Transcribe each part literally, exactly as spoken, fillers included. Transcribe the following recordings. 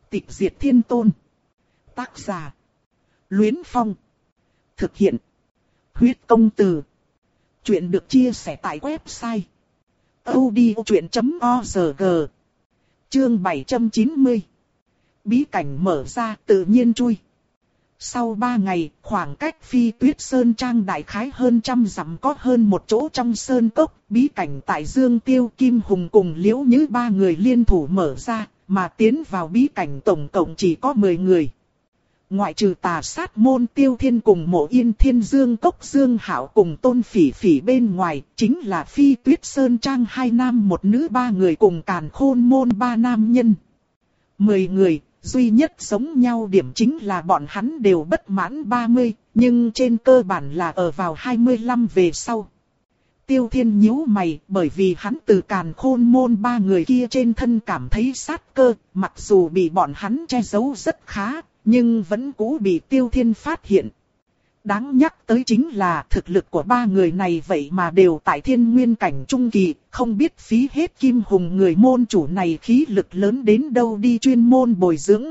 Tịch diệt thiên tôn. Tác giả. Luyến Phong. Thực hiện. Huyết công từ. Chuyện được chia sẻ tại website audiochuyện chấm org. Chương bảy trăm chín mươi. Bí cảnh mở ra tự nhiên chui. Sau ba ngày, khoảng cách Phi Tuyết Sơn Trang đại khái hơn trăm dặm có hơn một chỗ trong sơn cốc, bí cảnh tại Dương Tiêu, Kim Hùng cùng Liễu Nhứ ba người liên thủ mở ra, mà tiến vào bí cảnh tổng cộng chỉ có mười người. Ngoại trừ Tà Sát Môn Tiêu Thiên cùng Mộ Yên Thiên Dương Cốc Dương Hạo cùng Tôn Phỉ Phỉ bên ngoài, chính là Phi Tuyết Sơn Trang hai nam một nữ ba người cùng Càn Khôn Môn ba nam nhân. Mười người. Duy nhất giống nhau điểm chính là bọn hắn đều bất mãn ba mươi, nhưng trên cơ bản là ở vào hai mươi lăm về sau. Tiêu Thiên nhíu mày, bởi vì hắn từ Càn Khôn Môn ba người kia trên thân cảm thấy sát cơ, mặc dù bị bọn hắn che giấu rất khá, nhưng vẫn cũ bị Tiêu Thiên phát hiện. Đáng nhắc tới chính là thực lực của ba người này vậy mà đều tại thiên nguyên cảnh trung kỳ, không biết phí hết Kim Hùng người môn chủ này khí lực lớn đến đâu đi chuyên môn bồi dưỡng.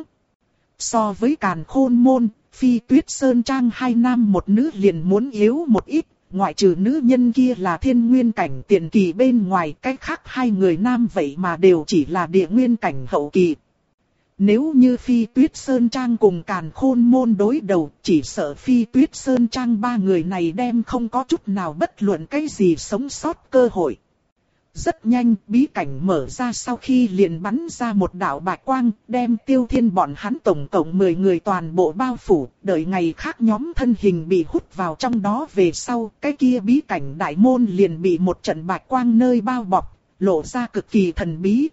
So với Càn Khôn Môn, Phi Tuyết Sơn Trang hai nam một nữ liền muốn yếu một ít, ngoại trừ nữ nhân kia là thiên nguyên cảnh tiền kỳ bên ngoài, cách khác hai người nam vậy mà đều chỉ là địa nguyên cảnh hậu kỳ. Nếu như Phi Tuyết Sơn Trang cùng Càn Khôn Môn đối đầu, chỉ sợ Phi Tuyết Sơn Trang ba người này đem không có chút nào bất luận cái gì sống sót cơ hội. Rất nhanh, bí cảnh mở ra sau khi liền bắn ra một đạo bạch quang, đem Tiêu Thiên bọn hắn tổng cộng mười người toàn bộ bao phủ, đợi ngày khác nhóm thân hình bị hút vào trong đó về sau, cái kia bí cảnh đại môn liền bị một trận bạch quang nơi bao bọc, lộ ra cực kỳ thần bí.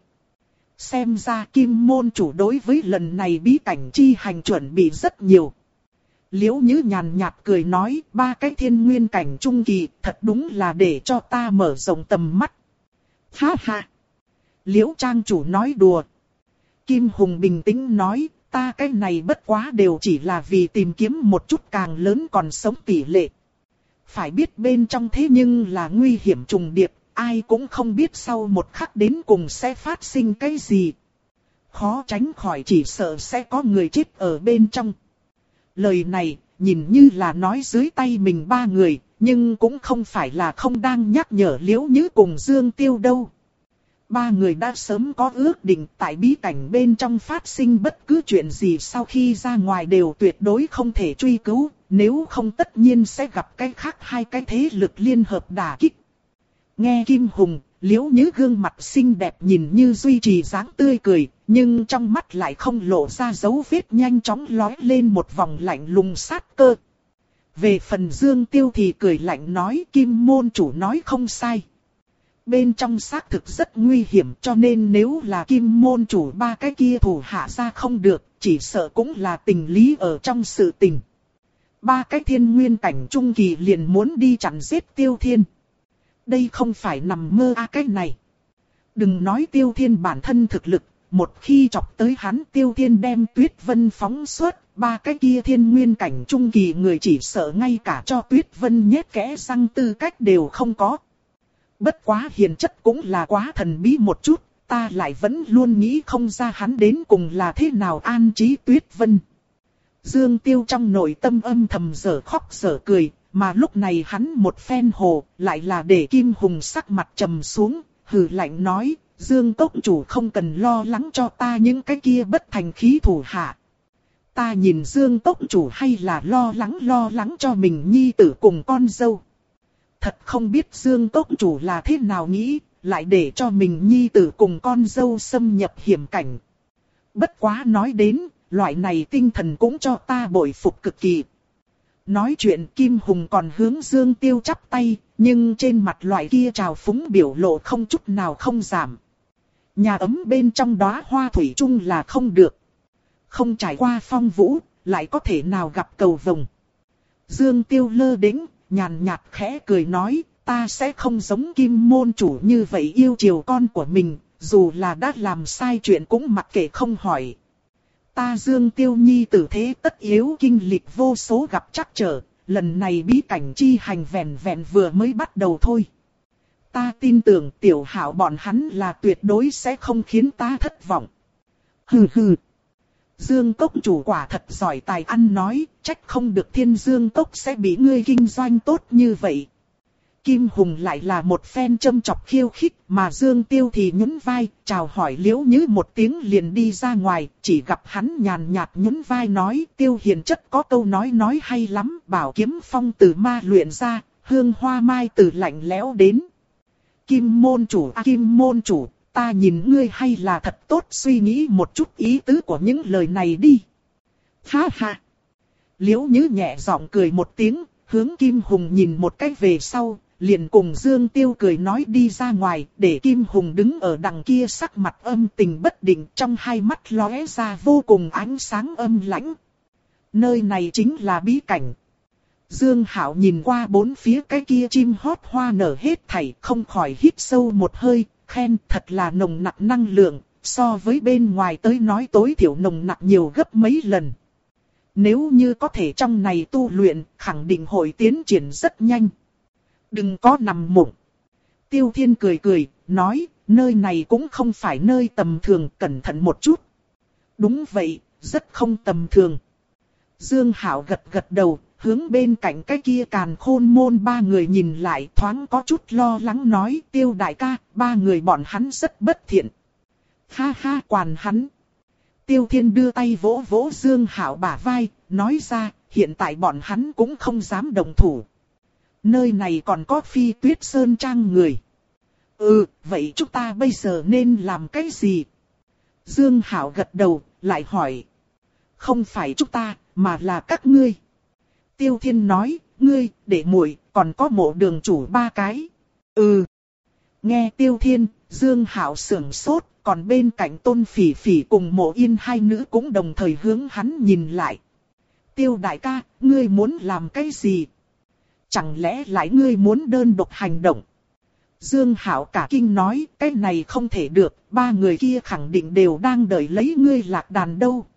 Xem ra Kim môn chủ đối với lần này bí cảnh chi hành chuẩn bị rất nhiều. Liễu Nhứ nhàn nhạt cười nói, ba cái thiên nguyên cảnh trung kỳ, thật đúng là để cho ta mở rộng tầm mắt. Ha ha! Liễu Trang chủ nói đùa. Kim Hùng bình tĩnh nói, ta cái này bất quá đều chỉ là vì tìm kiếm một chút càng lớn còn sống tỷ lệ. Phải biết bên trong thế nhưng là nguy hiểm trùng điệp. Ai cũng không biết sau một khắc đến cùng sẽ phát sinh cái gì. Khó tránh khỏi chỉ sợ sẽ có người chết ở bên trong. Lời này nhìn như là nói dưới tay mình ba người, nhưng cũng không phải là không đang nhắc nhở Liễu Nhứ cùng Dương Tiêu đâu. Ba người đã sớm có ước định tại bí cảnh bên trong phát sinh bất cứ chuyện gì sau khi ra ngoài đều tuyệt đối không thể truy cứu, nếu không tất nhiên sẽ gặp cái khác hai cái thế lực liên hợp đả kích. Nghe Kim Hùng, Liễu Nhứ gương mặt xinh đẹp nhìn như duy trì dáng tươi cười, nhưng trong mắt lại không lộ ra dấu vết, nhanh chóng lói lên một vòng lạnh lùng sát cơ. Về phần Dương Tiêu thì cười lạnh nói, Kim môn chủ nói không sai. Bên trong xác thực rất nguy hiểm, cho nên nếu là Kim môn chủ ba cái kia thủ hạ ra không được, chỉ sợ cũng là tình lý ở trong sự tình. Ba cái thiên nguyên cảnh trung kỳ liền muốn đi chặn giết Tiêu Thiên. Đây không phải nằm mơ a à cái này. Đừng nói Tiêu Thiên bản thân thực lực, một khi chọc tới hắn Tiêu Thiên đem Tuyết Vân phóng xuất, ba cái kia thiên nguyên cảnh trung kỳ người chỉ sợ ngay cả cho Tuyết Vân nhét kẽ răng tư cách đều không có. Bất quá hiền chất cũng là quá thần bí một chút, ta lại vẫn luôn nghĩ không ra hắn đến cùng là thế nào an trí Tuyết Vân. Dương Tiêu trong nội tâm âm thầm dở khóc dở cười. Mà lúc này hắn một phen hồ, lại là để Kim Hùng sắc mặt trầm xuống, hừ lạnh nói, Dương Cốc chủ không cần lo lắng cho ta những cái kia bất thành khí thủ hạ. Ta nhìn Dương Cốc chủ hay là lo lắng lo lắng cho mình nhi tử cùng con dâu. Thật không biết Dương Cốc chủ là thế nào nghĩ, lại để cho mình nhi tử cùng con dâu xâm nhập hiểm cảnh. Bất quá nói đến, loại này tinh thần cũng cho ta bội phục cực kỳ. Nói chuyện Kim Hùng còn hướng Dương Tiêu chắp tay, nhưng trên mặt loại kia trào phúng biểu lộ không chút nào không giảm. Nhà ấm bên trong đóa hoa thủy chung là không được. Không trải qua phong vũ, lại có thể nào gặp cầu vồng. Dương Tiêu lơ đễnh, nhàn nhạt khẽ cười nói, ta sẽ không giống Kim môn chủ như vậy yêu chiều con của mình, dù là đã làm sai chuyện cũng mặc kệ không hỏi. Ta Dương Tiêu nhi tử thế tất yếu kinh lịch vô số gặp trắc trở, lần này bí cảnh chi hành vẹn vẹn vừa mới bắt đầu thôi. Ta tin tưởng Tiểu Hạo bọn hắn là tuyệt đối sẽ không khiến ta thất vọng. Hừ hừ. Dương Cốc chủ quả thật giỏi tài ăn nói, trách không được Thiên Dương Cốc sẽ bị ngươi kinh doanh tốt như vậy. Kim Hùng lại là một phen châm chọc khiêu khích, mà Dương Tiêu thì nhún vai, chào hỏi Liễu Nhứ một tiếng liền đi ra ngoài, chỉ gặp hắn nhàn nhạt nhún vai nói, Tiêu hiền chất có câu nói nói hay lắm, bảo kiếm phong từ ma luyện ra, hương hoa mai từ lạnh lẽo đến. Kim môn chủ, à, Kim môn chủ, ta nhìn ngươi hay là thật tốt suy nghĩ một chút ý tứ của những lời này đi. Ha ha. Liễu Nhứ nhẹ giọng cười một tiếng, hướng Kim Hùng nhìn một cái về sau, liền cùng Dương Tiêu cười nói đi ra ngoài, để Kim Hùng đứng ở đằng kia sắc mặt âm tình bất định, trong hai mắt lóe ra vô cùng ánh sáng âm lãnh. Nơi này chính là bí cảnh. Dương Hạo nhìn qua bốn phía cái kia chim hót hoa nở hết thảy, không khỏi hít sâu một hơi, khen thật là nồng nặc năng lượng, so với bên ngoài tới nói tối thiểu nồng nặc nhiều gấp mấy lần. Nếu như có thể trong này tu luyện, khẳng định hội tiến triển rất nhanh. Đừng có nằm mộng. Tiêu Thiên cười cười, nói, nơi này cũng không phải nơi tầm thường, cẩn thận một chút. Đúng vậy, rất không tầm thường. Dương Hạo gật gật đầu, hướng bên cạnh cái kia Càn Khôn môn ba người nhìn lại, thoáng có chút lo lắng nói, Tiêu đại ca, ba người bọn hắn rất bất thiện. Ha ha, quản hắn. Tiêu Thiên đưa tay vỗ vỗ Dương Hạo bả vai, nói ra, hiện tại bọn hắn cũng không dám động thủ. Nơi này còn có Phi Tuyết Sơn Trang người. Ừ, vậy chúng ta bây giờ nên làm cái gì? Dương Hạo gật đầu, lại hỏi. Không phải chúng ta, mà là các ngươi. Tiêu Thiên nói, ngươi, để muội, còn có mộ đường chủ ba cái. Ừ. Nghe Tiêu Thiên, Dương Hạo sưởng sốt, còn bên cạnh Tôn Phỉ Phỉ cùng Mộ Yên hai nữ cũng đồng thời hướng hắn nhìn lại. Tiêu đại ca, ngươi muốn làm cái gì? Chẳng lẽ lại ngươi muốn đơn độc hành động? Dương Hạo cả kinh nói, cái này không thể được, ba người kia khẳng định đều đang đợi lấy ngươi lạc đàn đâu.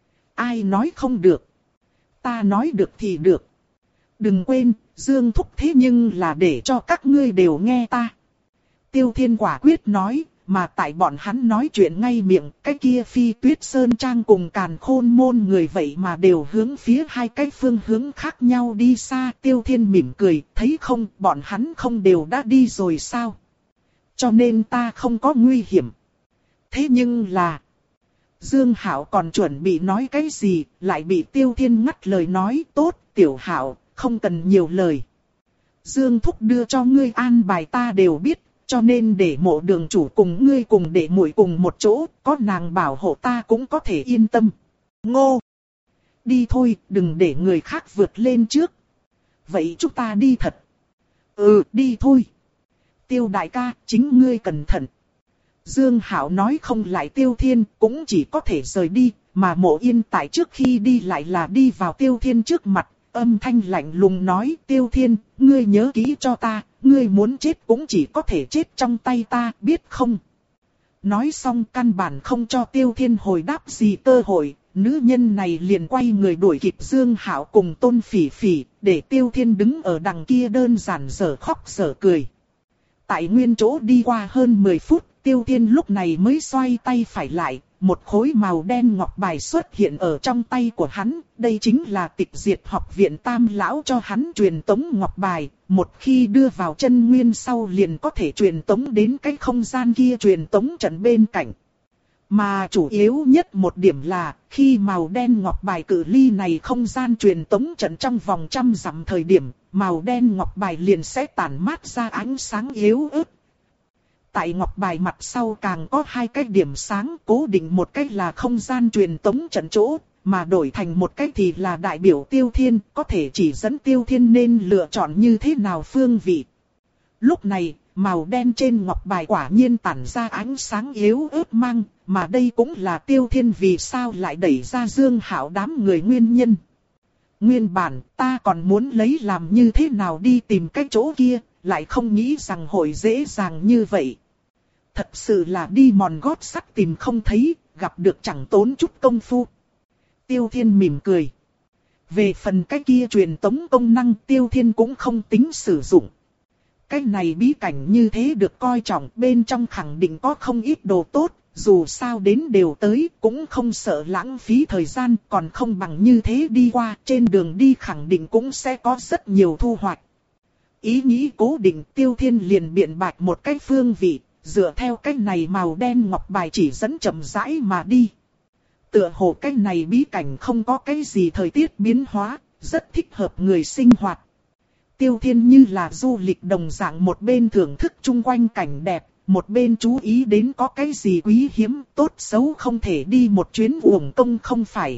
Ai nói không được? Ta nói được thì được. Đừng quên, Dương thúc thế nhưng là để cho các ngươi đều nghe ta. Tiêu Thiên quả quyết nói, mà tại bọn hắn nói chuyện ngay miệng, cái kia Phi Tuyết Sơn Trang cùng Càn Khôn môn người vậy mà đều hướng phía hai cái phương hướng khác nhau đi xa. Tiêu Thiên mỉm cười, thấy không, bọn hắn không đều đã đi rồi sao? Cho nên ta không có nguy hiểm. Thế nhưng là... Dương Hạo còn chuẩn bị nói cái gì, lại bị Tiêu Thiên ngắt lời nói, tốt, Tiểu Hạo, không cần nhiều lời. Dương thúc đưa cho ngươi an bài ta đều biết. Cho nên để mộ đường chủ cùng ngươi cùng để muội cùng một chỗ, có nàng bảo hộ ta cũng có thể yên tâm. Ngô! Đi thôi, đừng để người khác vượt lên trước. Vậy chúng ta đi thật. Ừ, đi thôi. Tiêu đại ca, chính ngươi cẩn thận. Dương Hạo nói không lại Tiêu Thiên, cũng chỉ có thể rời đi, mà Mộ Yên tại trước khi đi lại là đi vào Tiêu Thiên trước mặt, âm thanh lạnh lùng nói, Tiêu Thiên, ngươi nhớ kỹ cho ta. Ngươi muốn chết cũng chỉ có thể chết trong tay ta, biết không? Nói xong căn bản không cho Tiêu Thiên hồi đáp gì cơ hội, nữ nhân này liền quay người đuổi kịp Dương Hạo cùng Tôn Phỉ Phỉ, để Tiêu Thiên đứng ở đằng kia đơn giản dở khóc dở cười. Tại nguyên chỗ đi qua hơn mười phút, Tiêu Thiên lúc này mới xoay tay phải lại, một khối màu đen ngọc bài xuất hiện ở trong tay của hắn, đây chính là Tịch Diệt học viện Tam lão cho hắn truyền tống ngọc bài, một khi đưa vào chân nguyên sau liền có thể truyền tống đến cái không gian kia truyền tống trận bên cạnh. Mà chủ yếu nhất một điểm là, khi màu đen ngọc bài cự ly này không gian truyền tống trận trong vòng trăm dặm thời điểm, màu đen ngọc bài liền sẽ tản mát ra ánh sáng yếu ớt. Tại ngọc bài mặt sau càng có hai cái điểm sáng, cố định một cái là không gian truyền tống trận chỗ, mà đổi thành một cái thì là đại biểu Tiêu Thiên, có thể chỉ dẫn Tiêu Thiên nên lựa chọn như thế nào phương vị. Lúc này, màu đen trên ngọc bài quả nhiên tản ra ánh sáng yếu ớt mang, mà đây cũng là Tiêu Thiên vì sao lại đẩy ra Dương Hạo đám người nguyên nhân. Nguyên bản, ta còn muốn lấy làm như thế nào đi tìm cái chỗ kia, lại không nghĩ rằng hội dễ dàng như vậy. Thật sự là đi mòn gót sắt tìm không thấy, gặp được chẳng tốn chút công phu. Tiêu Thiên mỉm cười. Về phần cái kia truyền tống công năng Tiêu Thiên cũng không tính sử dụng. Cái này bí cảnh như thế được coi trọng, bên trong khẳng định có không ít đồ tốt, dù sao đến đều tới cũng không sợ lãng phí thời gian, còn không bằng như thế đi qua, trên đường đi khẳng định cũng sẽ có rất nhiều thu hoạch. Ý nghĩ cố định, Tiêu Thiên liền biện bạch một cái phương vị, dựa theo cái này màu đen ngọc bài chỉ dẫn chậm rãi mà đi. Tựa hồ cái này bí cảnh không có cái gì thời tiết biến hóa, rất thích hợp người sinh hoạt. Tiêu Thiên như là du lịch đồng dạng, một bên thưởng thức chung quanh cảnh đẹp, một bên chú ý đến có cái gì quý hiếm, tốt xấu không thể đi một chuyến uổng công không phải.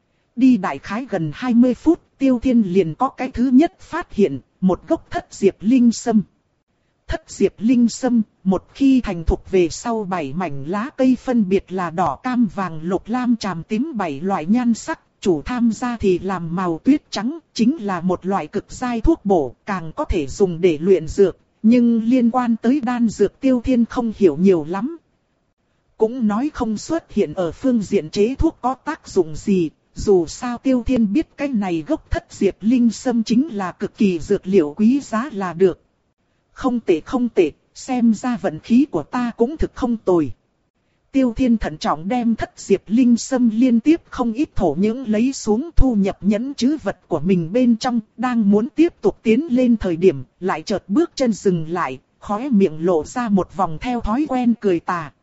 Đi đại khái gần hai mươi phút, Tiêu Thiên liền có cái thứ nhất phát hiện, một gốc thất diệp linh sâm. Thất diệp linh sâm, một khi thành thục về sau bảy mảnh lá cây phân biệt là đỏ, cam, vàng, lục, lam, tràm, tím bảy loại nhan sắc. Chủ tham gia thì làm màu tuyết trắng, chính là một loại cực giai thuốc bổ, càng có thể dùng để luyện dược. Nhưng liên quan tới đan dược Tiêu Thiên không hiểu nhiều lắm. Cũng nói không xuất hiện ở phương diện chế thuốc có tác dụng gì. Dù sao Tiêu Thiên biết cái này gốc thất diệp linh sâm chính là cực kỳ dược liệu quý giá là được. Không tệ không tệ, xem ra vận khí của ta cũng thực không tồi. Tiêu Thiên thận trọng đem thất diệp linh sâm liên tiếp không ít thổ nhưỡng lấy xuống, thu nhập nhẫn trữ vật của mình bên trong, đang muốn tiếp tục tiến lên thời điểm, lại chợt bước chân dừng lại, khóe miệng lộ ra một vòng theo thói quen cười tà.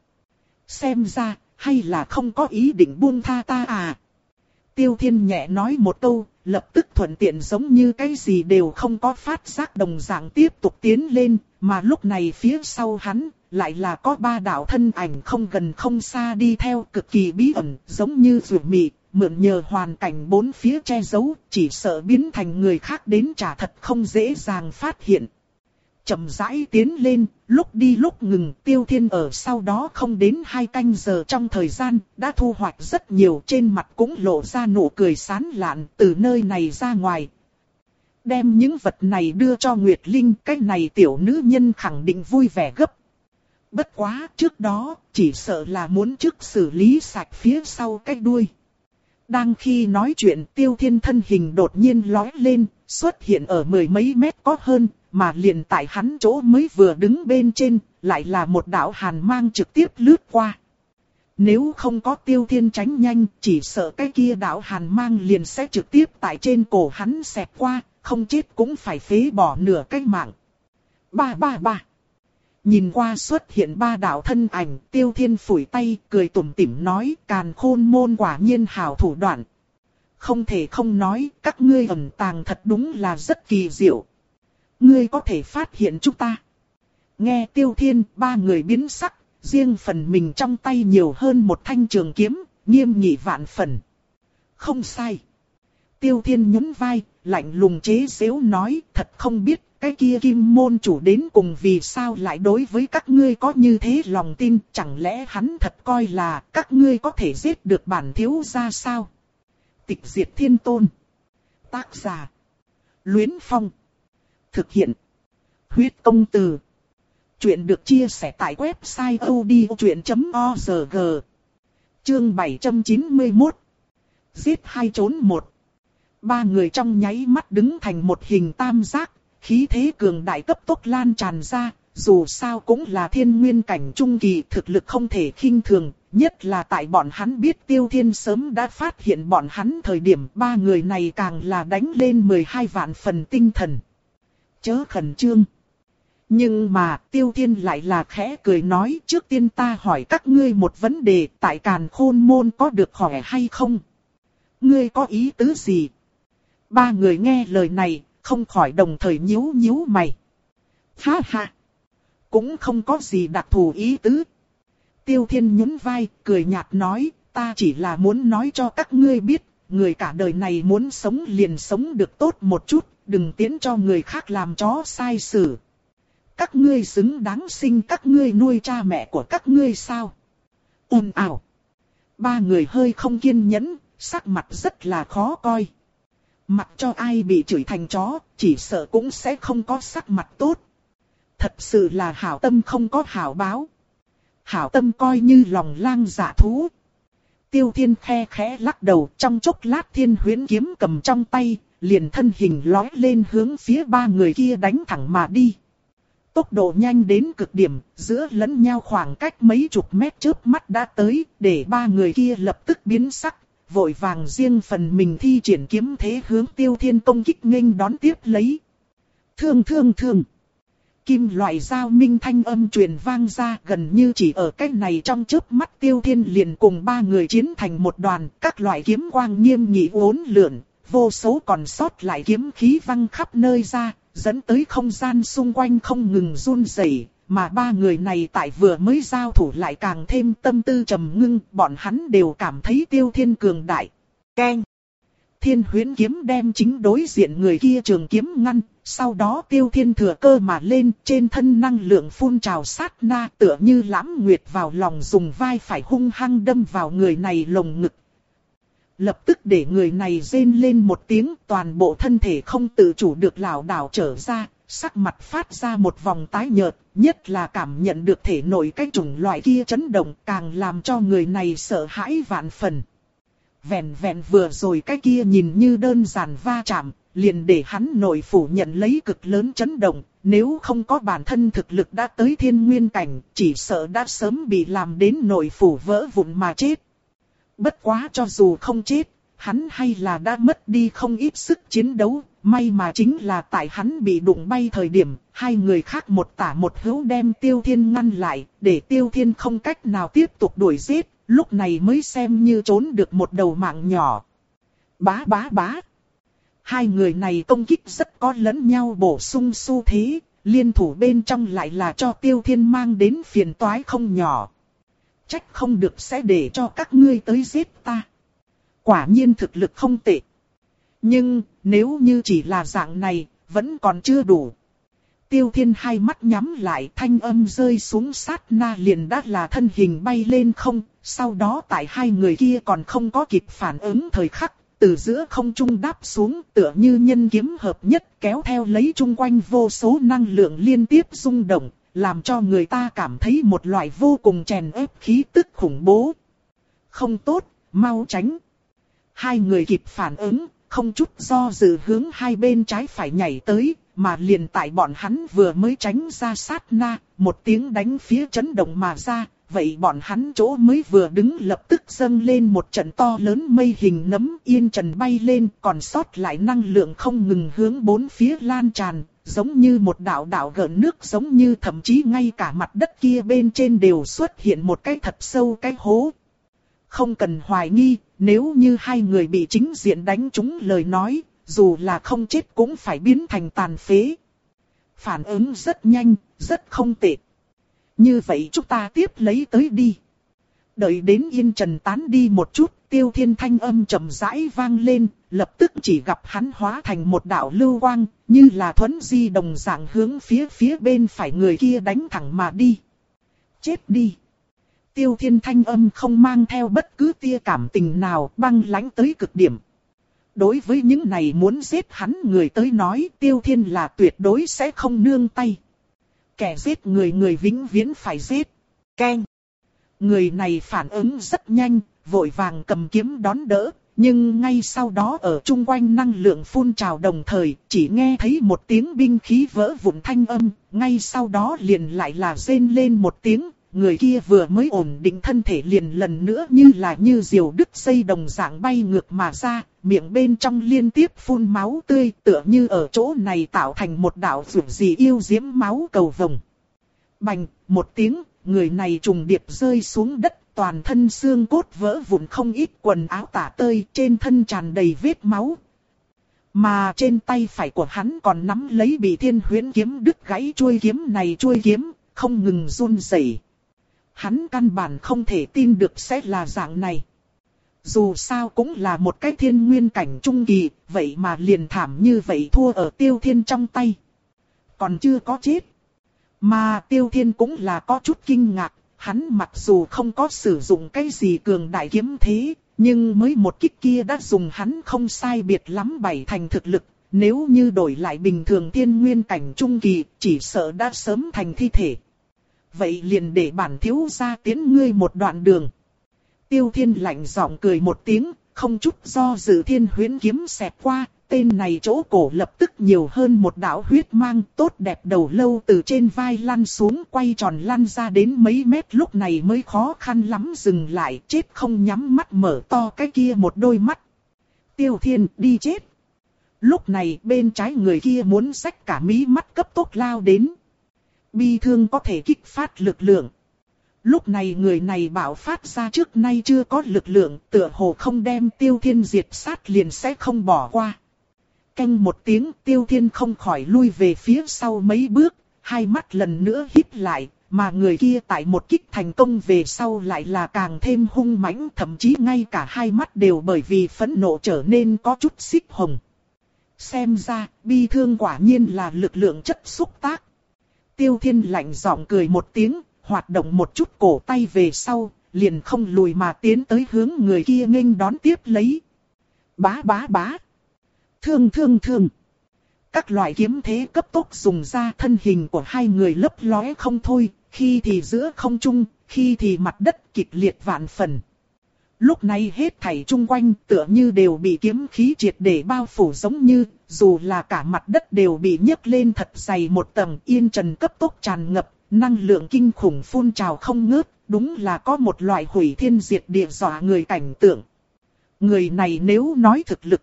Xem ra, hay là không có ý định buông tha ta à? Tiêu Thiên nhẹ nói một câu, lập tức thuận tiện giống như cái gì đều không có phát giác đồng dạng tiếp tục tiến lên, mà lúc này phía sau hắn, lại là có ba đạo thân ảnh không gần không xa đi theo, cực kỳ bí ẩn, giống như rủi mị, mượn nhờ hoàn cảnh bốn phía che giấu, chỉ sợ biến thành người khác đến chả thật không dễ dàng phát hiện. Chậm rãi tiến lên, lúc đi lúc ngừng, Tiêu Thiên ở sau đó không đến hai canh giờ trong thời gian, đã thu hoạch rất nhiều, trên mặt cũng lộ ra nụ cười sán lạn, từ nơi này ra ngoài. Đem những vật này đưa cho Nguyệt Linh, cái này tiểu nữ nhân khẳng định vui vẻ gấp. Bất quá, trước đó, chỉ sợ là muốn trước xử lý sạch phía sau cái đuôi. Đang khi nói chuyện, Tiêu Thiên thân hình đột nhiên lói lên, xuất hiện ở mười mấy mét có hơn, mà liền tại hắn chỗ mới vừa đứng bên trên, lại là một đạo hàn mang trực tiếp lướt qua. Nếu không có Tiêu Thiên tránh nhanh, chỉ sợ cái kia đạo hàn mang liền sẽ trực tiếp tại trên cổ hắn xẹt qua, không chết cũng phải phế bỏ nửa cái mạng. Ba ba ba. Nhìn qua xuất hiện ba đạo thân ảnh, Tiêu Thiên phủi tay, cười tủm tỉm nói, Càn Khôn môn quả nhiên hảo thủ đoạn. Không thể không nói, các ngươi ẩn tàng thật đúng là rất kỳ diệu. Ngươi có thể phát hiện chúng ta. Nghe Tiêu Thiên, ba người biến sắc, riêng phần mình trong tay nhiều hơn một thanh trường kiếm, nghiêm nghị vạn phần. Không sai. Tiêu Thiên nhún vai, lạnh lùng chế giễu nói, thật không biết, cái kia Kim môn chủ đến cùng vì sao lại đối với các ngươi có như thế lòng tin, chẳng lẽ hắn thật coi là các ngươi có thể giết được bản thiếu gia sao? Tịch Diệt Thiên Tôn. Tác giả: Luyến Phong. Thực hiện: Huyết Công Từ. Chuyện được chia sẻ tại website odchuyện chấm org. Chương bảy trăm chín mươi mốt. Giết hai trốn một. Ba người trong nháy mắt đứng thành một hình tam giác, khí thế cường đại cấp tốc lan tràn ra, dù sao cũng là thiên nguyên cảnh trung kỳ, thực lực không thể khinh thường, nhất là tại bọn hắn biết Tiêu Thiên sớm đã phát hiện bọn hắn thời điểm, ba người này càng là đánh lên mười hai vạn phần tinh thần. Chớ khẩn trương. Nhưng mà Tiêu Thiên lại là khẽ cười nói, trước tiên ta hỏi các ngươi một vấn đề, tại Càn Khôn môn có được khỏe hay không? Ngươi có ý tứ gì? Ba người nghe lời này, không khỏi đồng thời nhíu nhíu mày. Ha ha! Cũng không có gì đặc thù ý tứ. Tiêu Thiên nhún vai, cười nhạt nói, ta chỉ là muốn nói cho các ngươi biết, người cả đời này muốn sống liền sống được tốt một chút, đừng tiến cho người khác làm chó sai xử. Các ngươi xứng đáng sinh các ngươi nuôi cha mẹ của các ngươi sao? Ồn ào! Ba người hơi không kiên nhẫn, sắc mặt rất là khó coi. Mặc cho ai bị chửi thành chó, chỉ sợ cũng sẽ không có sắc mặt tốt. Thật sự là hảo tâm không có hảo báo. Hảo tâm coi như lòng lang dạ thú. Tiêu Thiên khe khẽ lắc đầu, trong chốc lát thiên huyễn kiếm cầm trong tay, liền thân hình lói lên hướng phía ba người kia đánh thẳng mà đi. tốc độ nhanh đến cực điểm, giữa lẫn nhau khoảng cách mấy chục mét chớp mắt đã tới, để ba người kia lập tức biến sắc, vội vàng riêng phần mình thi triển kiếm thế hướng Tiêu Thiên công kích nghênh đón tiếp lấy. Thương thương thương. Kim loại dao minh thanh âm truyền vang ra, gần như chỉ ở cách này trong chớp mắt Tiêu Thiên liền cùng ba người chiến thành một đoàn, các loại kiếm quang nghiêm nghị uốn lượn, vô số còn sót lại kiếm khí văng khắp nơi ra, dẫn tới không gian xung quanh không ngừng run rẩy, mà ba người này tại vừa mới giao thủ lại càng thêm tâm tư trầm ngưng, bọn hắn đều cảm thấy Tiêu Thiên cường đại. Keng! Thiên huyễn kiếm đem chính đối diện người kia trường kiếm ngăn, sau đó Tiêu Thiên thừa cơ mà lên, trên thân năng lượng phun trào sát na, tựa như lãm nguyệt vào lòng, dùng vai phải hung hăng đâm vào người này lồng ngực. Lập tức để người này rên lên một tiếng, toàn bộ thân thể không tự chủ được lảo đảo trở ra, sắc mặt phát ra một vòng tái nhợt, nhất là cảm nhận được thể nội cái chủng loại kia chấn động, càng làm cho người này sợ hãi vạn phần. Vẹn vẹn vừa rồi cái kia nhìn như đơn giản va chạm, liền để hắn nội phủ nhận lấy cực lớn chấn động, nếu không có bản thân thực lực đã tới thiên nguyên cảnh, chỉ sợ đã sớm bị làm đến nội phủ vỡ vụn mà chết. Bất quá cho dù không chết, hắn hay là đã mất đi không ít sức chiến đấu, may mà chính là tại hắn bị đụng bay thời điểm, hai người khác một tả một hữu đem Tiêu Thiên ngăn lại, để Tiêu Thiên không cách nào tiếp tục đuổi giết, lúc này mới xem như trốn được một đầu mạng nhỏ. Bá bá bá. Hai người này công kích rất có lẫn nhau bổ sung xu thế, liên thủ bên trong lại là cho Tiêu Thiên mang đến phiền toái không nhỏ. Trách không được sẽ để cho các ngươi tới giết ta. Quả nhiên thực lực không tệ. Nhưng, nếu như chỉ là dạng này, vẫn còn chưa đủ. Tiêu Thiên hai mắt nhắm lại, thanh âm rơi xuống sát na liền đã là thân hình bay lên không. Sau đó tại hai người kia còn không có kịp phản ứng thời khắc, từ giữa không trung đáp xuống, tựa như nhân kiếm hợp nhất, kéo theo lấy chung quanh vô số năng lượng liên tiếp rung động, làm cho người ta cảm thấy một loại vô cùng chèn ép khí tức khủng bố. Không tốt, mau tránh. Hai người kịp phản ứng, không chút do dự hướng hai bên trái phải nhảy tới, mà liền tại bọn hắn vừa mới tránh ra sát na, một tiếng đánh phía chấn động mà ra, vậy bọn hắn chỗ mới vừa đứng lập tức dâng lên một trận to lớn mây hình nấm yên trần bay lên, còn sót lại năng lượng không ngừng hướng bốn phía lan tràn, giống như một đạo đạo gợn nước, giống như thậm chí ngay cả mặt đất kia bên trên đều xuất hiện một cái thật sâu cái hố. Không cần hoài nghi, nếu như hai người bị chính diện đánh trúng lời nói, dù là không chết cũng phải biến thành tàn phế. Phản ứng rất nhanh, rất không tệ. Như vậy chúng ta tiếp lấy tới đi. Đợi đến yên trần tán đi một chút, Tiêu Thiên thanh âm trầm rãi vang lên, lập tức chỉ gặp hắn hóa thành một đạo lưu quang, như là thuấn di đồng dạng hướng phía phía bên phải người kia đánh thẳng mà đi. Chết đi. Tiêu Thiên thanh âm không mang theo bất cứ tia cảm tình nào, băng lãnh tới cực điểm. Đối với những này muốn giết hắn người tới nói, Tiêu Thiên là tuyệt đối sẽ không nương tay. Kẻ giết người người vĩnh viễn phải giết. Keng. Người này phản ứng rất nhanh, vội vàng cầm kiếm đón đỡ, nhưng ngay sau đó ở chung quanh năng lượng phun trào đồng thời, chỉ nghe thấy một tiếng binh khí vỡ vụn thanh âm, ngay sau đó liền lại là rên lên một tiếng, người kia vừa mới ổn định thân thể liền lần nữa như là như diều đứt dây đồng dạng bay ngược mà ra, miệng bên trong liên tiếp phun máu tươi, tựa như ở chỗ này tạo thành một đạo rực gì yêu diễm máu cầu vồng. Bành, một tiếng, người này trùng điệp rơi xuống đất, toàn thân xương cốt vỡ vụn không ít, quần áo tả tơi, trên thân tràn đầy vết máu. Mà trên tay phải của hắn còn nắm lấy bị thiên huyễn kiếm đứt gãy chuôi kiếm này, chuôi kiếm không ngừng run rẩy. Hắn căn bản không thể tin được sẽ là dạng này. Dù sao cũng là một cái thiên nguyên cảnh trung kỳ, vậy mà liền thảm như vậy thua ở Tiêu Thiên trong tay. Còn chưa có chết. Mà Tiêu Thiên cũng là có chút kinh ngạc, hắn mặc dù không có sử dụng cái gì cường đại kiếm thế, nhưng mới một kích kia đã dùng hắn không sai biệt lắm bảy thành thực lực. Nếu như đổi lại bình thường thiên nguyên cảnh trung kỳ, chỉ sợ đã sớm thành thi thể. Vậy liền để bản thiếu gia tiến ngươi một đoạn đường. Tiêu Thiên lạnh giọng cười một tiếng, không chút do dự thiên huyễn kiếm xẹt qua, tên này chỗ cổ lập tức nhiều hơn một đạo huyết mang, tốt đẹp đầu lâu từ trên vai lăn xuống, quay tròn lăn ra đến mấy mét, lúc này mới khó khăn lắm dừng lại, chết không nhắm mắt mở to cái kia một đôi mắt. Tiêu Thiên đi chết. Lúc này bên trái người kia muốn xách cả mí mắt cấp tốc lao đến. Bi thương có thể kích phát lực lượng. Lúc này người này bạo phát ra trước nay chưa có lực lượng, tựa hồ không đem Tiêu Thiên diệt sát liền sẽ không bỏ qua. Canh một tiếng, Tiêu Thiên không khỏi lui về phía sau mấy bước, hai mắt lần nữa híp lại, mà người kia tại một kích thành công về sau lại là càng thêm hung mãnh, thậm chí ngay cả hai mắt đều bởi vì phẫn nộ trở nên có chút xích hồng. Xem ra, bi thương quả nhiên là lực lượng chất xúc tác. Tiêu Thiên lạnh giọng cười một tiếng, hoạt động một chút cổ tay về sau, liền không lùi mà tiến tới hướng người kia nghênh đón tiếp lấy. Bá bá bá. Thương thương thương. Các loại kiếm thế cấp tốc dùng ra, thân hình của hai người lấp lóe không thôi, khi thì giữa không trung, khi thì mặt đất kịch liệt vạn phần. Lúc này hết thảy chung quanh tựa như đều bị kiếm khí triệt để bao phủ, giống như dù là cả mặt đất đều bị nhấc lên thật dày một tầng, yên trần cấp tốc tràn ngập, năng lượng kinh khủng phun trào không ngớt, đúng là có một loại hủy thiên diệt địa dọa người cảnh tượng. Người này nếu nói thực lực,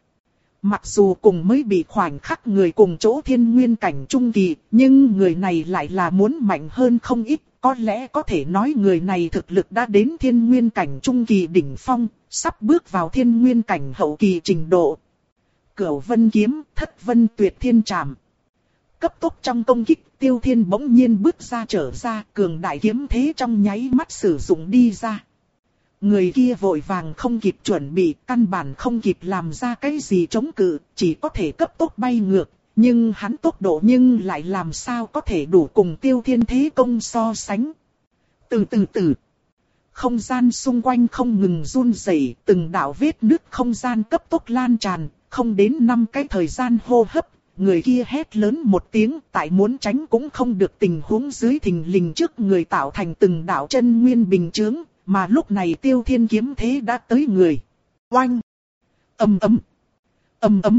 mặc dù cùng mới bị khoảnh khắc người cùng chỗ thiên nguyên cảnh trung kỳ, nhưng người này lại là muốn mạnh hơn không ít. Có lẽ có thể nói người này thực lực đã đến thiên nguyên cảnh trung kỳ đỉnh phong, sắp bước vào thiên nguyên cảnh hậu kỳ trình độ. Cửu vân kiếm, thất vân tuyệt thiên trảm. Cấp tốc trong công kích, Tiêu Thiên bỗng nhiên bước ra trở ra, cường đại kiếm thế trong nháy mắt sử dụng đi ra. Người kia vội vàng không kịp chuẩn bị, căn bản không kịp làm ra cái gì chống cự, chỉ có thể cấp tốc bay ngược. Nhưng hắn tốc độ nhưng lại làm sao có thể đủ cùng Tiêu Thiên thế công so sánh. Từ từ từ. Không gian xung quanh không ngừng run rẩy, từng đạo vết nứt không gian cấp tốc lan tràn, không đến năm cái thời gian hô hấp. Người kia hét lớn một tiếng, tại muốn tránh cũng không được tình huống dưới thình lình trước người tạo thành từng đạo chân nguyên bình chướng, mà lúc này Tiêu Thiên kiếm thế đã tới người. Oanh! Ầm ầm! Ầm ầm!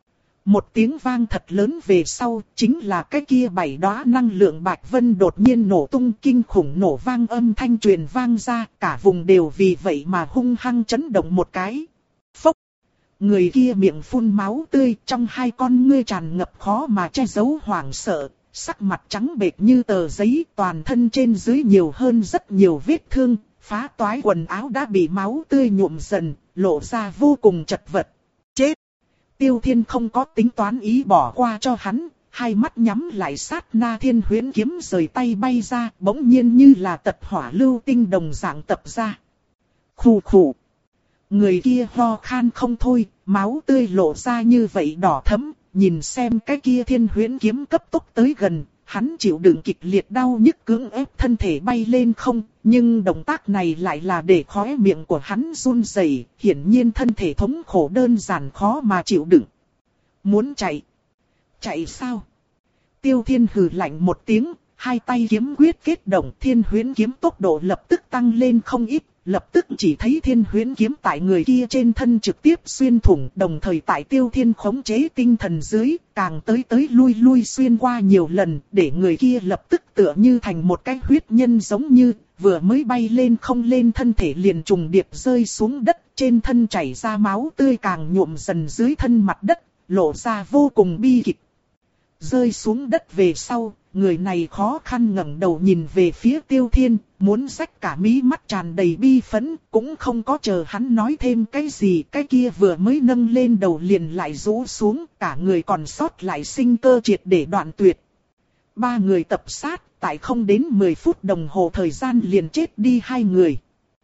Một tiếng vang thật lớn về sau, chính là cái kia bảy đóa năng lượng bạch vân đột nhiên nổ tung, kinh khủng nổ vang âm thanh truyền vang ra, cả vùng đều vì vậy mà hung hăng chấn động một cái. Phốc! Người kia miệng phun máu tươi, trong hai con ngươi tràn ngập khó mà che giấu hoảng sợ, sắc mặt trắng bệch như tờ giấy, toàn thân trên dưới nhiều hơn rất nhiều vết thương, phá toái quần áo đã bị máu tươi nhuộm dần, lộ ra vô cùng chật vật. Chết! Tiêu Thiên không có tính toán ý bỏ qua cho hắn, hai mắt nhắm lại, sát na thiên huyễn kiếm rời tay bay ra, bỗng nhiên như là tật hỏa lưu tinh đồng dạng tập ra. Khù khù. Người kia ho khan không thôi, máu tươi lộ ra như vậy đỏ thẫm, nhìn xem cái kia thiên huyễn kiếm cấp tốc tới gần, hắn chịu đựng kịch liệt đau nhức cưỡng ép thân thể bay lên không, nhưng động tác này lại là để khóe miệng của hắn run rẩy, hiển nhiên thân thể thống khổ đơn giản khó mà chịu đựng. Muốn chạy? Chạy sao? Tiêu Thiên hừ lạnh một tiếng, hai tay kiếm quyết kết động, thiên huyễn kiếm tốc độ lập tức tăng lên không ít, lập tức chỉ thấy thiên huyễn kiếm tại người kia trên thân trực tiếp xuyên thủng, đồng thời tại Tiêu Thiên khống chế tinh thần dưới, càng tới tới lui lui xuyên qua nhiều lần, để người kia lập tức tựa như thành một cái huyết nhân, giống như vừa mới bay lên không lên thân thể liền trùng điệp rơi xuống đất, trên thân chảy ra máu tươi càng nhuộm dần dưới thân mặt đất, lộ ra vô cùng bi kịch. Rơi xuống đất về sau, người này khó khăn ngẩng đầu nhìn về phía Tiêu Thiên, muốn xách cả mí mắt tràn đầy bi phẫn, cũng không có chờ hắn nói thêm cái gì, cái kia vừa mới nâng lên đầu liền lại rũ xuống, cả người còn sót lại sinh cơ triệt để đoạn tuyệt. Ba người tập sát, tại không đến mười phút đồng hồ thời gian liền chết đi hai người.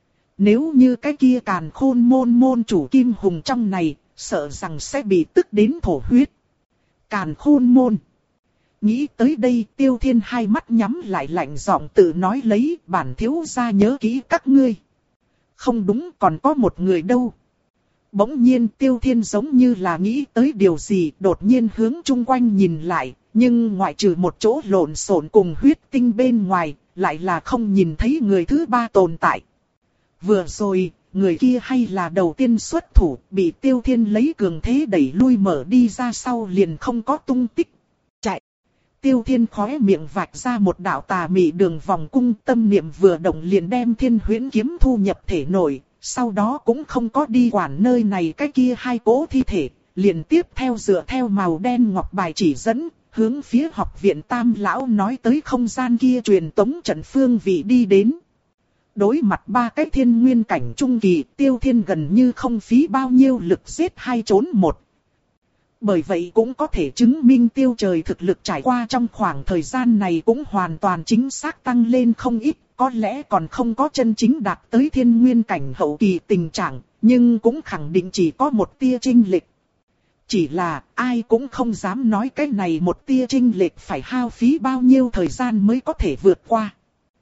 Nếu như cái kia càn khôn môn môn chủ Kim Hùng trong này, sợ rằng sẽ bị tức đến thổ huyết. Càn khôn môn. Nghĩ tới đây, Tiêu Thiên hai mắt nhắm lại, lạnh giọng tự nói lấy, bản thiếu gia nhớ kỹ các ngươi. Không đúng, còn có một người đâu. Bỗng nhiên Tiêu Thiên giống như là nghĩ tới điều gì, đột nhiên hướng chung quanh nhìn lại, nhưng ngoại trừ một chỗ lộn xộn cùng huyết tinh bên ngoài, lại là không nhìn thấy người thứ ba tồn tại. Vừa rồi, người kia hay là đầu tiên xuất thủ, bị Tiêu Thiên lấy cường thế đẩy lui mở đi ra sau liền không có tung tích. Chạy! Tiêu Thiên khóe miệng vạch ra một đạo tà mị đường vòng cung, tâm niệm vừa động liền đem Thiên Huyễn kiếm thu nhập thể nội, sau đó cũng không có đi quản nơi này cái kia hai cỗ thi thể, liền tiếp theo dựa theo màu đen ngọc bài chỉ dẫn, hướng phía học viện Tam Lão nói tới không gian kia truyền tống trận phương vị đi đến. Đối mặt ba cái thiên nguyên cảnh trung kỳ, Tiêu Thiên gần như không phí bao nhiêu lực giết hai trốn một. Bởi vậy cũng có thể chứng minh Tiêu Trời thực lực trải qua trong khoảng thời gian này cũng hoàn toàn chính xác tăng lên không ít, có lẽ còn không có chân chính đạt tới thiên nguyên cảnh hậu kỳ tình trạng, nhưng cũng khẳng định chỉ có một tia chênh lệch. Chỉ là ai cũng không dám nói cái này một tia chênh lệch phải hao phí bao nhiêu thời gian mới có thể vượt qua.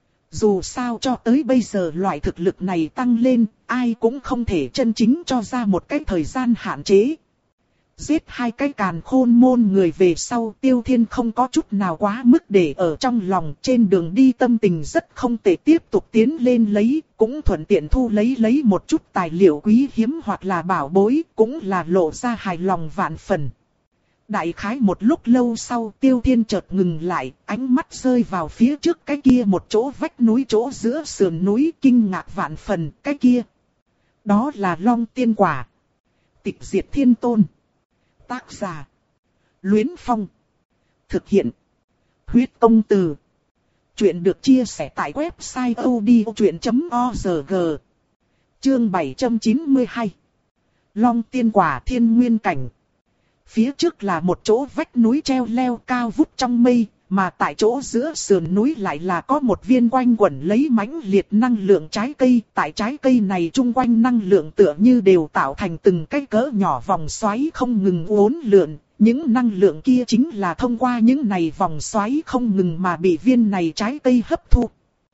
Dù sao cho tới bây giờ loại thực lực này tăng lên, ai cũng không thể chân chính cho ra một cái thời gian hạn chế. Giết hai cái càn khôn môn người về sau, Tiêu Thiên không có chút nào quá mức để ở trong lòng, trên đường đi tâm tình rất không tệ, tiếp tục tiến lên lấy, cũng thuận tiện thu lấy lấy một chút tài liệu quý hiếm hoặc là bảo bối, cũng là lộ ra hài lòng vạn phần. Đại khái một lúc lâu sau, Tiêu Thiên chợt ngừng lại, ánh mắt rơi vào phía trước cái kia một chỗ vách núi chỗ giữa sườn núi, kinh ngạc vạn phần, cái kia. Đó là Long Tiên Quả. Tịch Diệt Thiên Tôn. Tác giả: Luyến Phong. Thực hiện: Huyết Công Từ. Chuyện được chia sẻ tại website odchuyện chấm org. Chương bảy trăm chín mươi hai. Long Tiên Quả Thiên Nguyên Cảnh. Phía trước là một chỗ vách núi treo leo cao vút trong mây, mà tại chỗ giữa sườn núi lại là có một viên quanh quẩn lấy mãnh liệt năng lượng trái cây. Tại trái cây này chung quanh năng lượng tựa như đều tạo thành từng cái cỡ nhỏ vòng xoáy không ngừng uốn lượn. Những năng lượng kia chính là thông qua những này vòng xoáy không ngừng mà bị viên này trái cây hấp thu.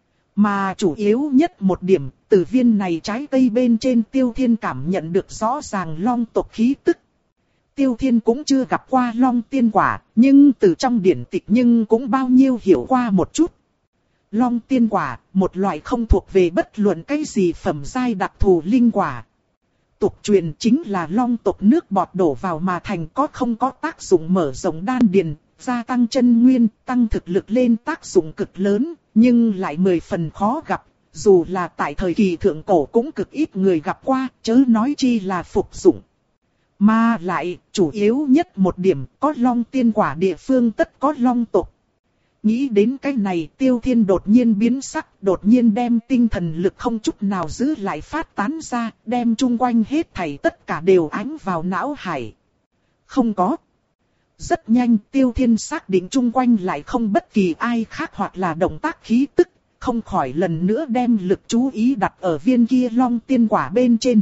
Mà chủ yếu nhất một điểm, từ viên này trái cây bên trên Tiêu Thiên cảm nhận được rõ ràng long tộc khí tức. Tiêu Thiên cũng chưa gặp qua Long Tiên Quả, nhưng từ trong điển tịch nhưng cũng bao nhiêu hiểu qua một chút. Long Tiên Quả, một loại không thuộc về bất luận cái gì phẩm giai đặc thù linh quả. Tục truyền chính là long tộc nước bọt đổ vào mà thành, có không có tác dụng mở rộng đan điền, gia tăng chân nguyên, tăng thực lực lên tác dụng cực lớn, nhưng lại mười phần khó gặp. Dù là tại thời kỳ thượng cổ cũng cực ít người gặp qua, chớ nói chi là phục dụng. Mà lại, chủ yếu nhất một điểm, có Long Tiên Quả địa phương tất có long tộc. Nghĩ đến cái này, Tiêu Thiên đột nhiên biến sắc, đột nhiên đem tinh thần lực không chút nào giữ lại phát tán ra, đem chung quanh hết thảy tất cả đều ánh vào não hải. Không có. Rất nhanh, Tiêu Thiên xác định chung quanh lại không bất kỳ ai khác hoặc là động tác khí tức, không khỏi lần nữa đem lực chú ý đặt ở viên kia Long Tiên Quả bên trên.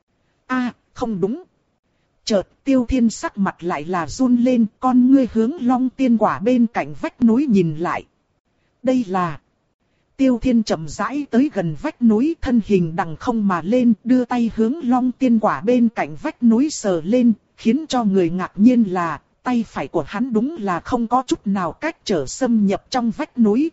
A, không đúng. Chợt Tiêu Thiên sắc mặt lại là run lên, con ngươi hướng Long Tiên Quả bên cạnh vách núi nhìn lại. Đây là... Tiêu Thiên chậm rãi tới gần vách núi, thân hình đằng không mà lên, đưa tay hướng Long Tiên Quả bên cạnh vách núi sờ lên, khiến cho người ngạc nhiên là, tay phải của hắn đúng là không có chút nào cách trở xâm nhập trong vách núi.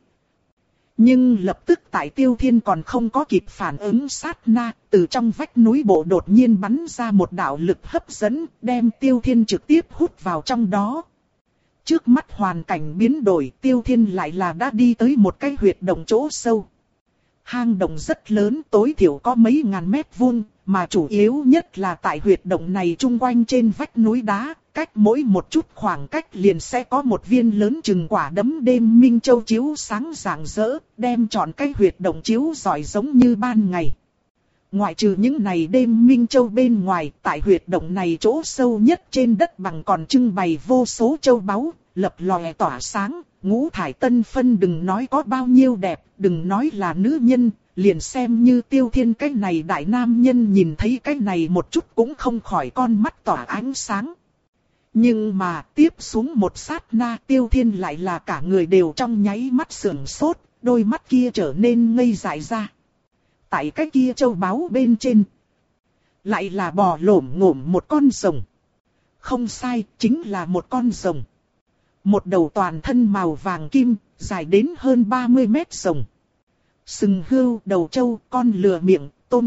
Nhưng lập tức tại Tiêu Thiên còn không có kịp phản ứng sát na, từ trong vách núi bộ đột nhiên bắn ra một đạo lực hấp dẫn, đem Tiêu Thiên trực tiếp hút vào trong đó. Trước mắt hoàn cảnh biến đổi, Tiêu Thiên lại là đã đi tới một cái huyệt động chỗ sâu. Hang động rất lớn, tối thiểu có mấy ngàn mét vuông, mà chủ yếu nhất là tại huyệt động này chung quanh trên vách núi đá, cách mỗi một chút khoảng cách liền sẽ có một viên lớn chừng quả đấm đêm minh châu chiếu sáng rạng rỡ, đem trọn cái huyệt động chiếu rọi giống như ban ngày. Ngoại trừ những này đêm minh châu bên ngoài, tại huyệt động này chỗ sâu nhất trên đất bằng còn trưng bày vô số châu báu, lập lòe tỏa sáng, ngũ thải tân phân, đừng nói có bao nhiêu đẹp, đừng nói là nữ nhân, liền xem như Tiêu Thiên cái này đại nam nhân nhìn thấy cái này một chút cũng không khỏi con mắt tỏa ánh sáng. Nhưng mà tiếp xuống một sát na, Tiêu Thiên lại là cả người đều trong nháy mắt sườn sốt, đôi mắt kia trở nên ngây dại ra. Tại cái kia châu báu bên trên, lại là bò lổm ngổm một con rồng. Không sai, chính là một con rồng. Một đầu toàn thân màu vàng kim, dài đến hơn ba mươi mét rồng. Sừng hươu, đầu trâu, con lừa miệng, tôm mắt,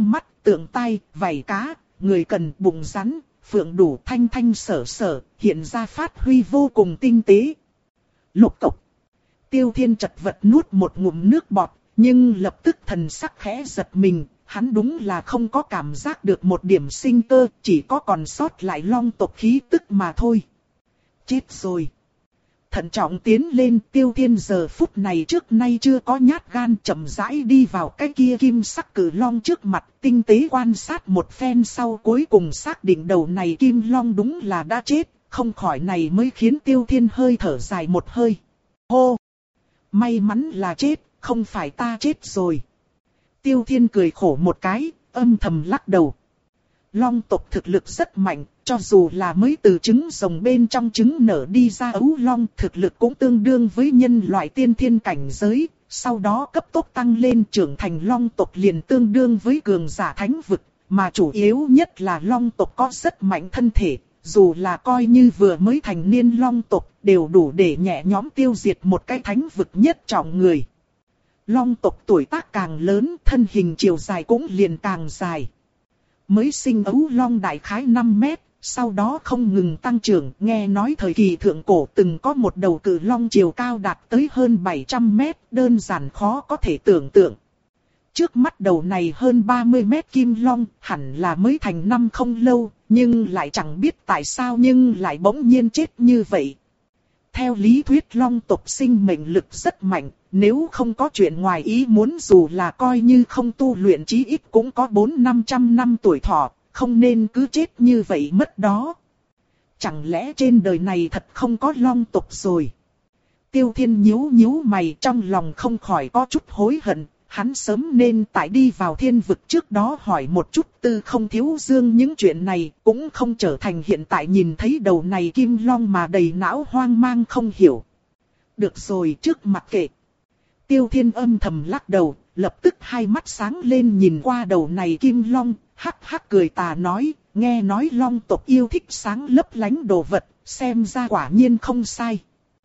tượng tai, vảy cá, người cần, bụng rắn, phượng đủ, thanh thanh sở sở, hiện ra phát huy vô cùng tinh tế. Lục cộc. Tiêu Thiên chật vật nuốt một ngụm nước bọt, nhưng lập tức thần sắc khẽ giật mình, hắn đúng là không có cảm giác được một điểm sinh cơ, chỉ có còn sót lại long tộc khí tức mà thôi. Chết rồi. Thận trọng tiến lên, Tiêu Thiên giờ phút này trước nay chưa có nhát gan, chậm rãi đi vào cái kia kim sắc cử long trước mặt, tinh tế quan sát một phen sau cuối cùng xác định đầu này kim long đúng là đã chết, không khỏi này mới khiến Tiêu Thiên hơi thở dài một hơi. Hô! May mắn là chết, không phải ta chết rồi. Tiêu Thiên cười khổ một cái, âm thầm lắc đầu. Long tộc thực lực rất mạnh, cho dù là mới từ trứng rồng bên trong trứng nở đi ra ấu long, thực lực cũng tương đương với nhân loại tiên thiên cảnh giới, sau đó cấp tốc tăng lên trưởng thành long tộc liền tương đương với cường giả thánh vực, mà chủ yếu nhất là long tộc có rất mạnh thân thể, dù là coi như vừa mới thành niên long tộc đều đủ để nhẹ nhõm tiêu diệt một cái thánh vực nhất trọng người. Long tộc tuổi tác càng lớn, thân hình chiều dài cũng liền càng dài. Mới sinh ấu long đại khái năm mét, sau đó không ngừng tăng trưởng, nghe nói thời kỳ thượng cổ từng có một đầu cự long chiều cao đạt tới hơn bảy trăm mét, đơn giản khó có thể tưởng tượng. Trước mắt đầu này hơn ba mươi mét kim long, hẳn là mới thành năm không lâu, nhưng lại chẳng biết tại sao nhưng lại bỗng nhiên chết như vậy. Theo lý thuyết long tộc sinh mệnh lực rất mạnh, nếu không có chuyện ngoài ý muốn dù là coi như không tu luyện chí ít cũng có bốn năm trăm năm tuổi thọ, không nên cứ chết như vậy mất đó. Chẳng lẽ trên đời này thật không có long tộc rồi? Tiêu Thiên nhíu nhíu mày, trong lòng không khỏi có chút hối hận. Hắn sớm nên tại đi vào thiên vực trước đó hỏi một chút Tư Không Thiếu Dương những chuyện này, cũng không trở thành hiện tại nhìn thấy đầu này kim long mà đầy não hoang mang không hiểu. Được rồi, trước mặt kệ. Tiêu Thiên âm thầm lắc đầu, lập tức hai mắt sáng lên nhìn qua đầu này kim long, hắc hắc cười tà nói, nghe nói long tộc yêu thích sáng lấp lánh đồ vật, xem ra quả nhiên không sai.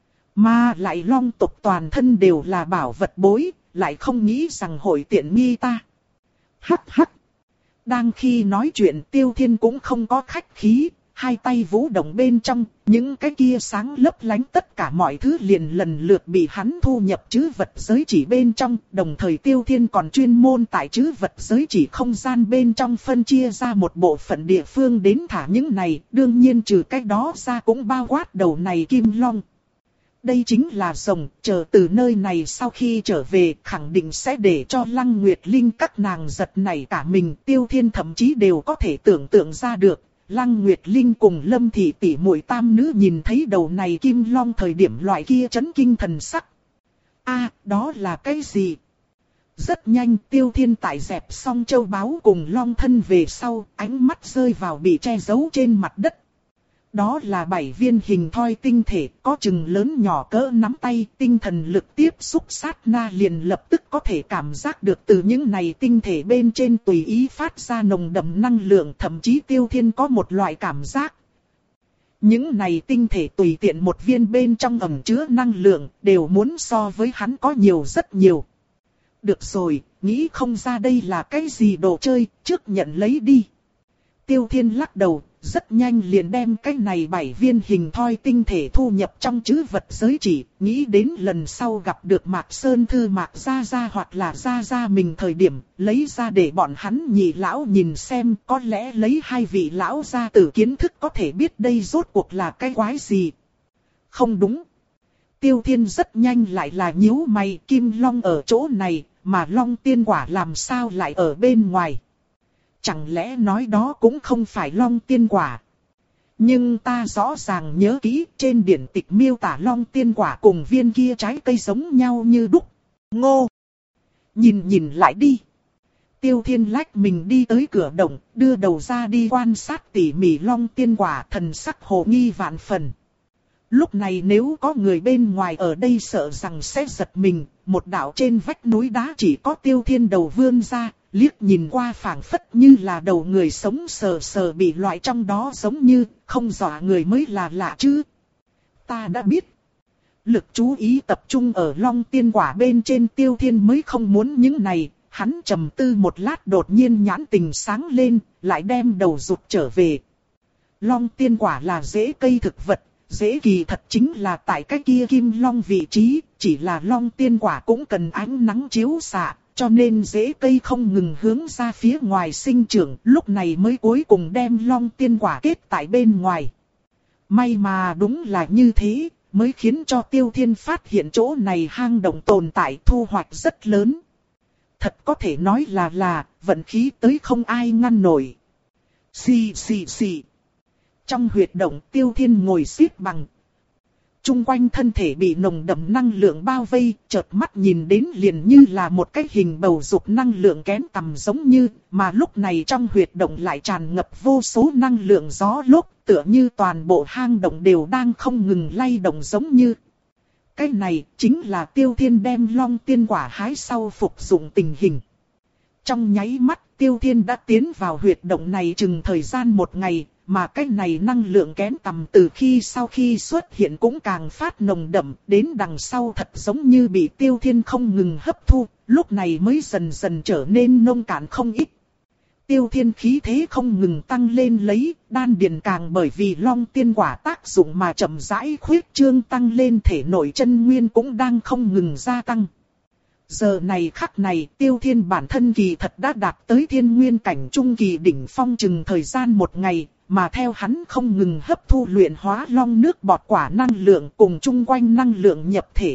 Mà lại long tộc toàn thân đều là bảo vật bối, lại không nghĩ rằng hội tiện nghi ta. Hắc hắc. Đang khi nói chuyện Tiêu Thiên cũng không có khách khí, hai tay vũ động bên trong, những cái kia sáng lấp lánh tất cả mọi thứ liền lần lượt bị hắn thu nhập trữ vật giới chỉ bên trong, đồng thời Tiêu Thiên còn chuyên môn tại trữ vật giới chỉ không gian bên trong phân chia ra một bộ phận địa phương đến thả những này, đương nhiên trừ cái đó ra cũng bao quát đầu này kim long. Đây chính là rồng, chờ từ nơi này sau khi trở về khẳng định sẽ để cho Lăng Nguyệt Linh các nàng giật nảy cả mình. Tiêu Thiên thậm chí đều có thể tưởng tượng ra được, Lăng Nguyệt Linh cùng Lâm Thị tỷ muội tam nữ nhìn thấy đầu này kim long thời điểm loại kia chấn kinh thần sắc. A, à, đó là cái gì? Rất nhanh Tiêu Thiên tại dẹp xong châu báu cùng long thân về sau, ánh mắt rơi vào bị che giấu trên mặt đất. Đó là bảy viên hình thoi tinh thể, có chừng lớn nhỏ cỡ nắm tay, tinh thần lực tiếp xúc sát na liền lập tức có thể cảm giác được từ những này tinh thể bên trên tùy ý phát ra nồng đậm năng lượng, thậm chí Tiêu Thiên có một loại cảm giác. Những này tinh thể tùy tiện một viên bên trong ẩn chứa năng lượng, đều muốn so với hắn có nhiều rất nhiều. Được rồi, nghĩ không ra đây là cái gì đồ chơi, trước nhận lấy đi. Tiêu Thiên lắc đầu, rất nhanh liền đem cái này bảy viên hình thoi tinh thể thu nhập trong trữ vật giới chỉ, nghĩ đến lần sau gặp được Mạc Sơn Thư Mạc Gia Gia hoặc là Gia Gia mình thời điểm, lấy ra để bọn hắn nhị lão nhìn xem, có lẽ lấy hai vị lão gia tử kiến thức có thể biết đây rốt cuộc là cái quái gì. Không đúng. Tiêu Thiên rất nhanh lại là nhíu mày, kim long ở chỗ này, mà long tiên quả làm sao lại ở bên ngoài. Chẳng lẽ nói đó cũng không phải long tiên quả. Nhưng ta rõ ràng nhớ kỹ trên điển tịch miêu tả long tiên quả cùng viên kia trái cây giống nhau như đúc. Ngô! Nhìn nhìn lại đi. Tiêu Thiên lách mình đi tới cửa động, đưa đầu ra đi quan sát tỉ mỉ long tiên quả, thần sắc hồ nghi vạn phần. Lúc này nếu có người bên ngoài ở đây sợ rằng sẽ giật mình, một đạo trên vách núi đá chỉ có Tiêu Thiên đầu vươn ra, liếc nhìn qua phảng phất như là đầu người sống sờ sờ bị loại trong đó giống như, không dọa người mới là lạ chứ. Ta đã biết. Lực chú ý tập trung ở long tiên quả bên trên Tiêu Thiên mới không muốn những này, hắn trầm tư một lát đột nhiên nhãn tình sáng lên, lại đem đầu rụt trở về. Long tiên quả là rễ cây thực vật, rễ kỳ thật chính là tại cái kia kim long vị trí, chỉ là long tiên quả cũng cần ánh nắng chiếu xạ, cho nên rễ cây không ngừng hướng ra phía ngoài sinh trưởng, lúc này mới cuối cùng đem long tiên quả kết tại bên ngoài. May mà đúng là như thế, mới khiến cho Tiêu Thiên phát hiện chỗ này hang động tồn tại thu hoạch rất lớn. Thật có thể nói là là, vận khí tới không ai ngăn nổi. Xì xì xì. Trong huyệt động Tiêu Thiên ngồi xếp bằng. Trung quanh thân thể bị nồng đậm năng lượng bao vây, chợt mắt nhìn đến liền như là một cái hình bầu dục năng lượng kén tầm giống như, mà lúc này trong huyệt động lại tràn ngập vô số năng lượng gió lốc, tựa như toàn bộ hang động đều đang không ngừng lay động giống như. Cái này chính là Tiêu Thiên đem long tiên quả hái sau phục dụng tình hình. Trong nháy mắt Tiêu Thiên đã tiến vào huyệt động này chừng thời gian một ngày, mà cái này năng lượng kén tầm từ khi sau khi xuất hiện cũng càng phát nồng đậm, đến đằng sau thật giống như bị Tiêu Thiên không ngừng hấp thu, lúc này mới dần dần trở nên nông cạn không ít. Tiêu Thiên khí thế không ngừng tăng lên lấy, đan điền càng bởi vì long tiên quả tác dụng mà chậm rãi khuyết trương tăng lên, thể nội chân nguyên cũng đang không ngừng gia tăng. Giờ này khắc này Tiêu Thiên bản thân kỳ thật đã đạt tới thiên nguyên cảnh trung kỳ đỉnh phong chừng thời gian một ngày, mà theo hắn không ngừng hấp thu luyện hóa long nước bọt quả năng lượng cùng chung quanh năng lượng nhập thể.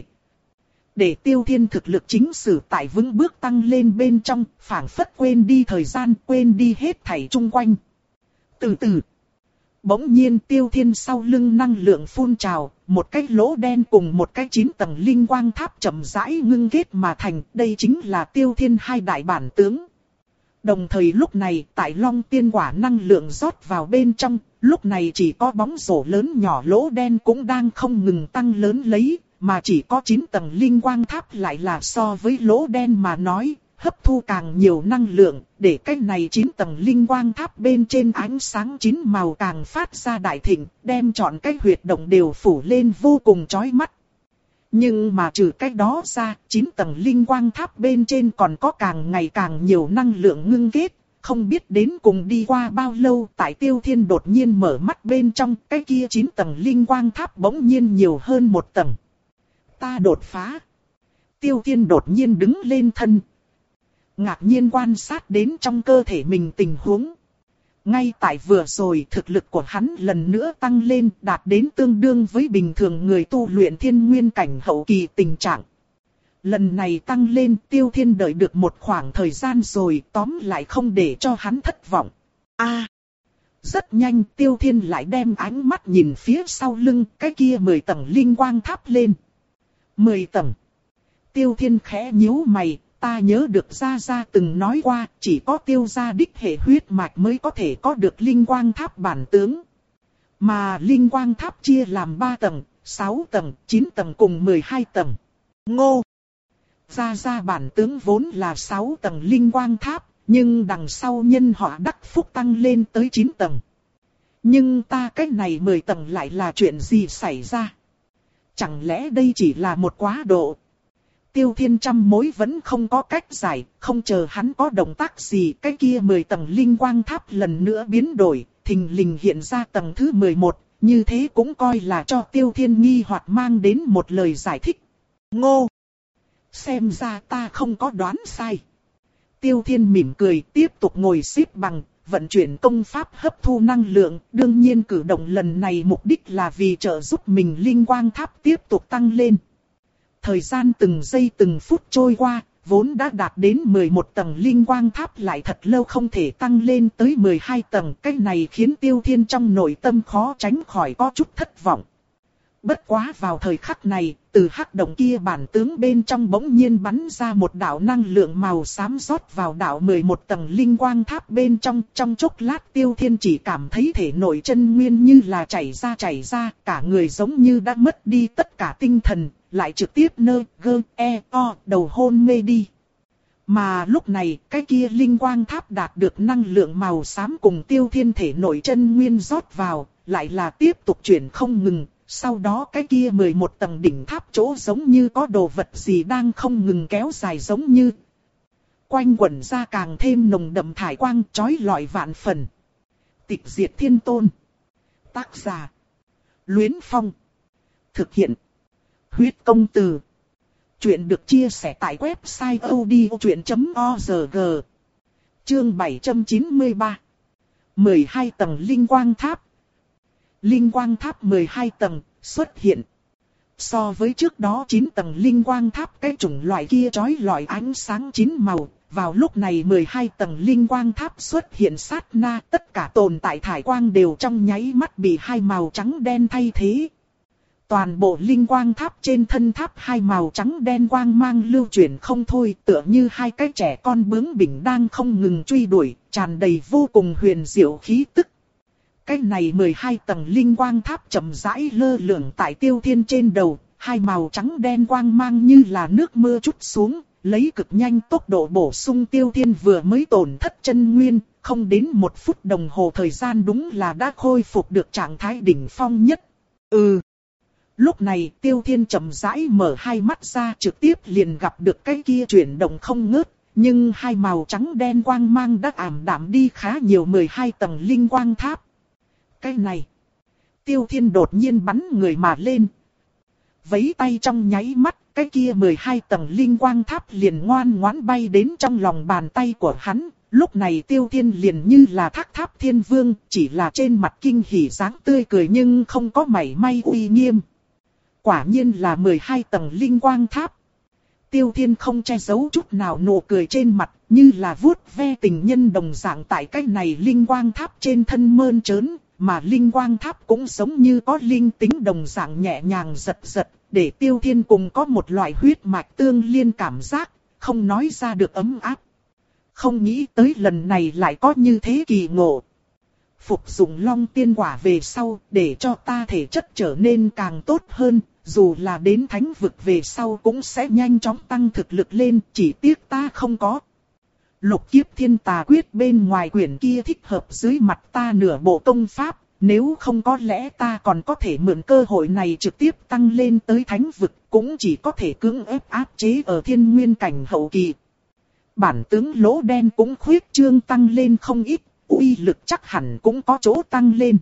Để Tiêu Thiên thực lực chính sử tại vững bước tăng lên bên trong, phảng phất quên đi thời gian, quên đi hết thảy chung quanh. Từ từ, bỗng nhiên Tiêu Thiên sau lưng năng lượng phun trào, một cái lỗ đen cùng một cái chín tầng linh quang tháp chậm rãi ngưng kết mà thành, đây chính là Tiêu Thiên hai đại bản tướng. Đồng thời lúc này, tại long tiên quả năng lượng rót vào bên trong, lúc này chỉ có bóng rổ lớn nhỏ lỗ đen cũng đang không ngừng tăng lớn lấy, mà chỉ có chín tầng linh quang tháp lại là so với lỗ đen mà nói, hấp thu càng nhiều năng lượng, để cái này chín tầng linh quang tháp bên trên ánh sáng chín màu càng phát ra đại thịnh, đem trọn cái huyệt động đều phủ lên vô cùng chói mắt. Nhưng mà trừ cái đó ra, chín tầng linh quang tháp bên trên còn có càng ngày càng nhiều năng lượng ngưng kết, không biết đến cùng đi qua bao lâu, tại Tiêu Thiên đột nhiên mở mắt bên trong, cái kia chín tầng linh quang tháp bỗng nhiên nhiều hơn một tầng. Ta đột phá. Tiêu Thiên đột nhiên đứng lên thân. Ngạc nhiên quan sát đến trong cơ thể mình tình huống. Ngay tại vừa rồi thực lực của hắn lần nữa tăng lên, đạt đến tương đương với bình thường người tu luyện thiên nguyên cảnh hậu kỳ tình trạng. Lần này tăng lên Tiêu Thiên đợi được một khoảng thời gian rồi, tóm lại không để cho hắn thất vọng. A, rất nhanh Tiêu Thiên lại đem ánh mắt nhìn phía sau lưng, cái kia mười tầng linh quang tháp lên. mười tầng. Tiêu Thiên khẽ nhíu mày, ta nhớ được Gia Gia từng nói qua, chỉ có Tiêu gia đích hệ huyết mạch mới có thể có được linh quang tháp bản tướng. Mà linh quang tháp chia làm ba tầng, sáu tầng, chín tầng cùng mười hai tầng. Ngô! Gia Gia bản tướng vốn là sáu tầng linh quang tháp, nhưng đằng sau nhân họ đắc phúc tăng lên tới chín tầng. Nhưng ta cách này mười tầng lại là chuyện gì xảy ra? Chẳng lẽ đây chỉ là một quá độ? Tiêu Thiên trăm mối vẫn không có cách giải, không chờ hắn có động tác gì, cái kia mười tầng linh quang tháp lần nữa biến đổi, thình lình hiện ra tầng thứ mười một, như thế cũng coi là cho Tiêu Thiên nghi hoặc mang đến một lời giải thích. Ngô! Xem ra ta không có đoán sai. Tiêu Thiên mỉm cười, tiếp tục ngồi xếp bằng, vận chuyển công pháp hấp thu năng lượng, đương nhiên cử động lần này mục đích là vì trợ giúp mình linh quang tháp tiếp tục tăng lên. Thời gian từng giây từng phút trôi qua, vốn đã đạt đến mười một tầng linh quang tháp lại thật lâu không thể tăng lên tới mười hai tầng. Cái này khiến Tiêu Thiên trong nội tâm khó tránh khỏi có chút thất vọng. Bất quá vào thời khắc này, từ hắc động kia bản tướng bên trong bỗng nhiên bắn ra một đạo năng lượng màu xám rót vào đạo mười một tầng linh quang tháp bên trong. Trong chốc lát Tiêu Thiên chỉ cảm thấy thể nội chân nguyên như là chảy ra chảy ra, cả người giống như đã mất đi tất cả tinh thần, lại trực tiếp nơ, gơ, e, o, đầu hôn mê đi. Mà lúc này, cái kia linh quang tháp đạt được năng lượng màu xám cùng Tiêu Thiên thể nội chân nguyên rót vào, lại là tiếp tục chuyển không ngừng. Sau đó cái kia mười một tầng đỉnh tháp chỗ giống như có đồ vật gì đang không ngừng kéo dài giống như. quanh quẩn ra càng thêm nồng đậm thải quang chói lọi vạn phần. Tịch diệt thiên tôn. Tác giả. Luyến Phong. Thực hiện. Huyết công từ. Chuyện được chia sẻ tại website odchuyện chấm org. Chương bảy trăm chín mươi ba. mười hai tầng linh quang tháp. Linh quang tháp mười hai tầng xuất hiện. So với trước đó chín tầng linh quang tháp cái chủng loại kia chói lọi ánh sáng chín màu, vào lúc này mười hai tầng linh quang tháp xuất hiện sát na, tất cả tồn tại thải quang đều trong nháy mắt bị hai màu trắng đen thay thế. Toàn bộ linh quang tháp trên thân tháp hai màu trắng đen quang mang lưu chuyển không thôi, tựa như hai cái trẻ con bướng bỉnh đang không ngừng truy đuổi, tràn đầy vô cùng huyền diệu khí tức. Cái này mười hai tầng linh quang tháp chậm rãi lơ lửng tại Tiêu Thiên trên đầu, hai màu trắng đen quang mang như là nước mưa trút xuống, lấy cực nhanh tốc độ bổ sung Tiêu Thiên vừa mới tổn thất chân nguyên, không đến một phút đồng hồ thời gian đúng là đã khôi phục được trạng thái đỉnh phong nhất. Ừ. Lúc này Tiêu Thiên chậm rãi mở hai mắt ra, trực tiếp liền gặp được cái kia chuyển động không ngớt, nhưng hai màu trắng đen quang mang đã ảm đạm đi khá nhiều mười hai tầng linh quang tháp. Cái này, Tiêu Thiên đột nhiên bắn người mà lên. Vấy tay trong nháy mắt, cái kia mười hai tầng linh quang tháp liền ngoan ngoãn bay đến trong lòng bàn tay của hắn. Lúc này Tiêu Thiên liền như là thác tháp thiên vương, chỉ là trên mặt kinh hỉ dáng tươi cười nhưng không có mảy may uy nghiêm. Quả nhiên là mười hai tầng linh quang tháp. Tiêu Thiên không che giấu chút nào nụ cười trên mặt, như là vuốt ve tình nhân đồng dạng tại cái này linh quang tháp trên thân mơn trớn. Mà linh quang tháp cũng giống như có linh tính đồng dạng nhẹ nhàng giật giật, để Tiêu Thiên cùng có một loại huyết mạch tương liên cảm giác, không nói ra được ấm áp. Không nghĩ tới lần này lại có như thế kỳ ngộ. Phục dụng long tiên quả về sau, để cho ta thể chất trở nên càng tốt hơn, dù là đến thánh vực về sau cũng sẽ nhanh chóng tăng thực lực lên, chỉ tiếc ta không có. Lục kiếp thiên tà quyết bên ngoài quyển kia thích hợp dưới mặt ta nửa bộ công pháp, nếu không có lẽ ta còn có thể mượn cơ hội này trực tiếp tăng lên tới thánh vực, cũng chỉ có thể cưỡng ép áp chế ở thiên nguyên cảnh hậu kỳ. Bản tướng lỗ đen cũng khuyết trương tăng lên không ít, uy lực chắc hẳn cũng có chỗ tăng lên.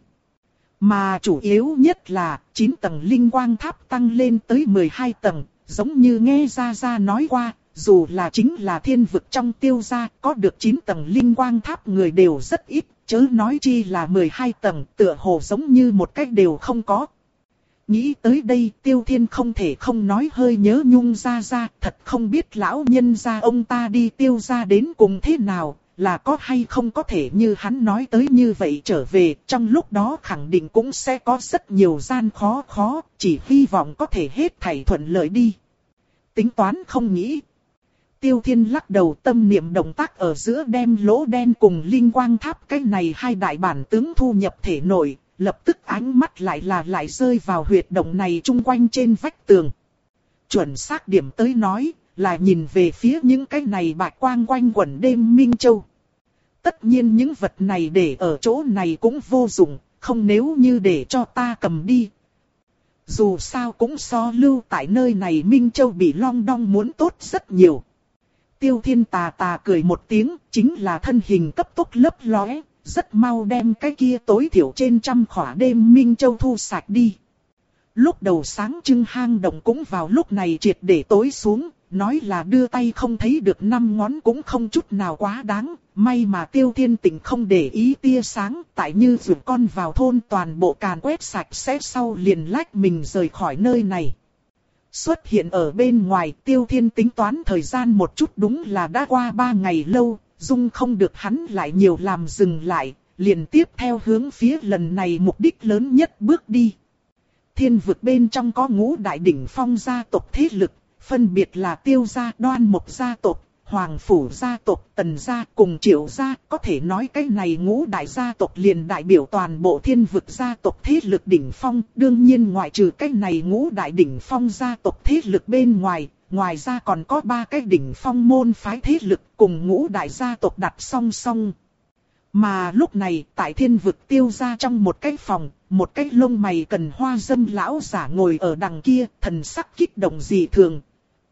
Mà chủ yếu nhất là chín tầng linh quang tháp tăng lên tới mười hai tầng, giống như nghe Gia Gia nói qua. Dù là chính là thiên vực trong Tiêu gia, có được chín tầng linh quang tháp người đều rất ít, chớ nói chi là mười hai tầng, tựa hồ giống như một cách đều không có. Nghĩ tới đây Tiêu Thiên không thể không nói hơi nhớ nhung Gia Gia, thật không biết lão nhân gia ông ta đi Tiêu gia đến cùng thế nào, là có hay không có thể như hắn nói tới như vậy trở về, trong lúc đó khẳng định cũng sẽ có rất nhiều gian khó khó, chỉ hy vọng có thể hết thảy thuận lợi đi. Tính toán không nghĩ. Tiêu Thiên lắc đầu, tâm niệm động tác ở giữa đem lỗ đen cùng linh quang tháp cái này hai đại bản tướng thu nhập thể nội, lập tức ánh mắt lại là lại rơi vào huyệt động này chung quanh trên vách tường. Chuẩn xác điểm tới nói, là nhìn về phía những cái này bạch quang quanh quẩn đêm minh châu. Tất nhiên những vật này để ở chỗ này cũng vô dụng, không nếu như để cho ta cầm đi. Dù sao cũng so lưu tại nơi này minh châu bị long đong muốn tốt rất nhiều. Tiêu Thiên tà tà cười một tiếng, chính là thân hình cấp tốc lấp lóe, rất mau đem cái kia tối thiểu trên trăm khỏa đêm minh châu thu sạch đi. Lúc đầu sáng trưng hang động cũng vào lúc này triệt để tối xuống, nói là đưa tay không thấy được năm ngón cũng không chút nào quá đáng, may mà Tiêu Thiên Tịnh không để ý tia sáng, tại như vượt con vào thôn toàn bộ càn quét sạch sẽ sau liền lách mình rời khỏi nơi này. Xuất hiện ở bên ngoài Tiêu Thiên tính toán thời gian một chút đúng là đã qua ba ngày lâu, dung không được hắn lại nhiều làm dừng lại, liền tiếp theo hướng phía lần này mục đích lớn nhất bước đi. Thiên vực bên trong có ngũ đại đỉnh phong gia tộc thế lực, phân biệt là Tiêu gia, Đoan Mộc gia tộc, Hoàng Phủ gia tộc, Tần gia cùng Triệu gia, có thể nói cái này ngũ đại gia tộc liền đại biểu toàn bộ thiên vực gia tộc thế lực đỉnh phong, đương nhiên ngoại trừ cái này ngũ đại đỉnh phong gia tộc thế lực bên ngoài, ngoài ra còn có ba cái đỉnh phong môn phái thế lực cùng ngũ đại gia tộc đặt song song. Mà lúc này tại thiên vực Tiêu gia trong một cái phòng, một cái lông mày cần hoa dâm lão giả ngồi ở đằng kia, thần sắc kích động dị thường.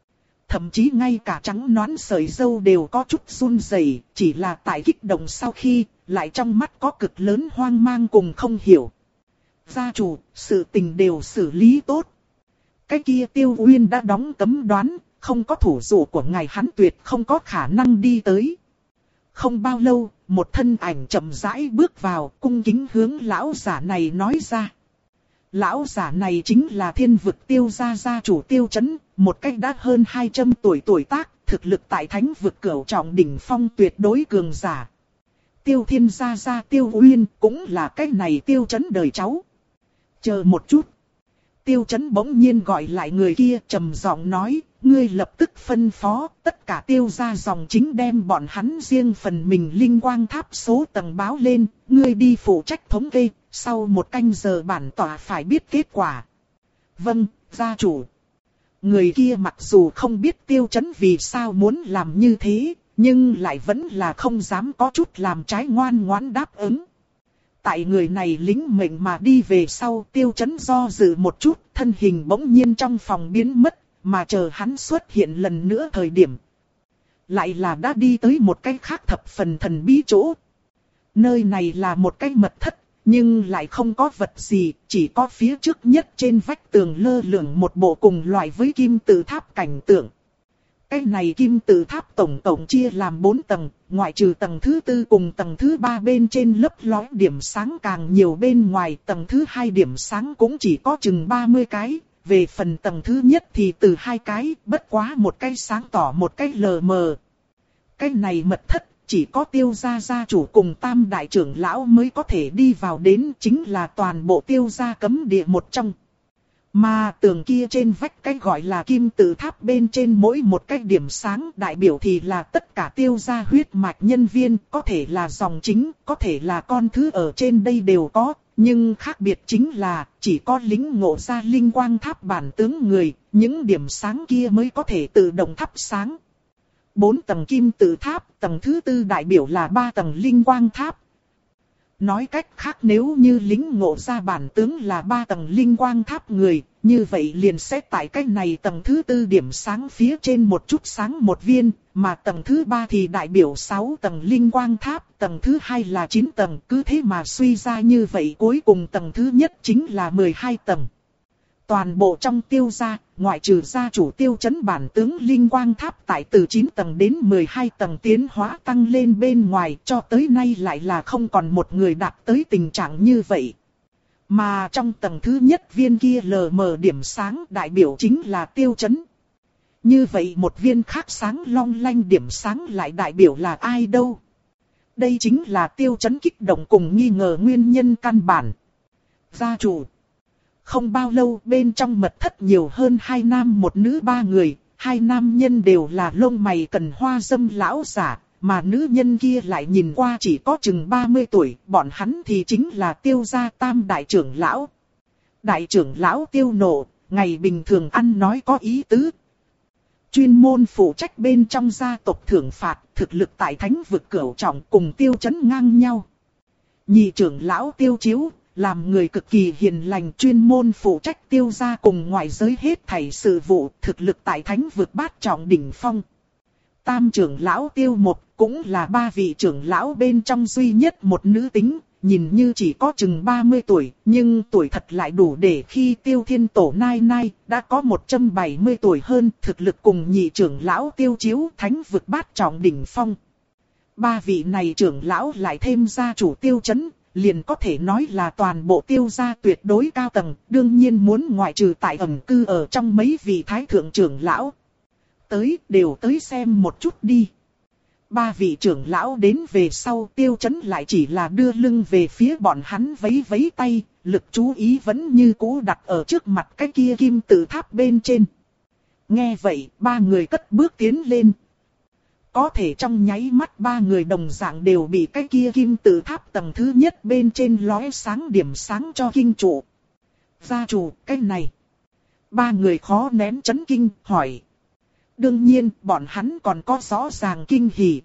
thậm chí ngay cả trắng nõn sợi râu đều có chút run rẩy, chỉ là tại kích động sau khi, lại trong mắt có cực lớn hoang mang cùng không hiểu. Gia chủ, sự tình đều xử lý tốt. Cái kia Tiêu Uyên đã đóng cấm đoán, không có thủ dụ của ngài hắn tuyệt không có khả năng đi tới. Không bao lâu, một thân ảnh chậm rãi bước vào, cung kính hướng lão giả này nói ra. Lão giả này chính là Thiên Vực Tiêu gia gia chủ Tiêu Chấn, một cách đã hơn hai trăm tuổi tuổi tác, thực lực tại Thánh Vực cửu trọng đỉnh phong tuyệt đối cường giả. Tiêu Thiên gia gia Tiêu Uyên cũng là cái này Tiêu Chấn đời cháu. Chờ một chút. Tiêu Chấn bỗng nhiên gọi lại người kia, trầm giọng nói, ngươi lập tức phân phó, tất cả Tiêu gia dòng chính đem bọn hắn riêng phần mình linh quang tháp số tầng báo lên, ngươi đi phụ trách thống kê, sau một canh giờ bản tỏa phải biết kết quả. Vâng, gia chủ. Người kia mặc dù không biết Tiêu Chấn vì sao muốn làm như thế, nhưng lại vẫn là không dám có chút làm trái ngoan ngoãn đáp ứng. Tại người này lính mệnh mà đi về sau, Tiêu Chấn do dự một chút, thân hình bỗng nhiên trong phòng biến mất, mà chờ hắn xuất hiện lần nữa thời điểm. Lại là đã đi tới một cái khác thập phần thần bí chỗ. Nơi này là một cái mật thất, nhưng lại không có vật gì, chỉ có phía trước nhất trên vách tường lơ lửng một bộ cùng loại với kim tự tháp cảnh tượng. Cái này kim tự tháp tổng tổng chia làm bốn tầng, ngoại trừ tầng thứ tư cùng tầng thứ ba bên trên lấp lóe điểm sáng càng nhiều bên ngoài, tầng thứ hai điểm sáng cũng chỉ có chừng ba mươi cái, về phần tầng thứ nhất thì từ hai cái, bất quá một cái sáng tỏ một cái lờ mờ. Cái này mật thất, chỉ có Tiêu gia gia chủ cùng tam đại trưởng lão mới có thể đi vào đến, chính là toàn bộ Tiêu gia cấm địa một trong. Mà tường kia trên vách cái gọi là kim tự tháp bên trên mỗi một cái điểm sáng đại biểu thì là tất cả Tiêu gia huyết mạch nhân viên, có thể là dòng chính, có thể là con thứ ở trên đây đều có, nhưng khác biệt chính là chỉ có lĩnh ngộ ra linh quang tháp bản tướng người, những điểm sáng kia mới có thể tự động thắp sáng. Bốn tầng kim tự tháp, tầng thứ tư đại biểu là ba tầng linh quang tháp. Nói cách khác nếu như lĩnh ngộ ra bản tướng là ba tầng linh quang tháp người, như vậy liền sẽ tại cách này tầng thứ tư điểm sáng phía trên một chút sáng một viên, mà tầng thứ ba thì đại biểu sáu tầng linh quang tháp, tầng thứ hai là chín tầng, cứ thế mà suy ra như vậy cuối cùng tầng thứ nhất chính là mười hai tầng. Toàn bộ trong Tiêu gia, ngoại trừ gia chủ Tiêu Chấn bản tướng linh quang tháp tại từ chín tầng đến mười hai tầng tiến hóa tăng lên bên ngoài, cho tới nay lại là không còn một người đạt tới tình trạng như vậy. Mà trong tầng thứ nhất viên kia lờ mờ điểm sáng đại biểu chính là Tiêu Chấn. Như vậy một viên khác sáng long lanh điểm sáng lại đại biểu là ai đâu? Đây chính là Tiêu Chấn kích động cùng nghi ngờ nguyên nhân căn bản. Gia chủ. Không bao lâu bên trong mật thất nhiều hơn hai nam một nữ ba người, hai nam nhân đều là lông mày cần hoa dâm lão giả, mà nữ nhân kia lại nhìn qua chỉ có chừng ba mươi tuổi, bọn hắn thì chính là Tiêu gia tam đại trưởng lão. Đại trưởng lão Tiêu Nộ, ngày bình thường ăn nói có ý tứ. Chuyên môn phụ trách bên trong gia tộc thưởng phạt, thực lực tại Thánh Vực cửu trọng cùng Tiêu Chấn ngang nhau. Nhị trưởng lão Tiêu Chiếu, làm người cực kỳ hiền lành chuyên môn phụ trách Tiêu gia cùng ngoại giới hết thảy sự vụ, thực lực tại Thánh Vực bát trọng đỉnh phong. Tam trưởng lão Tiêu Một cũng là ba vị trưởng lão bên trong duy nhất một nữ tính, nhìn như chỉ có chừng ba mươi tuổi, nhưng tuổi thật lại đủ để khi Tiêu Thiên Tổ nai nai đã có một trăm bảy mươi tuổi hơn, thực lực cùng nhị trưởng lão Tiêu Chiếu Thánh Vực bát trọng đỉnh phong. Ba vị này trưởng lão lại thêm gia chủ Tiêu Chấn, liền có thể nói là toàn bộ Tiêu gia tuyệt đối cao tầng, đương nhiên muốn ngoại trừ tại ẩn cư ở trong mấy vị thái thượng trưởng lão. Tới, đều tới xem một chút đi. Ba vị trưởng lão đến về sau Tiêu Chấn lại chỉ là đưa lưng về phía bọn hắn vẫy vẫy tay, lực chú ý vẫn như cũ đặt ở trước mặt cái kia kim tự tháp bên trên. Nghe vậy, ba người cất bước tiến lên. Có thể trong nháy mắt ba người đồng dạng đều bị cái kia kim tự tháp tầng thứ nhất bên trên lóe sáng điểm sáng cho kinh trụ. Gia chủ, cái này. Ba người khó nén chấn kinh, hỏi. Đương nhiên, bọn hắn còn có rõ ràng kinh hỉ.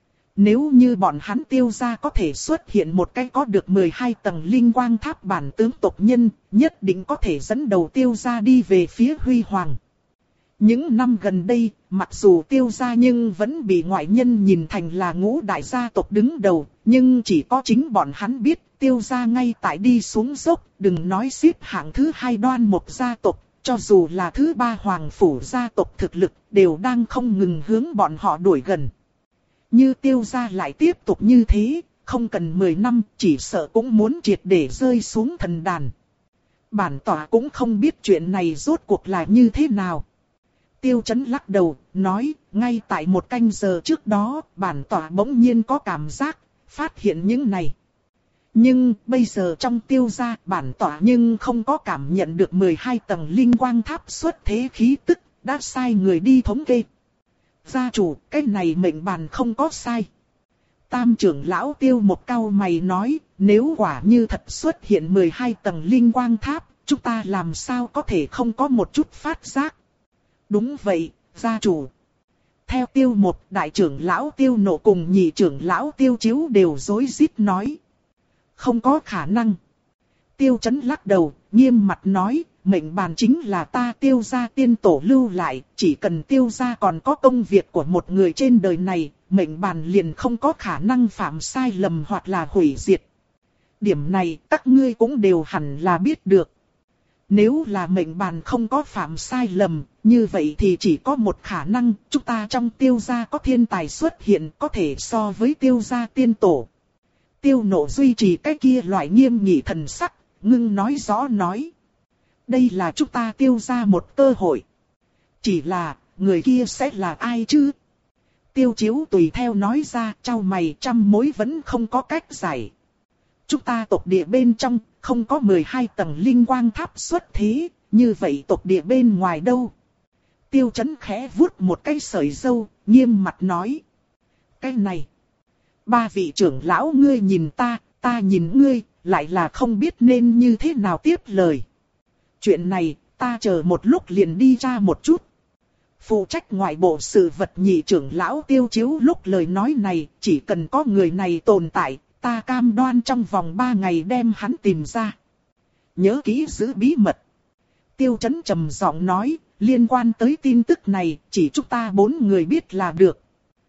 Nếu như bọn hắn Tiêu gia có thể xuất hiện một cái có được mười hai tầng linh quang tháp bản tướng tộc nhân, nhất định có thể dẫn đầu Tiêu gia đi về phía huy hoàng. Những năm gần đây, mặc dù Tiêu gia nhưng vẫn bị ngoại nhân nhìn thành là ngũ đại gia tộc đứng đầu, nhưng chỉ có chính bọn hắn biết Tiêu gia ngay tại đi xuống dốc, đừng nói xếp hạng thứ hai đoan một gia tộc, cho dù là thứ ba hoàng phủ gia tộc thực lực đều đang không ngừng hướng bọn họ đuổi gần. Như Tiêu gia lại tiếp tục như thế, không cần mười năm chỉ sợ cũng muốn triệt để rơi xuống thần đàn. Bản tỏa cũng không biết chuyện này rốt cuộc là như thế nào. Tiêu Chấn lắc đầu, nói, ngay tại một canh giờ trước đó, bản tỏa bỗng nhiên có cảm giác, phát hiện những này. Nhưng, bây giờ trong Tiêu gia, bản tỏa nhưng không có cảm nhận được mười hai tầng linh quang tháp xuất thế khí tức, đã sai người đi thống kê. Gia chủ, cái này mệnh bàn không có sai. Tam trưởng lão Tiêu một cau mày nói, nếu quả như thật xuất hiện mười hai tầng linh quang tháp, chúng ta làm sao có thể không có một chút phát giác. Đúng vậy, gia chủ. Theo Tiêu một, đại trưởng lão Tiêu Nộ cùng nhị trưởng lão Tiêu Chiếu đều rối rít nói. Không có khả năng. Tiêu Chấn lắc đầu, nghiêm mặt nói, mệnh bàn chính là ta Tiêu gia tiên tổ lưu lại, chỉ cần Tiêu gia còn có công việc của một người trên đời này, mệnh bàn liền không có khả năng phạm sai lầm hoặc là hủy diệt. Điểm này các ngươi cũng đều hẳn là biết được. Nếu là mệnh bàn không có phạm sai lầm, như vậy thì chỉ có một khả năng, chúng ta trong Tiêu gia có thiên tài xuất hiện có thể so với Tiêu gia tiên tổ. Tiêu Nộ duy trì cái kia loại nghiêm nghị thần sắc, ngưng nói rõ nói. Đây là chúng ta Tiêu gia một cơ hội. Chỉ là, người kia sẽ là ai chứ? Tiêu Chiếu tùy theo nói ra, trao mày trăm mối vẫn không có cách giải. Chúng ta tộc địa bên trong, không có mười hai tầng linh quang tháp xuất thế, như vậy tộc địa bên ngoài đâu? Tiêu Chấn khẽ vuốt một cái sợi râu, nghiêm mặt nói. Cái này, ba vị trưởng lão ngươi nhìn ta, ta nhìn ngươi, lại là không biết nên như thế nào tiếp lời. Chuyện này, ta chờ một lúc liền đi ra một chút. Phụ trách ngoại bộ sự vật nhị trưởng lão Tiêu Chiếu lúc lời nói này, chỉ cần có người này tồn tại, ta cam đoan trong vòng ba ngày đem hắn tìm ra. Nhớ kỹ giữ bí mật. Tiêu Chấn trầm giọng nói, liên quan tới tin tức này, chỉ chúng ta bốn người biết là được.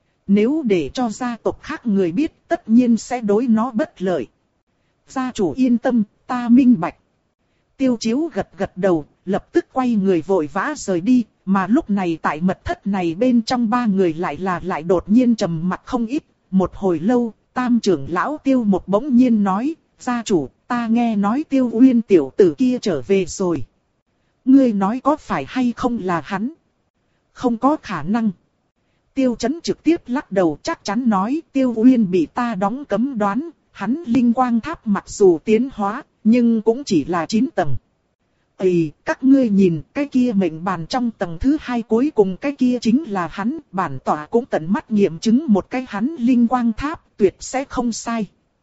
Nếu để cho gia tộc khác người biết, tất nhiên sẽ đối nó bất lợi. Gia chủ yên tâm, ta minh bạch. Tiêu Chiếu gật gật đầu, lập tức quay người vội vã rời đi, mà lúc này tại mật thất này bên trong ba người lại là lại đột nhiên trầm mặt không ít. Một hồi lâu, tam trưởng lão Tiêu một bỗng nhiên nói, gia chủ, ta nghe nói Tiêu Uyên tiểu tử kia trở về rồi. Ngươi nói có phải hay không là hắn? Không có khả năng. Tiêu Chấn trực tiếp lắc đầu chắc chắn nói Tiêu Uyên bị ta đóng cấm đoán, hắn linh quang tháp mặc dù tiến hóa, nhưng cũng chỉ là chín tầng. Ây, các ngươi nhìn, cái kia mệnh bàn trong tầng thứ hai cuối cùng cái kia chính là hắn, bản tỏa cũng tận mắt nghiệm chứng một cái hắn linh quang tháp, tuyệt sẽ không sai.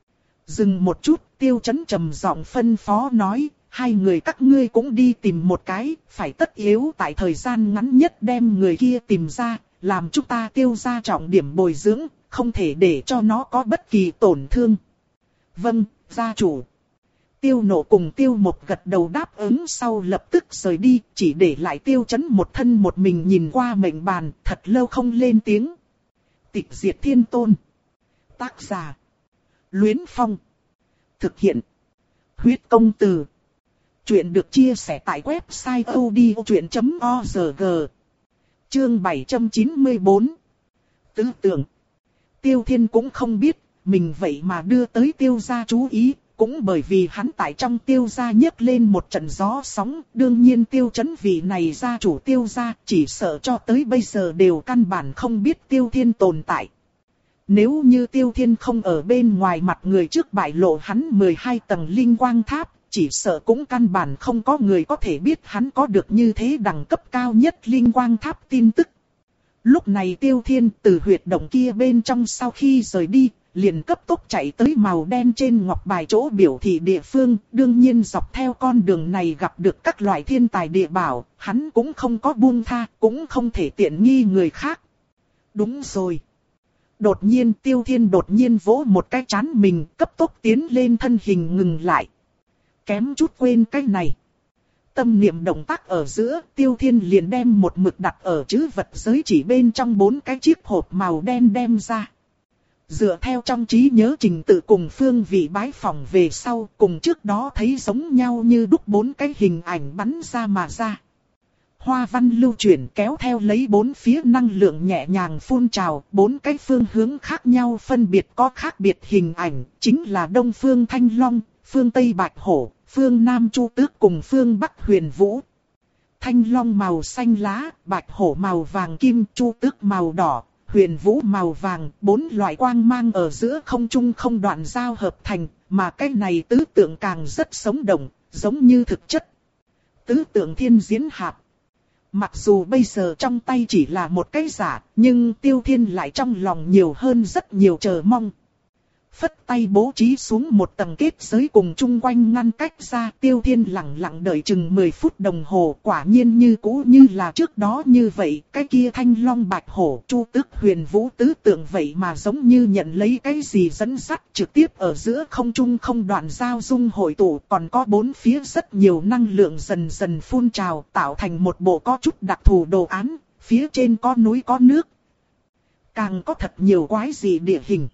Dừng một chút, Tiêu Chấn trầm giọng phân phó nói, hai người các ngươi cũng đi tìm một cái, phải tất yếu tại thời gian ngắn nhất đem người kia tìm ra, làm chúng ta Tiêu gia trọng điểm bồi dưỡng, không thể để cho nó có bất kỳ tổn thương. Vâng, gia chủ. Tiêu Nộ cùng Tiêu một gật đầu đáp ứng sau lập tức rời đi, chỉ để lại Tiêu Chấn một thân một mình nhìn qua mệnh bàn, thật lâu không lên tiếng. Tịch diệt thiên tôn. Tác giả. Luyến Phong. Thực hiện. Huyết công từ. Chuyện được chia sẻ tại website odchuyện chấm org. Chương bảy trăm chín mươi bốn. Tứ tưởng. Tiêu Thiên cũng không biết, mình vậy mà đưa tới Tiêu gia chú ý. Cũng bởi vì hắn tại trong Tiêu gia nhấc lên một trận gió sóng, đương nhiên Tiêu Chấn vị này gia chủ Tiêu gia chỉ sợ cho tới bây giờ đều căn bản không biết Tiêu Thiên tồn tại. Nếu như Tiêu Thiên không ở bên ngoài mặt người trước bại lộ hắn mười hai tầng linh quang tháp, chỉ sợ cũng căn bản không có người có thể biết hắn có được như thế đẳng cấp cao nhất linh quang tháp tin tức. Lúc này Tiêu Thiên từ huyệt động kia bên trong sau khi rời đi, liền cấp tốc chạy tới màu đen trên ngọc bài chỗ biểu thị địa phương, đương nhiên dọc theo con đường này gặp được các loại thiên tài địa bảo, hắn cũng không có buông tha, cũng không thể tiện nghi người khác. Đúng rồi. Đột nhiên Tiêu Thiên đột nhiên vỗ một cái trán mình, cấp tốc tiến lên thân hình ngừng lại. Kém chút quên cái này. Tâm niệm động tác ở giữa, Tiêu Thiên liền đem một mực đặt ở chữ vật giới chỉ bên trong bốn cái chiếc hộp màu đen đem ra. Dựa theo trong trí nhớ trình tự cùng phương vị bái phỏng về sau, cùng trước đó thấy giống nhau như đúc bốn cái hình ảnh bắn ra mà ra. Hoa văn lưu chuyển kéo theo lấy bốn phía năng lượng nhẹ nhàng phun trào, bốn cái phương hướng khác nhau phân biệt có khác biệt hình ảnh, chính là Đông Phương Thanh Long, phương Tây Bạch Hổ, phương Nam Chu Tước cùng phương Bắc Huyền Vũ. Thanh Long màu xanh lá, Bạch Hổ màu vàng kim, Chu Tước màu đỏ, Huyền Vũ màu vàng, bốn loại quang mang ở giữa không trung không đoạn giao hợp thành, mà cái này tứ tượng càng rất sống động, giống như thực chất. Tứ tượng thiên diễn hạp. Mặc dù bây giờ trong tay chỉ là một cái giả, nhưng Tiêu Thiên lại trong lòng nhiều hơn rất nhiều chờ mong. Phất tay bố trí xuống một tầng kết giới cùng chung quanh ngăn cách ra, Tiêu Thiên lặng lặng đợi chừng mười phút đồng hồ, quả nhiên như cũ như là trước đó như vậy, cái kia Thanh Long Bạch Hổ, Chu Tước Huyền Vũ tứ tượng vậy mà giống như nhận lấy cái gì dẫn dắt trực tiếp ở giữa không trung không đoạn giao dung hội tụ, còn có bốn phía rất nhiều năng lượng dần dần phun trào, tạo thành một bộ có chút đặc thù đồ án, phía trên có núi có nước, càng có thật nhiều quái dị địa hình.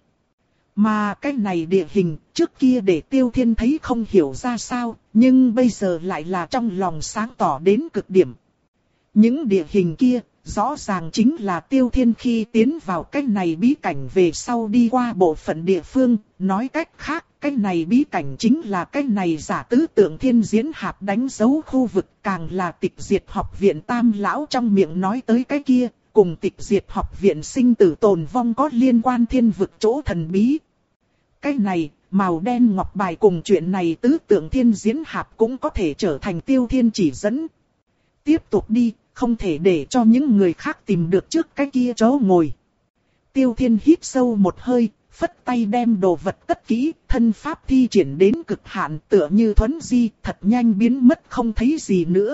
Mà cái này địa hình, trước kia để Tiêu Thiên thấy không hiểu ra sao, nhưng bây giờ lại là trong lòng sáng tỏ đến cực điểm. Những địa hình kia, rõ ràng chính là Tiêu Thiên khi tiến vào cái này bí cảnh về sau đi qua bộ phận địa phương, nói cách khác, cái này bí cảnh chính là cái này giả tứ tượng thiên diễn hạp đánh dấu khu vực, càng là tịch diệt học viện Tam Lão trong miệng nói tới cái kia. Cùng tịch diệt học viện sinh tử tồn vong có liên quan thiên vực chỗ thần bí. Cái này, màu đen ngọc bài cùng chuyện này tứ tượng thiên diễn hạp cũng có thể trở thành Tiêu Thiên chỉ dẫn. Tiếp tục đi, không thể để cho những người khác tìm được trước cái kia chỗ ngồi. Tiêu Thiên hít sâu một hơi, phất tay đem đồ vật cất kỹ, thân pháp thi triển đến cực hạn tựa như thuấn di, thật nhanh biến mất không thấy gì nữa.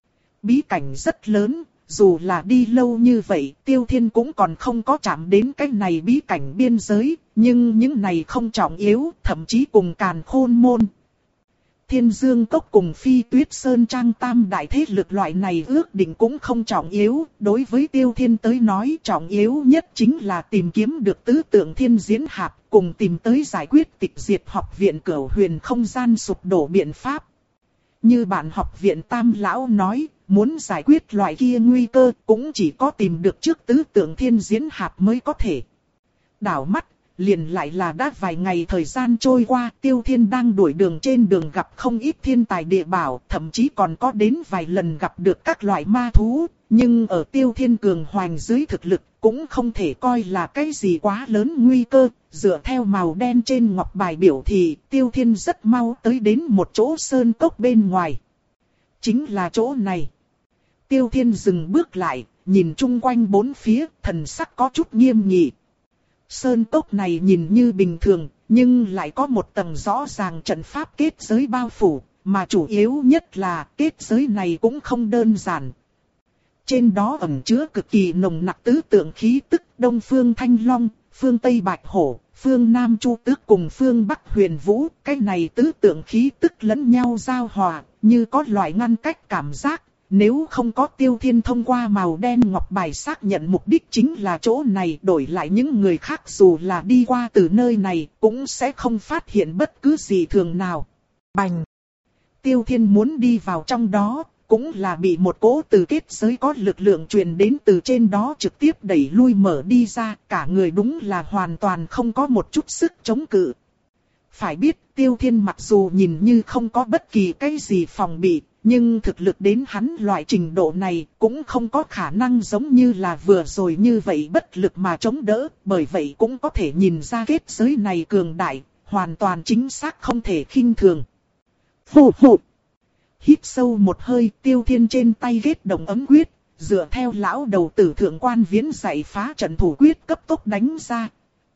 Bí cảnh rất lớn. Dù là đi lâu như vậy, Tiêu Thiên cũng còn không có chạm đến cái này bí cảnh biên giới, nhưng những này không trọng yếu, thậm chí cùng Càn Khôn Môn. Thiên Dương Cốc cùng Phi Tuyết Sơn Trang tam đại thế lực loại này ước định cũng không trọng yếu, đối với Tiêu Thiên tới nói trọng yếu nhất chính là tìm kiếm được tứ tượng thiên diễn hạp, cùng tìm tới giải quyết tịch diệt học viện Cửu Huyền không gian sụp đổ biện pháp. Như bạn học viện Tam Lão nói, muốn giải quyết loại kia nguy cơ cũng chỉ có tìm được trước tứ tượng thiên diễn hạp mới có thể. Đảo mắt, liền lại là đã vài ngày thời gian trôi qua, Tiêu Thiên đang đuổi đường trên đường gặp không ít thiên tài địa bảo, thậm chí còn có đến vài lần gặp được các loại ma thú, nhưng ở Tiêu Thiên cường hoành dưới thực lực cũng không thể coi là cái gì quá lớn nguy cơ. Dựa theo màu đen trên ngọc bài biểu thì Tiêu Thiên rất mau tới đến một chỗ sơn cốc bên ngoài. Chính là chỗ này. Tiêu Thiên dừng bước lại, nhìn chung quanh bốn phía, thần sắc có chút nghiêm nghị. Sơn cốc này nhìn như bình thường, nhưng lại có một tầng rõ ràng trận pháp kết giới bao phủ, mà chủ yếu nhất là kết giới này cũng không đơn giản. Trên đó ẩn chứa cực kỳ nồng nặc tứ tượng khí tức Đông Phương Thanh Long, phương Tây Bạch Hổ, phương Nam Chu Tước cùng phương Bắc Huyền Vũ. Cái này tứ tượng khí tức lẫn nhau giao hòa, như có loại ngăn cách cảm giác. Nếu không có Tiêu Thiên thông qua màu đen ngọc bài xác nhận mục đích chính là chỗ này, đổi lại những người khác dù là đi qua từ nơi này cũng sẽ không phát hiện bất cứ gì thường nào. Bành! Tiêu Thiên muốn đi vào trong đó, cũng là bị một cỗ từ kết giới có lực lượng truyền đến từ trên đó trực tiếp đẩy lui mở đi ra, cả người đúng là hoàn toàn không có một chút sức chống cự. Phải biết, Tiêu Thiên mặc dù nhìn như không có bất kỳ cái gì phòng bị, nhưng thực lực đến hắn loại trình độ này cũng không có khả năng giống như là vừa rồi như vậy bất lực mà chống đỡ, bởi vậy cũng có thể nhìn ra kết giới này cường đại, hoàn toàn chính xác không thể khinh thường. Phù phù! Hít sâu một hơi, Tiêu Thiên trên tay ghét đồng ấm quyết, dựa theo lão đầu tử thượng quan viễn dạy phá trận thủ quyết cấp tốc đánh ra.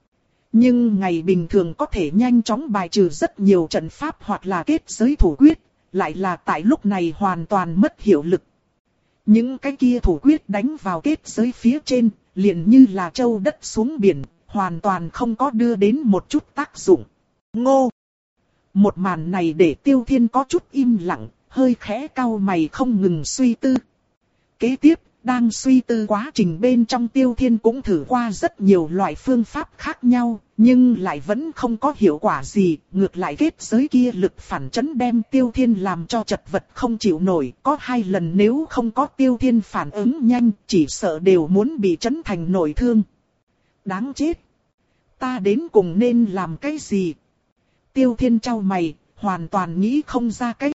Nhưng ngày bình thường có thể nhanh chóng bài trừ rất nhiều trận pháp hoặc là kết giới thủ quyết, lại là tại lúc này hoàn toàn mất hiệu lực. Những cái kia thủ quyết đánh vào kết giới phía trên, liền như là châu đất xuống biển, hoàn toàn không có đưa đến một chút tác dụng. Ngô! Một màn này để Tiêu Thiên có chút im lặng, hơi khẽ cau mày không ngừng suy tư. Kế tiếp, đang suy tư quá trình bên trong Tiêu Thiên cũng thử qua rất nhiều loại phương pháp khác nhau, nhưng lại vẫn không có hiệu quả gì, ngược lại kết giới kia lực phản chấn đem Tiêu Thiên làm cho chật vật không chịu nổi, có hai lần nếu không có Tiêu Thiên phản ứng nhanh, chỉ sợ đều muốn bị chấn thành nội thương. Đáng chết! Ta đến cùng nên làm cái gì? Tiêu Thiên chau mày, hoàn toàn nghĩ không ra cái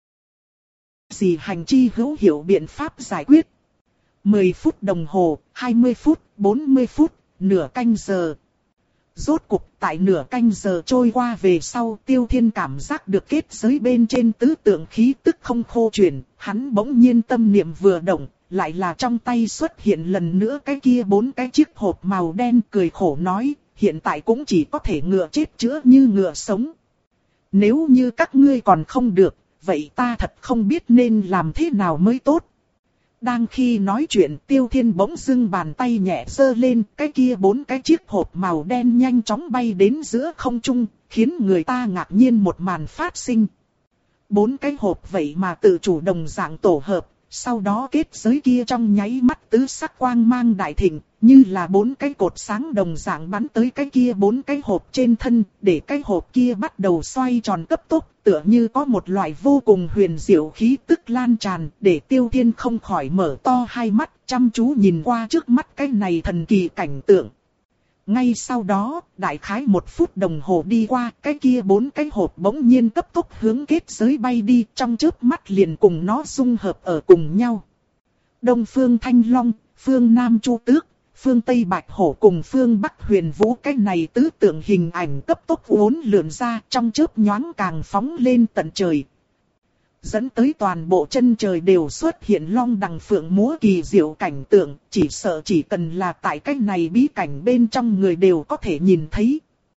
gì hành chi hữu hiệu biện pháp giải quyết. mười phút đồng hồ, hai mươi phút, bốn mươi phút, nửa canh giờ. Rốt cục tại nửa canh giờ trôi qua về sau, Tiêu Thiên cảm giác được kết giới bên trên tứ tượng khí tức không khô chuyển, hắn bỗng nhiên tâm niệm vừa động, lại là trong tay xuất hiện lần nữa cái kia bốn cái chiếc hộp màu đen, cười khổ nói, hiện tại cũng chỉ có thể ngựa chết chữa như ngựa sống. Nếu như các ngươi còn không được, vậy ta thật không biết nên làm thế nào mới tốt. Đang khi nói chuyện, Tiêu Thiên bỗng dưng bàn tay nhẹ giơ lên, cái kia bốn cái chiếc hộp màu đen nhanh chóng bay đến giữa không trung, khiến người ta ngạc nhiên một màn phát sinh. Bốn cái hộp vậy mà tự chủ đồng dạng tổ hợp, sau đó kết giới kia trong nháy mắt tứ sắc quang mang đại thịnh, như là bốn cái cột sáng đồng dạng bắn tới cái kia bốn cái hộp trên thân, để cái hộp kia bắt đầu xoay tròn cấp tốc, tựa như có một loại vô cùng huyền diệu khí tức lan tràn, để Tiêu Thiên không khỏi mở to hai mắt, chăm chú nhìn qua trước mắt cái này thần kỳ cảnh tượng. Ngay sau đó, đại khái một phút đồng hồ đi qua, cái kia bốn cái hộp bỗng nhiên cấp tốc hướng kết giới bay đi, trong chớp mắt liền cùng nó dung hợp ở cùng nhau. Đông phương Thanh Long, phương Nam Chu Tước, phương Tây Bạch Hổ cùng phương Bắc Huyền Vũ, cái này tứ tượng hình ảnh cấp tốc uốn lượn ra, trong chớp nhoáng càng phóng lên tận trời. Dẫn tới toàn bộ chân trời đều xuất hiện long đằng phượng múa kỳ diệu cảnh tượng, chỉ sợ chỉ cần là tại cái này bí cảnh bên trong người đều có thể nhìn thấy.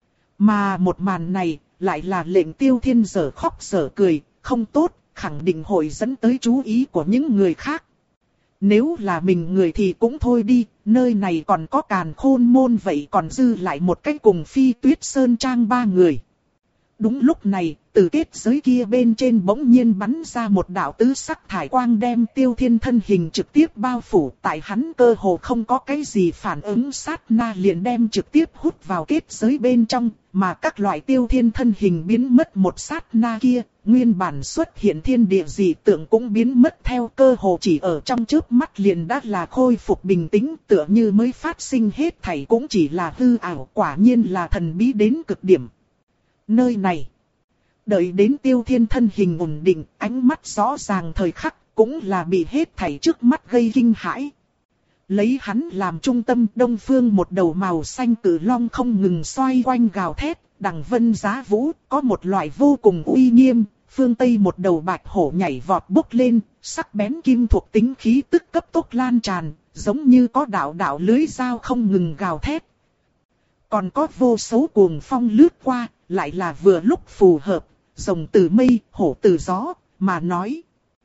Mà một màn này, lại là lệnh Tiêu Thiên dở khóc dở cười, không tốt, khẳng định hội dẫn tới chú ý của những người khác. Nếu là mình người thì cũng thôi đi, nơi này còn có Càn Khôn Môn vậy còn dư lại một cái cùng Phi Tuyết Sơn Trang ba người. Đúng lúc này, từ kết giới kia bên trên bỗng nhiên bắn ra một đạo tứ sắc thải quang đem Tiêu Thiên thân hình trực tiếp bao phủ, tại hắn cơ hồ không có cái gì phản ứng sát na liền đem trực tiếp hút vào kết giới bên trong, mà các loại Tiêu Thiên thân hình biến mất một sát na kia, nguyên bản xuất hiện thiên địa dị tượng cũng biến mất theo, cơ hồ chỉ ở trong chớp mắt liền đã là khôi phục bình tĩnh, tựa như mới phát sinh hết thảy cũng chỉ là hư ảo, quả nhiên là thần bí đến cực điểm. Nơi này, đợi đến Tiêu Thiên thân hình ổn định, ánh mắt rõ ràng thời khắc, cũng là bị hết thảy trước mắt gây kinh hãi. Lấy hắn làm trung tâm, đông phương một đầu màu xanh cử long không ngừng xoay quanh gào thét, đằng vân giá vũ, có một loại vô cùng uy nghiêm. Phương Tây một đầu bạch hổ nhảy vọt bốc lên, sắc bén kim thuộc tính khí tức cấp tốc lan tràn, giống như có đạo đạo lưới dao không ngừng gào thét. Còn có vô số cuồng phong lướt qua, lại là vừa lúc phù hợp, rồng từ mây, hổ từ gió, mà nói.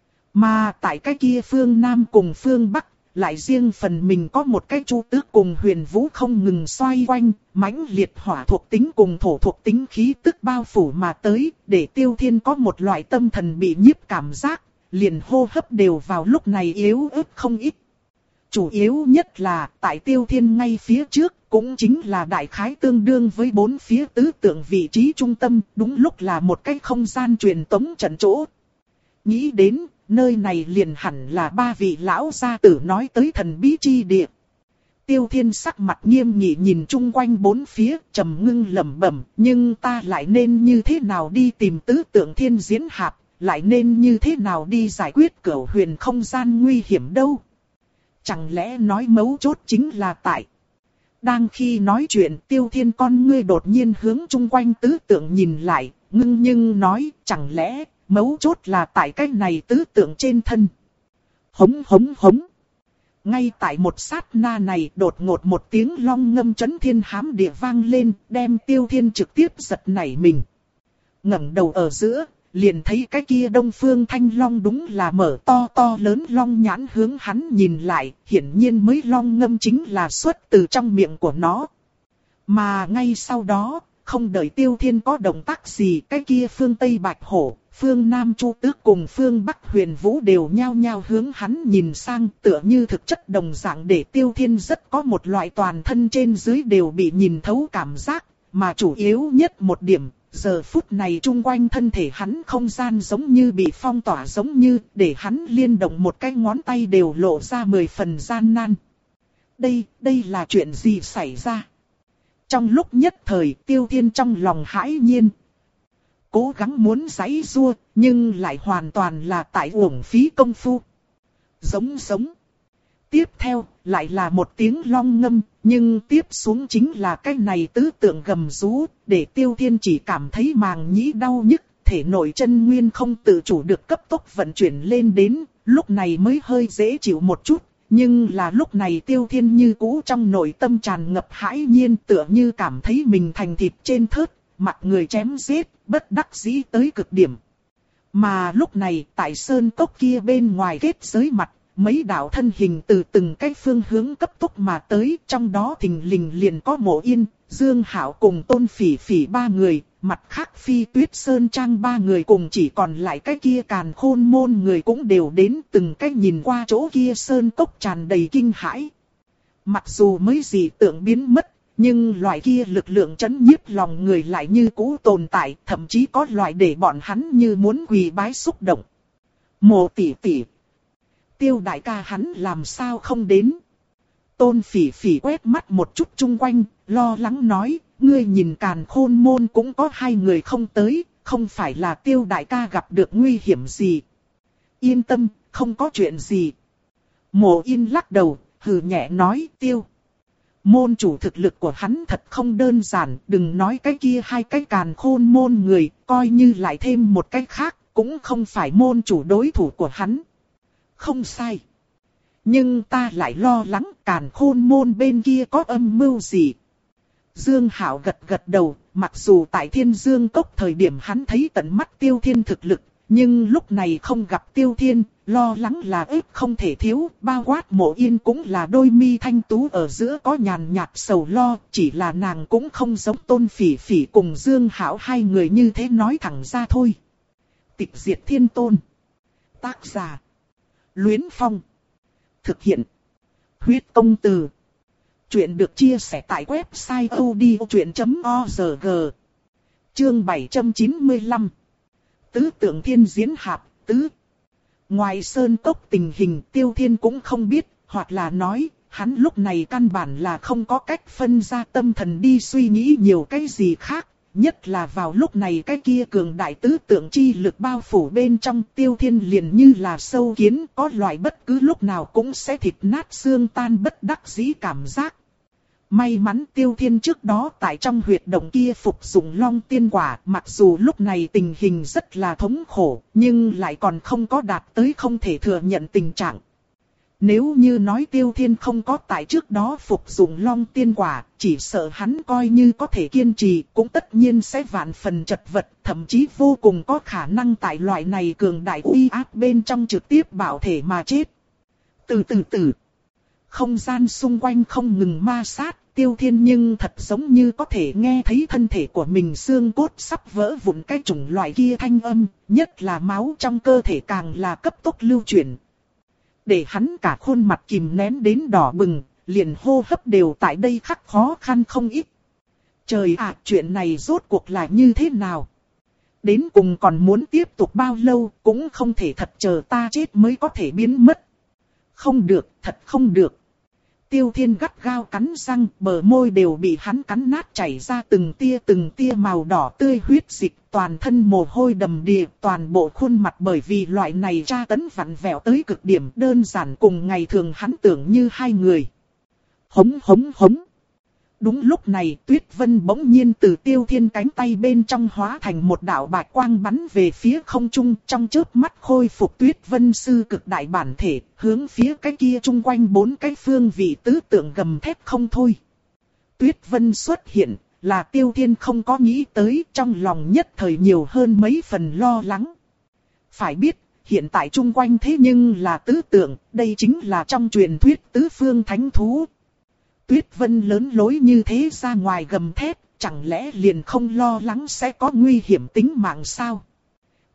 Mà tại cái kia phương Nam cùng phương Bắc, lại riêng phần mình có một cái Chu Tước cùng Huyền Vũ không ngừng xoay quanh, mãnh liệt hỏa thuộc tính cùng thổ thuộc tính khí tức bao phủ mà tới, để Tiêu Thiên có một loại tâm thần bị nhiếp cảm giác, liền hô hấp đều vào lúc này yếu ớt không ít. Chủ yếu nhất là, tại Tiêu Thiên ngay phía trước, cũng chính là đại khái tương đương với bốn phía tứ tượng vị trí trung tâm, đúng lúc là một cái không gian truyền tống trận chỗ. Nghĩ đến, nơi này liền hẳn là ba vị lão gia tử nói tới thần bí chi địa. Tiêu Thiên sắc mặt nghiêm nghị nhìn chung quanh bốn phía, trầm ngưng lẩm bẩm, nhưng ta lại nên như thế nào đi tìm tứ tượng thiên diễn hạp, lại nên như thế nào đi giải quyết cửu huyền không gian nguy hiểm đâu. Chẳng lẽ nói mấu chốt chính là tại. Đang khi nói chuyện, Tiêu Thiên con ngươi đột nhiên hướng chung quanh tứ tượng nhìn lại, ngưng nhưng nói, chẳng lẽ mấu chốt là tại cái này tứ tượng trên thân. Hống hống hống. Ngay tại một sát na này, đột ngột một tiếng long ngâm chấn thiên hám địa vang lên, đem Tiêu Thiên trực tiếp giật nảy mình. Ngẩng đầu ở giữa, liền thấy cái kia đông phương thanh long đúng là mở to to lớn long nhãn hướng hắn nhìn lại, hiển nhiên mới long ngâm chính là xuất từ trong miệng của nó. Mà ngay sau đó, không đợi Tiêu Thiên có động tác gì, cái kia phương Tây Bạch Hổ, Phương Nam Chu Tước cùng Phương Bắc Huyền Vũ đều nhao nhao hướng hắn nhìn sang, tựa như thực chất đồng dạng để Tiêu Thiên rất có một loại toàn thân trên dưới đều bị nhìn thấu cảm giác, mà chủ yếu nhất một điểm, giờ phút này chung quanh thân thể hắn không gian giống như bị phong tỏa, giống như để hắn liên động một cái ngón tay đều lộ ra mười phần gian nan. Đây, đây là chuyện gì xảy ra? Trong lúc nhất thời Tiêu Thiên trong lòng hãi nhiên. Cố gắng muốn giãy giụa, nhưng lại hoàn toàn là tại uổng phí công phu. Giống giống. Tiếp theo, lại là một tiếng long ngâm, nhưng tiếp xuống chính là cái này tứ tượng gầm rú, để Tiêu Thiên chỉ cảm thấy màng nhĩ đau nhức, thể nội chân nguyên không tự chủ được cấp tốc vận chuyển lên đến, lúc này mới hơi dễ chịu một chút. Nhưng là lúc này Tiêu Thiên như cũ trong nội tâm tràn ngập hãi nhiên, tựa như cảm thấy mình thành thịt trên thớt, mặt người chém giết, bất đắc dĩ tới cực điểm. Mà lúc này tại sơn cốc kia bên ngoài kết giới mặt, mấy đạo thân hình từ từng cái phương hướng cấp tốc mà tới, trong đó thình lình liền có Mộ Yên, Dương Hạo cùng Tôn Phỉ Phỉ ba người, mặt khác Phi Tuyết Sơn Trang ba người cùng chỉ còn lại cái kia Càn Khôn môn người cũng đều đến, từng cái nhìn qua chỗ kia sơn cốc tràn đầy kinh hãi. Mặc dù mới dị tượng biến mất, nhưng loại kia lực lượng chấn nhiếp lòng người lại như cũ tồn tại, thậm chí có loại để bọn hắn như muốn quỳ bái xúc động. Mộ tỷ tỷ, Tiêu đại ca hắn làm sao không đến? Tôn Phỉ Phỉ quét mắt một chút chung quanh, lo lắng nói, ngươi nhìn Càn Khôn môn cũng có hai người không tới, không phải là Tiêu đại ca gặp được nguy hiểm gì. Yên tâm, không có chuyện gì. Mộ Yên lắc đầu, hừ nhẹ nói, Tiêu môn chủ thực lực của hắn thật không đơn giản, đừng nói cái kia hai cái Càn Khôn môn người, coi như lại thêm một cái khác, cũng không phải môn chủ đối thủ của hắn. Không sai. Nhưng ta lại lo lắng Càn Khôn môn bên kia có âm mưu gì. Dương Hạo gật gật đầu, mặc dù tại Thiên Dương Cốc thời điểm hắn thấy tận mắt Tiêu Thiên thực lực, nhưng lúc này không gặp Tiêu Thiên, lo lắng là ếp không thể thiếu, bao quát Mộ Yên cũng là đôi mi thanh tú ở giữa có nhàn nhạt sầu lo, chỉ là nàng cũng không giống Tôn Phỉ Phỉ cùng Dương Hạo hai người như thế nói thẳng ra thôi. Tịch Diệt Thiên Tôn. Tác giả Luyến Phong. Thực hiện Huyết Công Từ. Chuyện được chia sẻ tại website odchuyện chấm org. Chương bảy trăm chín mươi lăm. Tứ tượng thiên diễn hạp, tứ. Ngoài sơn cốc tình hình Tiêu Thiên cũng không biết, hoặc là nói, hắn lúc này căn bản là không có cách phân ra tâm thần đi suy nghĩ nhiều cái gì khác. Nhất là vào lúc này cái kia cường đại tứ tượng chi lực bao phủ bên trong, Tiêu Thiên liền như là sâu kiến, có loại bất cứ lúc nào cũng sẽ thịt nát xương tan bất đắc dĩ cảm giác. May mắn Tiêu Thiên trước đó tại trong huyệt động kia phục dụng long tiên quả, mặc dù lúc này tình hình rất là thống khổ, nhưng lại còn không có đạt tới không thể thừa nhận tình trạng. Nếu như nói Tiêu Thiên không có tại trước đó phục dụng long tiên quả, chỉ sợ hắn coi như có thể kiên trì, cũng tất nhiên sẽ vạn phần chật vật, thậm chí vô cùng có khả năng tại loại này cường đại uy áp bên trong trực tiếp bạo thể mà chết. Từ từ từ, không gian xung quanh không ngừng ma sát, Tiêu Thiên nhưng thật giống như có thể nghe thấy thân thể của mình xương cốt sắp vỡ vụn cái chủng loại kia thanh âm, nhất là máu trong cơ thể càng là cấp tốc lưu chuyển. Để hắn cả khuôn mặt kìm nén đến đỏ bừng, liền hô hấp đều tại đây khắc khó khăn không ít. Trời ạ, chuyện này rốt cuộc là như thế nào? Đến cùng còn muốn tiếp tục bao lâu, cũng không thể thật chờ ta chết mới có thể biến mất. Không được, thật không được. Tiêu Thiên gắt gao cắn răng, bờ môi đều bị hắn cắn nát chảy ra từng tia từng tia màu đỏ tươi huyết dịch, toàn thân mồ hôi đầm đìa, toàn bộ khuôn mặt bởi vì loại này tra tấn vặn vẹo tới cực điểm, đơn giản cùng ngày thường hắn tưởng như hai người. Hống hống hống. Đúng lúc này Tuyết Vân bỗng nhiên từ Tiêu Thiên cánh tay bên trong hóa thành một đạo bạch quang bắn về phía không trung, trong chớp mắt khôi phục Tuyết Vân sư cực đại bản thể, hướng phía cái kia chung quanh bốn cái phương vị tứ tượng gầm thét không thôi. Tuyết Vân xuất hiện, là Tiêu Thiên không có nghĩ tới, trong lòng nhất thời nhiều hơn mấy phần lo lắng. Phải biết, hiện tại chung quanh thế nhưng là tứ tượng, đây chính là trong truyền thuyết tứ phương thánh thú. Tuyết Vân lớn lối như thế ra ngoài gầm thét, chẳng lẽ liền không lo lắng sẽ có nguy hiểm tính mạng sao?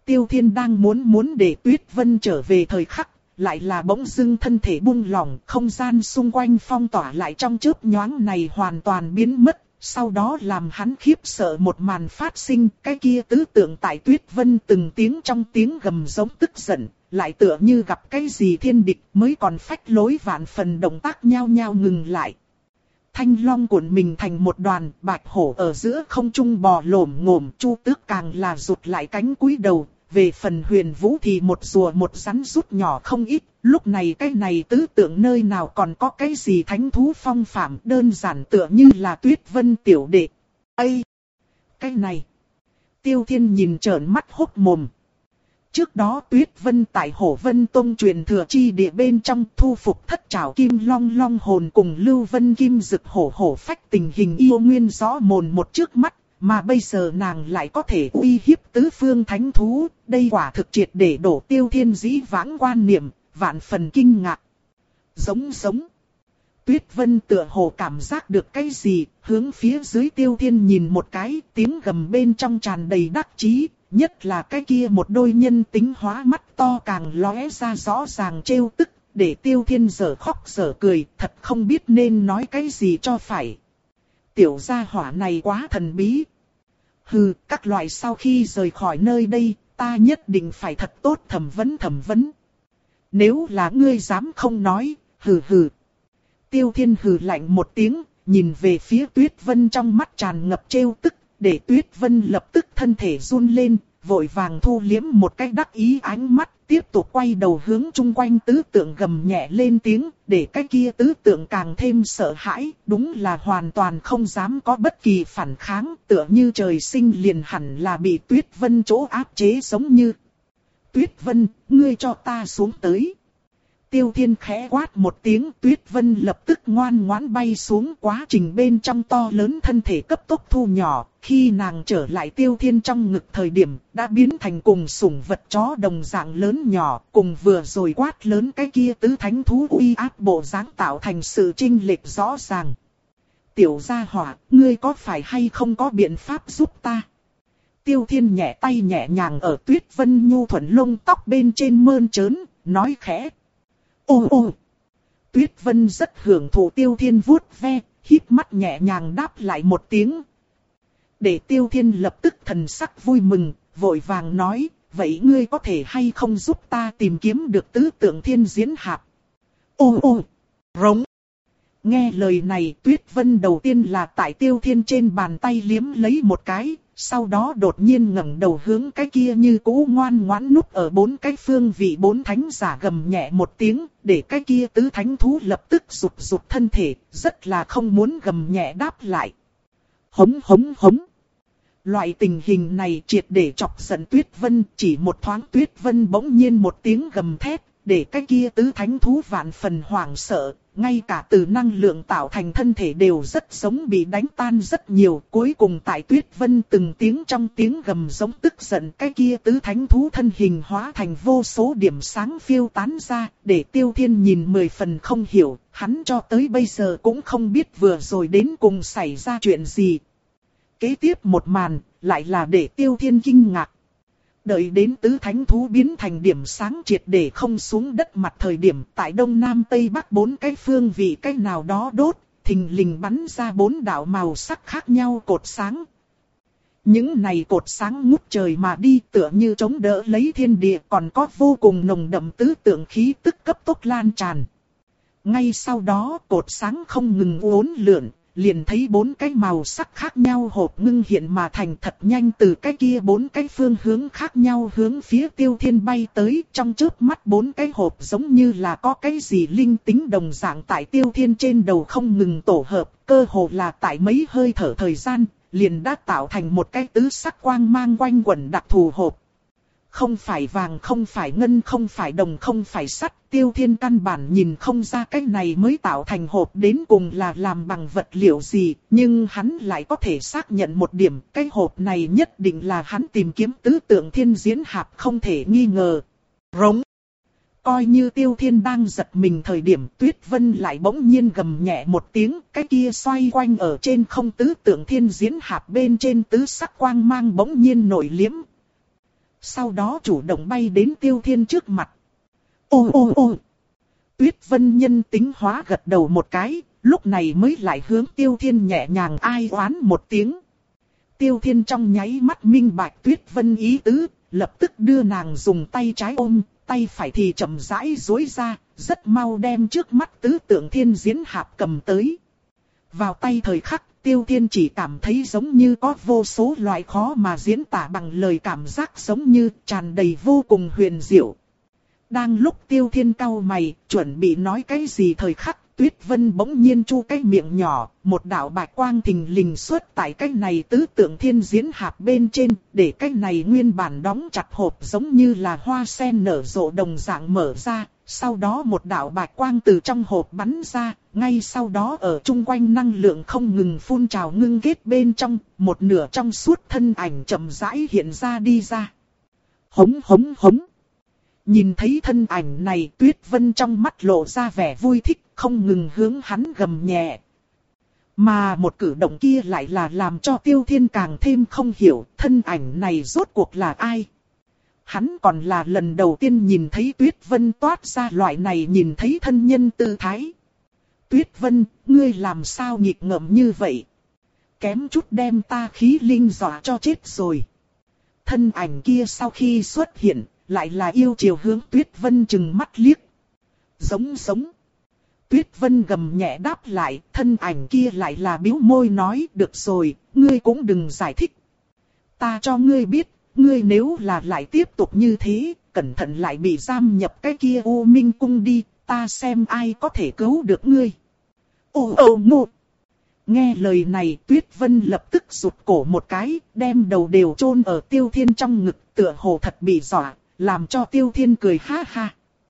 Tiêu Thiên đang muốn muốn để Tuyết Vân trở về thời khắc, lại là bỗng dưng thân thể buông lỏng, không gian xung quanh phong tỏa lại trong chớp nhoáng này hoàn toàn biến mất. Sau đó làm hắn khiếp sợ một màn phát sinh, cái kia tứ tượng tại Tuyết Vân từng tiếng trong tiếng gầm giống tức giận, lại tựa như gặp cái gì thiên địch mới còn phách lối vạn phần động tác nhao nhao ngừng lại. Thanh long cuộn mình thành một đoàn, bạch hổ ở giữa không trung bò lổm ngổm, Chu Tước càng là rụt lại cánh cúi đầu. Về phần Huyền Vũ thì một rùa một rắn rút nhỏ không ít, lúc này cái này tứ tượng nơi nào còn có cái gì thánh thú phong phạm, đơn giản tựa như là Tuyết Vân tiểu đệ. Ây! Cái này! Tiêu Thiên nhìn trợn mắt hốc mồm. Trước đó Tuyết Vân tại Hổ Vân Tông truyền thừa chi địa bên trong thu phục thất trảo kim long long hồn cùng Lưu Vân Kim Dực hổ hổ phách tình hình yêu nguyên rõ mồn một trước mắt. Mà bây giờ nàng lại có thể uy hiếp tứ phương thánh thú, đây quả thực triệt để đổ Tiêu Thiên dĩ vãng quan niệm, vạn phần kinh ngạc. Giống giống. Tuyết Vân tựa hồ cảm giác được cái gì, hướng phía dưới Tiêu Thiên nhìn một cái, tiếng gầm bên trong tràn đầy đắc chí, nhất là cái kia một đôi nhân tính hóa mắt to càng lóe ra rõ ràng trêu tức, để Tiêu Thiên dở khóc dở cười, thật không biết nên nói cái gì cho phải. Tiểu gia hỏa này quá thần bí. Hừ, các loại sau khi rời khỏi nơi đây, ta nhất định phải thật tốt thẩm vấn thẩm vấn. Nếu là ngươi dám không nói, hừ hừ. Tiêu Thiên hừ lạnh một tiếng, nhìn về phía Tuyết Vân trong mắt tràn ngập trêu tức, để Tuyết Vân lập tức thân thể run lên, vội vàng thu liếm một cách đắc ý ánh mắt, tiếp tục quay đầu hướng chung quanh tứ tượng gầm nhẹ lên tiếng, để cái kia tứ tượng càng thêm sợ hãi, đúng là hoàn toàn không dám có bất kỳ phản kháng, tựa như trời sinh liền hẳn là bị Tuyết Vân chỗ áp chế giống như. Tuyết Vân, ngươi cho ta xuống tới. Tiêu Thiên khẽ quát một tiếng, Tuyết Vân lập tức ngoan ngoãn bay xuống, quá trình bên trong to lớn thân thể cấp tốc thu nhỏ, khi nàng trở lại Tiêu Thiên trong ngực thời điểm, đã biến thành cùng sủng vật chó đồng dạng lớn nhỏ, cùng vừa rồi quát lớn cái kia tứ thánh thú uy áp bộ dáng tạo thành sự chênh lệch rõ ràng. Tiểu gia hỏa, ngươi có phải hay không có biện pháp giúp ta? Tiêu Thiên nhẹ tay nhẹ nhàng ở Tuyết Vân nhu thuận lông tóc bên trên mơn trớn, nói khẽ. Ô ô! Tuyết Vân rất hưởng thụ Tiêu Thiên vuốt ve, híp mắt nhẹ nhàng đáp lại một tiếng. Để Tiêu Thiên lập tức thần sắc vui mừng, vội vàng nói, vậy ngươi có thể hay không giúp ta tìm kiếm được tứ tượng thiên diễn hạp? Ô ô! Rống! Nghe lời này Tuyết Vân đầu tiên là tại Tiêu Thiên trên bàn tay liếm lấy một cái, sau đó đột nhiên ngẩng đầu hướng cái kia như cũ ngoan ngoãn núp ở bốn cái phương vị bốn thánh giả gầm nhẹ một tiếng, để cái kia tứ thánh thú lập tức rụt rụt thân thể, rất là không muốn gầm nhẹ đáp lại. Hống hống hống. Loại tình hình này triệt để chọc giận Tuyết Vân, chỉ một thoáng Tuyết Vân bỗng nhiên một tiếng gầm thét, để cái kia tứ thánh thú vạn phần hoảng sợ, ngay cả từ năng lượng tạo thành thân thể đều rất giống bị đánh tan rất nhiều. Cuối cùng tại Tuyết Vân từng tiếng trong tiếng gầm giống tức giận, cái kia tứ thánh thú thân hình hóa thành vô số điểm sáng phiêu tán ra, để Tiêu Thiên nhìn mười phần không hiểu, hắn cho tới bây giờ cũng không biết vừa rồi đến cùng xảy ra chuyện gì. Kế tiếp một màn, lại là để Tiêu Thiên kinh ngạc. Đợi đến tứ thánh thú biến thành điểm sáng triệt để không xuống đất mặt thời điểm, tại đông nam tây bắc bốn cái phương vị cái nào đó đốt, thình lình bắn ra bốn đạo màu sắc khác nhau cột sáng. Những này cột sáng ngút trời mà đi, tựa như chống đỡ lấy thiên địa, còn có vô cùng nồng đậm tứ tượng khí tức cấp tốc lan tràn. Ngay sau đó cột sáng không ngừng uốn lượn, liền thấy bốn cái màu sắc khác nhau hộp ngưng hiện mà thành, thật nhanh từ cái kia bốn cái phương hướng khác nhau hướng phía Tiêu Thiên bay tới. Trong chớp mắt bốn cái hộp giống như là có cái gì linh tính đồng dạng tại Tiêu Thiên trên đầu không ngừng tổ hợp, cơ hồ là tại mấy hơi thở thời gian, liền đã tạo thành một cái tứ sắc quang mang quanh quẩn đặc thù hộp. Không phải vàng, không phải ngân, không phải đồng, không phải sắt, Tiêu Thiên căn bản nhìn không ra cái này mới tạo thành hộp đến cùng là làm bằng vật liệu gì, nhưng hắn lại có thể xác nhận một điểm, cái hộp này nhất định là hắn tìm kiếm tứ tượng thiên diễn hạp không thể nghi ngờ. Rống! Coi như Tiêu Thiên đang giật mình thời điểm, Tuyết Vân lại bỗng nhiên gầm nhẹ một tiếng, cái kia xoay quanh ở trên không tứ tượng thiên diễn hạp bên trên tứ sắc quang mang bỗng nhiên nổi liếm. sau đó chủ động bay đến Tiêu Thiên trước mặt. Ô ô ô! Tuyết Vân nhân tính hóa gật đầu một cái, lúc này mới lại hướng Tiêu Thiên nhẹ nhàng ai oán một tiếng. Tiêu Thiên trong nháy mắt minh bạch Tuyết Vân ý tứ, lập tức đưa nàng dùng tay trái ôm, tay phải thì chậm rãi duỗi ra, rất mau đem trước mắt tứ tượng thiên diễn hạp cầm tới. Vào tay thời khắc, Tiêu Thiên chỉ cảm thấy giống như có vô số loại khó mà diễn tả bằng lời cảm giác giống như tràn đầy vô cùng huyền diệu. Đang lúc Tiêu Thiên cau mày, chuẩn bị nói cái gì thời khắc, Tuyết Vân bỗng nhiên chu cái miệng nhỏ, một đạo bạch quang thình lình xuất tại cái này tứ tượng thiên diễn hạp bên trên, để cái này nguyên bản đóng chặt hộp giống như là hoa sen nở rộ đồng dạng mở ra, sau đó một đạo bạch quang từ trong hộp bắn ra, ngay sau đó ở chung quanh năng lượng không ngừng phun trào ngưng kết bên trong, một nửa trong suốt thân ảnh chậm rãi hiện ra đi ra. Hống hống hống. Nhìn thấy thân ảnh này, Tuyết Vân trong mắt lộ ra vẻ vui thích, không ngừng hướng hắn gầm nhẹ. Mà một cử động kia lại là làm cho Tiêu Thiên càng thêm không hiểu, thân ảnh này rốt cuộc là ai. Hắn còn là lần đầu tiên nhìn thấy Tuyết Vân toát ra loại này nhìn thấy thân nhân tư thái. Tuyết Vân, ngươi làm sao nghịch ngợm như vậy? Kém chút đem ta khí linh dọa cho chết rồi. Thân ảnh kia sau khi xuất hiện, lại là yêu chiều hướng Tuyết Vân chừng mắt liếc. Giống giống. Tuyết Vân gầm nhẹ đáp lại, thân ảnh kia lại là bĩu môi nói, được rồi, ngươi cũng đừng giải thích. Ta cho ngươi biết, ngươi nếu là lại tiếp tục như thế, cẩn thận lại bị giam nhập cái kia U Minh Cung đi, ta xem ai có thể cứu được ngươi. Ô ô ngô. Nghe lời này, Tuyết Vân lập tức rụt cổ một cái, đem đầu đều chôn ở Tiêu Thiên trong ngực, tựa hồ thật bị dọa, làm cho Tiêu Thiên cười ha ha.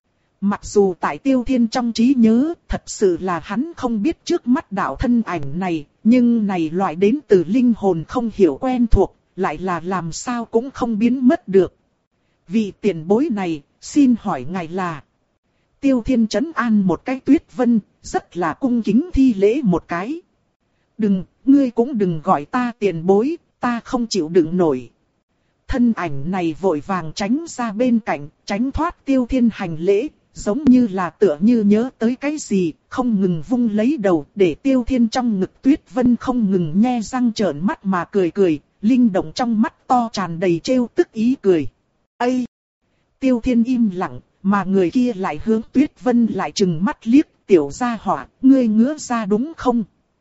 Mặc dù tại Tiêu Thiên trong trí nhớ, thật sự là hắn không biết trước mắt đạo thân ảnh này, nhưng này loại đến từ linh hồn không hiểu quen thuộc, lại là làm sao cũng không biến mất được. Vị tiền bối này, xin hỏi ngài là... Tiêu Thiên trấn an một cái Tuyết Vân, rất là cung kính thi lễ một cái. Đừng, ngươi cũng đừng gọi ta tiền bối, ta không chịu đựng nổi. Thân ảnh này vội vàng tránh ra bên cạnh, tránh thoát Tiêu Thiên hành lễ, giống như là tựa như nhớ tới cái gì, không ngừng vung lấy đầu, để Tiêu Thiên trong ngực Tuyết Vân không ngừng nhe răng trợn mắt mà cười cười, linh động trong mắt to tràn đầy trêu tức ý cười. Ây! Tiêu Thiên im lặng, mà người kia lại hướng Tuyết Vân lại trừng mắt liếc, tiểu gia hỏa, ngươi ngứa ra đúng không?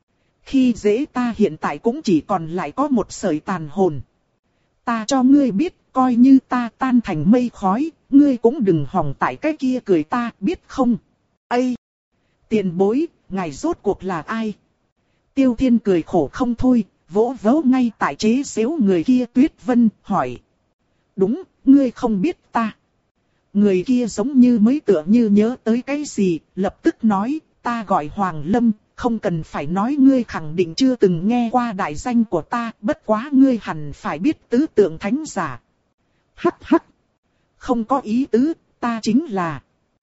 Khi dễ ta hiện tại cũng chỉ còn lại có một sợi tàn hồn. Ta cho ngươi biết, coi như ta tan thành mây khói, ngươi cũng đừng hòng tại cái kia cười ta, biết không? Ây! Tiền bối, ngài rốt cuộc là ai? Tiêu Thiên cười khổ không thôi, vỗ vỗ ngay tại chế xếu người kia Tuyết Vân, hỏi. Đúng, ngươi không biết ta. Người kia giống như mới tựa như nhớ tới cái gì, lập tức nói, ta gọi Hoàng Lâm, không cần phải nói ngươi khẳng định chưa từng nghe qua đại danh của ta, bất quá ngươi hẳn phải biết tứ tượng thánh giả. Hắc hắc, không có ý tứ, ta chính là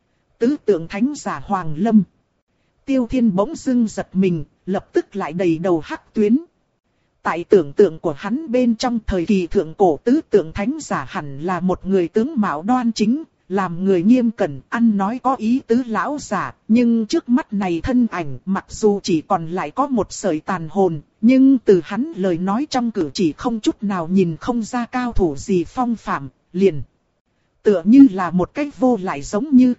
tứ tượng thánh giả Hoàng Lâm. Tiêu Thiên bỗng dưng giật mình, lập tức lại đầy đầu hắc tuyến. Tại tưởng tượng của hắn bên trong thời kỳ thượng cổ tứ tượng thánh giả hẳn là một người tướng mạo đoan chính, làm người nghiêm cẩn, ăn nói có ý tứ lão giả, nhưng trước mắt này thân ảnh mặc dù chỉ còn lại có một sợi tàn hồn, nhưng từ hắn lời nói trong cử chỉ không chút nào nhìn không ra cao thủ gì phong phạm, liền. Tựa như là một cách vô lại giống như.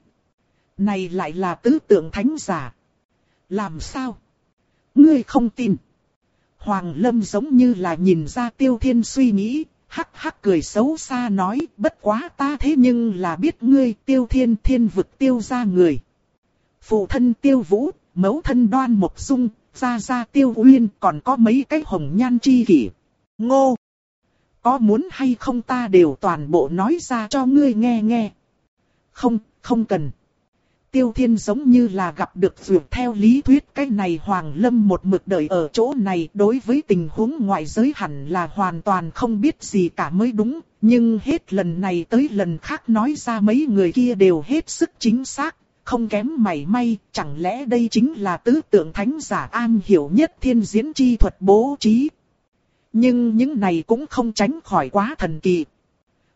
Này lại là tứ tượng thánh giả. Làm sao? Ngươi không tin. Hoàng Lâm giống như là nhìn ra Tiêu Thiên suy nghĩ, hắc hắc cười xấu xa nói, bất quá ta thế nhưng là biết ngươi Tiêu Thiên thiên vực tiêu ra người. Phụ thân Tiêu Vũ, mẫu thân Đoan Mộc Dung, gia gia Tiêu Uyên, còn có mấy cái hồng nhan chi kỷ. Ngô! Có muốn hay không ta đều toàn bộ nói ra cho ngươi nghe nghe. Không, không cần. Tiêu Thiên giống như là gặp được vượt theo lý thuyết cái này Hoàng Lâm một mực đợi ở chỗ này đối với tình huống ngoại giới hẳn là hoàn toàn không biết gì cả mới đúng, nhưng hết lần này tới lần khác nói ra mấy người kia đều hết sức chính xác, không kém mảy may, chẳng lẽ đây chính là tứ tượng thánh giả am hiểu nhất thiên diễn chi thuật bố trí. Nhưng những này cũng không tránh khỏi quá thần kỳ.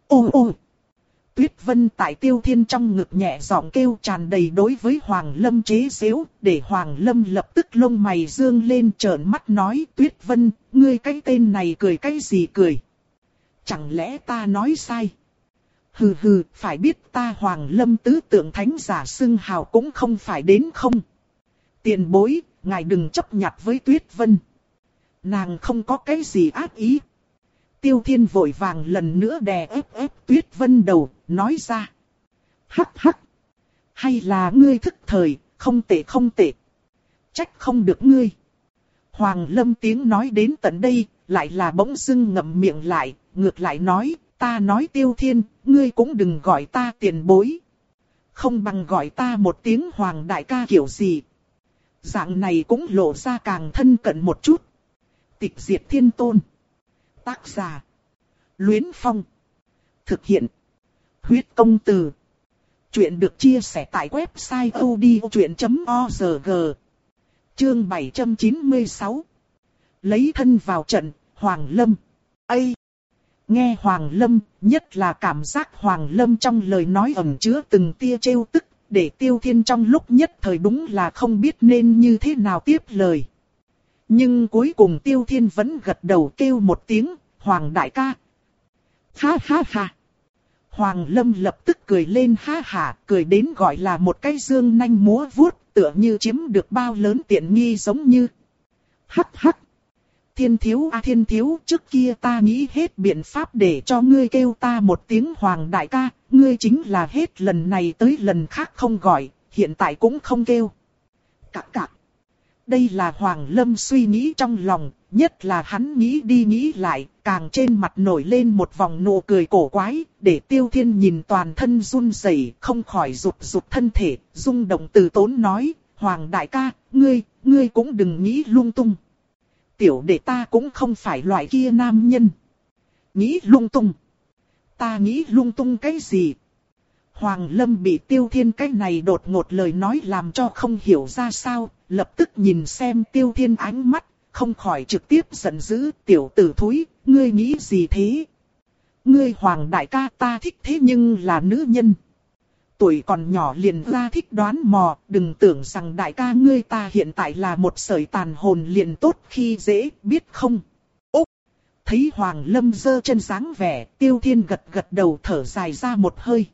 Ô ô! Tuyết Vân tại Tiêu Thiên trong ngực nhẹ giọng kêu, tràn đầy đối với Hoàng Lâm chế giễu, để Hoàng Lâm lập tức lông mày dương lên trợn mắt nói, Tuyết Vân, ngươi cái tên này cười cái gì cười? Chẳng lẽ ta nói sai? Hừ hừ, phải biết ta Hoàng Lâm tứ tượng thánh giả xưng hào cũng không phải đến không. Tiền bối, ngài đừng chấp nhặt với Tuyết Vân. Nàng không có cái gì ác ý. Tiêu Thiên vội vàng lần nữa đè ép ép Tuyết Vân đầu, nói ra. Hắc hắc. Hay là ngươi thức thời, không tệ không tệ. Trách không được ngươi. Hoàng Lâm tiếng nói đến tận đây, lại là bỗng dưng ngậm miệng lại, ngược lại nói, ta nói Tiêu Thiên, ngươi cũng đừng gọi ta tiền bối. Không bằng gọi ta một tiếng Hoàng đại ca kiểu gì. Dạng này cũng lộ ra càng thân cận một chút. Tịch diệt thiên tôn. Tác giả. Luyến Phong. Thực hiện. Huyết công từ. Chuyện được chia sẻ tại website o d o chuyện chấm org. Chương bảy trăm chín mươi sáu. Lấy thân vào trận, Hoàng Lâm. Ây! Nghe Hoàng Lâm, nhất là cảm giác Hoàng Lâm trong lời nói ẩn chứa từng tia trêu tức, để Tiêu Thiên trong lúc nhất thời đúng là không biết nên như thế nào tiếp lời. Nhưng cuối cùng Tiêu Thiên vẫn gật đầu kêu một tiếng, Hoàng đại ca. Ha ha ha. Hoàng Lâm lập tức cười lên ha ha, cười đến gọi là một cái dương nanh múa vuốt, tựa như chiếm được bao lớn tiện nghi giống như. Hắc hắc. Thiên thiếu a à thiên thiếu, trước kia ta nghĩ hết biện pháp để cho ngươi kêu ta một tiếng Hoàng đại ca, ngươi chính là hết lần này tới lần khác không gọi, hiện tại cũng không kêu. Cạc cạc. Đây là Hoàng Lâm suy nghĩ trong lòng, nhất là hắn nghĩ đi nghĩ lại, càng trên mặt nổi lên một vòng nụ cười cổ quái, để Tiêu Thiên nhìn toàn thân run rẩy, không khỏi rụt rụt thân thể, rung động từ tốn nói, Hoàng đại ca, ngươi, ngươi cũng đừng nghĩ lung tung. Tiểu đệ ta cũng không phải loại kia nam nhân. Nghĩ lung tung. Ta nghĩ lung tung cái gì? Hoàng Lâm bị Tiêu Thiên cái này đột ngột lời nói làm cho không hiểu ra sao, lập tức nhìn xem Tiêu Thiên ánh mắt, không khỏi trực tiếp giận dữ, tiểu tử thúi, ngươi nghĩ gì thế? Ngươi Hoàng đại ca ta thích thế nhưng là nữ nhân. Tuổi còn nhỏ liền ra thích đoán mò, đừng tưởng rằng đại ca ngươi ta hiện tại là một sợi tàn hồn liền tốt khi dễ, biết không? Úc! Thấy Hoàng Lâm giơ chân dáng vẻ, Tiêu Thiên gật gật đầu thở dài ra một hơi.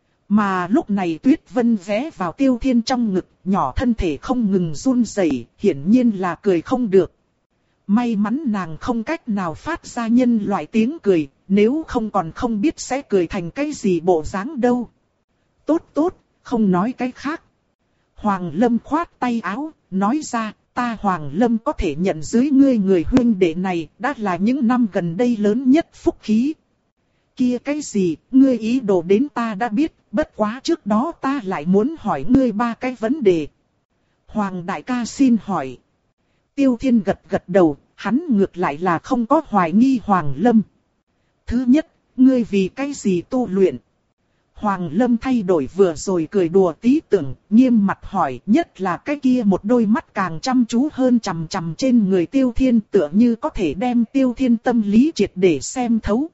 Mà lúc này Tuyết Vân ghé vào Tiêu Thiên trong ngực, nhỏ thân thể không ngừng run rẩy, hiển nhiên là cười không được. May mắn nàng không cách nào phát ra nhân loại tiếng cười, nếu không còn không biết sẽ cười thành cái gì bộ dáng đâu. Tốt tốt, không nói cái khác. Hoàng Lâm khoát tay áo, nói ra, ta Hoàng Lâm có thể nhận dưới ngươi người huynh đệ này, đã là những năm gần đây lớn nhất phúc khí. Kia cái gì, ngươi ý đồ đến ta đã biết, bất quá trước đó ta lại muốn hỏi ngươi ba cái vấn đề. Hoàng đại ca xin hỏi. Tiêu Thiên gật gật đầu, hắn ngược lại là không có hoài nghi Hoàng Lâm. Thứ nhất, ngươi vì cái gì tu luyện? Hoàng Lâm thay đổi vừa rồi cười đùa tí tưởng, nghiêm mặt hỏi, nhất là cái kia một đôi mắt càng chăm chú hơn chằm chằm trên người Tiêu Thiên, tựa như có thể đem Tiêu Thiên tâm lý triệt để xem thấu.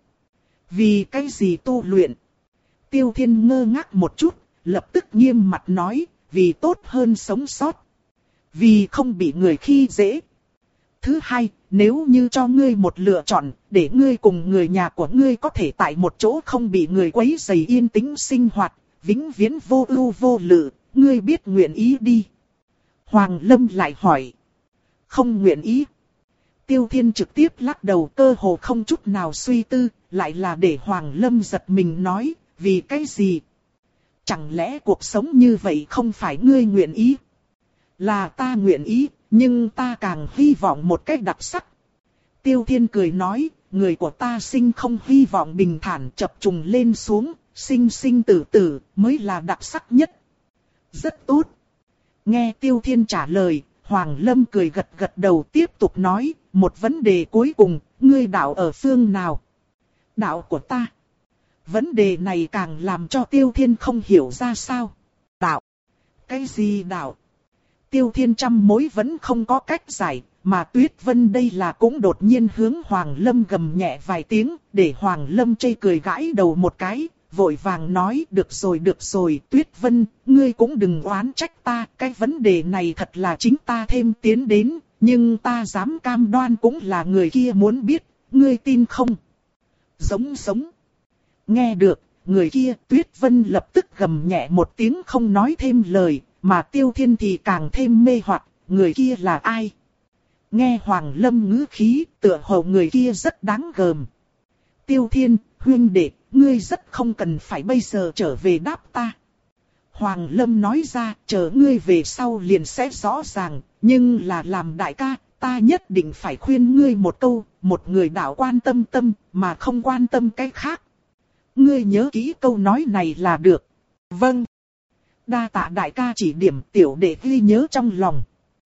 Vì cái gì tu luyện? Tiêu Thiên ngơ ngác một chút, lập tức nghiêm mặt nói, vì tốt hơn sống sót. Vì không bị người khi dễ. Thứ hai, nếu như cho ngươi một lựa chọn, để ngươi cùng người nhà của ngươi có thể tại một chỗ không bị người quấy rầy yên tĩnh sinh hoạt, vĩnh viễn vô ưu vô lự, ngươi biết nguyện ý đi. Hoàng Lâm lại hỏi. Không nguyện ý. Tiêu Thiên trực tiếp lắc đầu, cơ hồ không chút nào suy tư, lại là để Hoàng Lâm giật mình nói, vì cái gì? Chẳng lẽ cuộc sống như vậy không phải ngươi nguyện ý? Là ta nguyện ý, nhưng ta càng hy vọng một cách đặc sắc. Tiêu Thiên cười nói, người của ta sinh không hy vọng bình thản chập trùng lên xuống, sinh sinh tử tử mới là đặc sắc nhất. Rất tốt. Nghe Tiêu Thiên trả lời, Hoàng Lâm cười gật gật đầu tiếp tục nói, một vấn đề cuối cùng, ngươi đạo ở phương nào? Đạo của ta. Vấn đề này càng làm cho Tiêu Thiên không hiểu ra sao. Đạo. Cái gì đạo? Tiêu Thiên trăm mối vẫn không có cách giải, mà Tuyết Vân đây là cũng đột nhiên hướng Hoàng Lâm gầm nhẹ vài tiếng, để Hoàng Lâm chê cười gãi đầu một cái, vội vàng nói được rồi được rồi Tuyết Vân, ngươi cũng đừng oán trách ta, cái vấn đề này thật là chính ta thêm tiến đến, nhưng ta dám cam đoan cũng là người kia muốn biết, ngươi tin không? Giống giống. Nghe được, người kia Tuyết Vân lập tức gầm nhẹ một tiếng không nói thêm lời, mà Tiêu Thiên thì càng thêm mê hoặc, người kia là ai? Nghe Hoàng Lâm ngữ khí, tựa hồ người kia rất đáng gờm. Tiêu Thiên, huynh đệ, ngươi rất không cần phải bây giờ trở về đáp ta. Hoàng Lâm nói ra, chờ ngươi về sau liền sẽ rõ ràng, nhưng là làm đại ca, ta nhất định phải khuyên ngươi một câu, một người đạo quan tâm tâm, mà không quan tâm cái khác. Ngươi nhớ kỹ câu nói này là được. Vâng. Đa tạ đại ca chỉ điểm, tiểu đệ ghi nhớ trong lòng.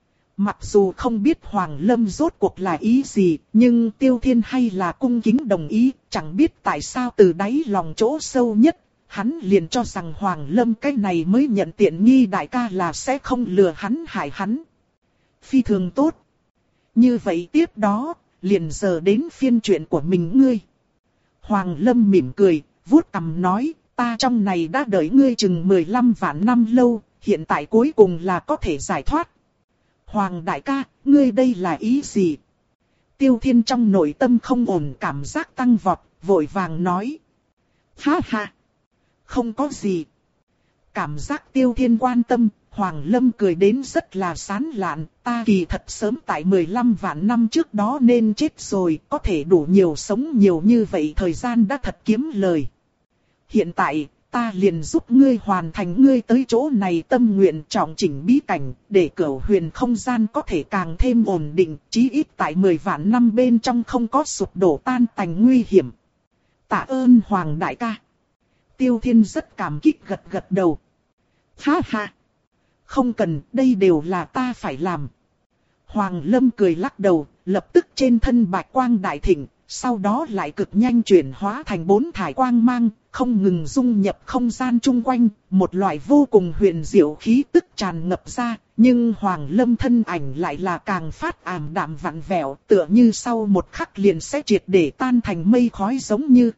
Mặc dù không biết Hoàng Lâm rốt cuộc là ý gì, nhưng Tiêu Thiên hay là cung kính đồng ý, chẳng biết tại sao từ đáy lòng chỗ sâu nhất, hắn liền cho rằng Hoàng Lâm cái này mới nhận tiện nghi đại ca là sẽ không lừa hắn hại hắn. Phi thường tốt. Như vậy tiếp đó, liền giờ đến phiên chuyện của mình ngươi. Hoàng Lâm mỉm cười, vuốt cằm nói, ta trong này đã đợi ngươi chừng mười lăm vạn năm lâu, hiện tại cuối cùng là có thể giải thoát. Hoàng đại ca, ngươi đây là ý gì? Tiêu Thiên trong nội tâm không ổn cảm giác tăng vọt, vội vàng nói. Ha ha, không có gì. Cảm giác Tiêu Thiên quan tâm, Hoàng Lâm cười đến rất là sán lạn, ta kỳ thật sớm tại mười lăm vạn năm trước đó nên chết rồi, có thể đủ nhiều sống nhiều như vậy thời gian đã thật kiếm lời. Hiện tại, ta liền giúp ngươi hoàn thành ngươi tới chỗ này tâm nguyện trọng chỉnh bí cảnh, để Cửu Huyền không gian có thể càng thêm ổn định, chí ít tại mười vạn năm bên trong không có sụp đổ tan tành nguy hiểm. Tạ ơn Hoàng đại ca. Tiêu Thiên rất cảm kích gật gật đầu. Ha ha. Không cần, đây đều là ta phải làm. Hoàng Lâm cười lắc đầu, lập tức trên thân bạch quang đại thịnh, sau đó lại cực nhanh chuyển hóa thành bốn thải quang mang, không ngừng dung nhập không gian chung quanh, một loại vô cùng huyền diệu khí tức tràn ngập ra, nhưng Hoàng Lâm thân ảnh lại là càng phát ảm đạm vặn vẹo, tựa như sau một khắc liền sẽ triệt để tan thành mây khói giống như.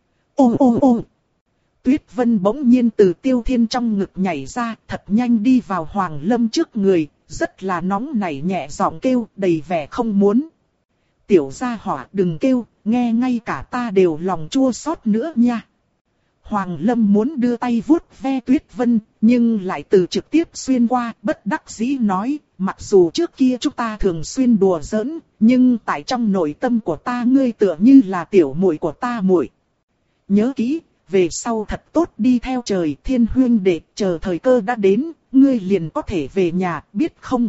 Ô ô ô! Tuyết Vân bỗng nhiên từ Tiêu Thiên trong ngực nhảy ra, thật nhanh đi vào Hoàng Lâm trước người, rất là nóng nảy nhẹ giọng kêu, đầy vẻ không muốn. Tiểu gia hỏa đừng kêu, nghe ngay cả ta đều lòng chua xót nữa nha. Hoàng Lâm muốn đưa tay vuốt ve Tuyết Vân, nhưng lại từ trực tiếp xuyên qua, bất đắc dĩ nói, mặc dù trước kia chúng ta thường xuyên đùa giỡn, nhưng tại trong nội tâm của ta ngươi tựa như là tiểu muội của ta muội. Nhớ kỹ, về sau thật tốt đi theo trời Thiên huynh đệ, chờ thời cơ đã đến, ngươi liền có thể về nhà, biết không?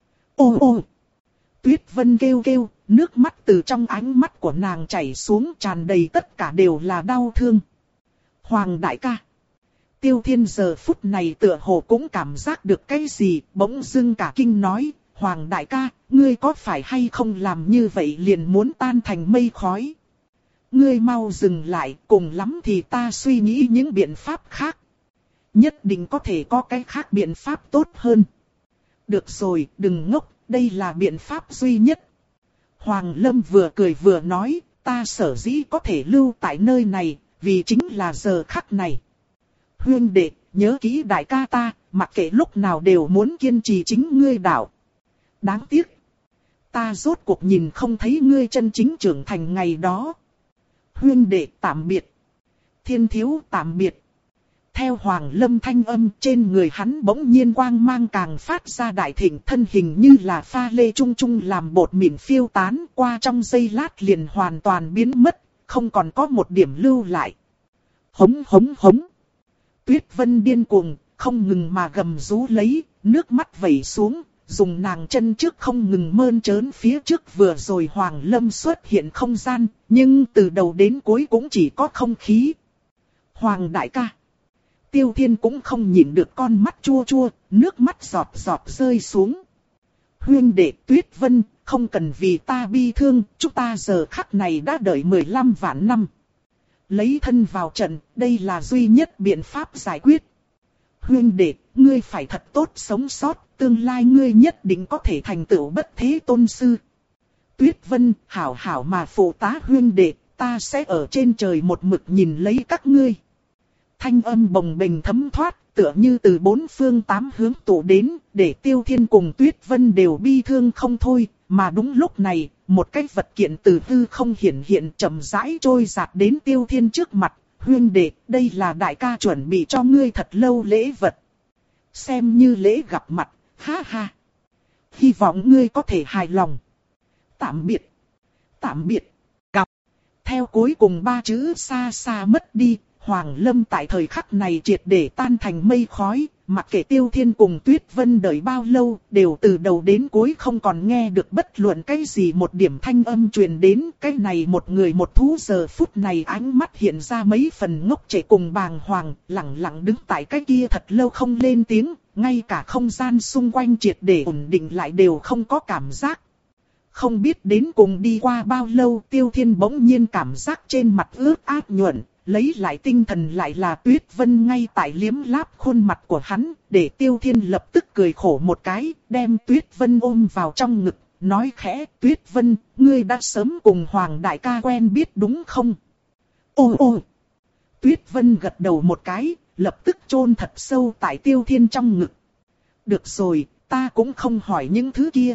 Ô ô! Tuyết Vân kêu kêu, nước mắt từ trong ánh mắt của nàng chảy xuống tràn đầy tất cả đều là đau thương. Hoàng đại ca. Tiêu Thiên giờ phút này tựa hồ cũng cảm giác được cái gì, bỗng dưng cả kinh nói, Hoàng đại ca, ngươi có phải hay không làm như vậy liền muốn tan thành mây khói? Ngươi mau dừng lại, cùng lắm thì ta suy nghĩ những biện pháp khác. Nhất định có thể có cái khác biện pháp tốt hơn. Được rồi, đừng ngốc, đây là biện pháp duy nhất. Hoàng Lâm vừa cười vừa nói, ta sở dĩ có thể lưu tại nơi này, vì chính là giờ khắc này. Huynh đệ, nhớ kỹ đại ca ta, mặc kệ lúc nào đều muốn kiên trì chính ngươi đạo. Đáng tiếc, ta rốt cuộc nhìn không thấy ngươi chân chính trưởng thành ngày đó. Huynh đệ tạm biệt. Thiên thiếu tạm biệt. Theo Hoàng Lâm thanh âm, trên người hắn bỗng nhiên quang mang càng phát ra đại thịnh, thân hình như là pha lê chung chung làm bột mịn phiêu tán, qua trong giây lát liền hoàn toàn biến mất, không còn có một điểm lưu lại. Hống hống hống. Tuyết Vân điên cuồng, không ngừng mà gầm rú lấy, nước mắt vẩy xuống, dùng nàng chân trước không ngừng mơn trớn phía trước vừa rồi Hoàng Lâm xuất hiện không gian, nhưng từ đầu đến cuối cũng chỉ có không khí. Hoàng đại ca. Tiêu Thiên cũng không nhịn được con mắt chua chua, nước mắt giọt giọt rơi xuống. Huynh đệ Tuyết Vân, không cần vì ta bi thương, chúng ta giờ khắc này đã đợi mười lăm vạn năm. Lấy thân vào trận, đây là duy nhất biện pháp giải quyết. Huynh đệ, ngươi phải thật tốt sống sót, tương lai ngươi nhất định có thể thành tựu bất thế tôn sư. Tuyết Vân, hảo hảo mà phụ tá huyên đệ, ta sẽ ở trên trời một mực nhìn lấy các ngươi. Thanh âm bồng bềnh thấm thoát, tựa như từ bốn phương tám hướng tụ đến, để Tiêu Thiên cùng Tuyết Vân đều bi thương không thôi. Mà đúng lúc này, một cái vật kiện từ hư không hiển hiện chậm rãi trôi dạt đến Tiêu Thiên trước mặt. Huyên đệ, đây là đại ca chuẩn bị cho ngươi thật lâu lễ vật. Xem như lễ gặp mặt, ha ha. Hy vọng ngươi có thể hài lòng. Tạm biệt. Tạm biệt. Gặp. Theo cuối cùng ba chữ xa xa mất đi, Hoàng Lâm tại thời khắc này triệt để tan thành mây khói. Mặc kệ Tiêu Thiên cùng Tuyết Vân đợi bao lâu, đều từ đầu đến cuối không còn nghe được bất luận cái gì một điểm thanh âm truyền đến. Cái này một người một thú giờ phút này ánh mắt hiện ra mấy phần ngốc trệ cùng bàng hoàng, lặng lặng đứng tại cái kia thật lâu không lên tiếng, ngay cả không gian xung quanh triệt để ổn định lại đều không có cảm giác. Không biết đến cùng đi qua bao lâu, Tiêu Thiên bỗng nhiên cảm giác trên mặt ướt át nhuận. Lấy lại tinh thần lại là Tuyết Vân ngay tại liếm láp khuôn mặt của hắn, để Tiêu Thiên lập tức cười khổ một cái, đem Tuyết Vân ôm vào trong ngực, nói khẽ, Tuyết Vân, ngươi đã sớm cùng Hoàng đại ca quen biết đúng không? Ô ô! Tuyết Vân gật đầu một cái, lập tức chôn thật sâu tại Tiêu Thiên trong ngực. Được rồi, ta cũng không hỏi những thứ kia.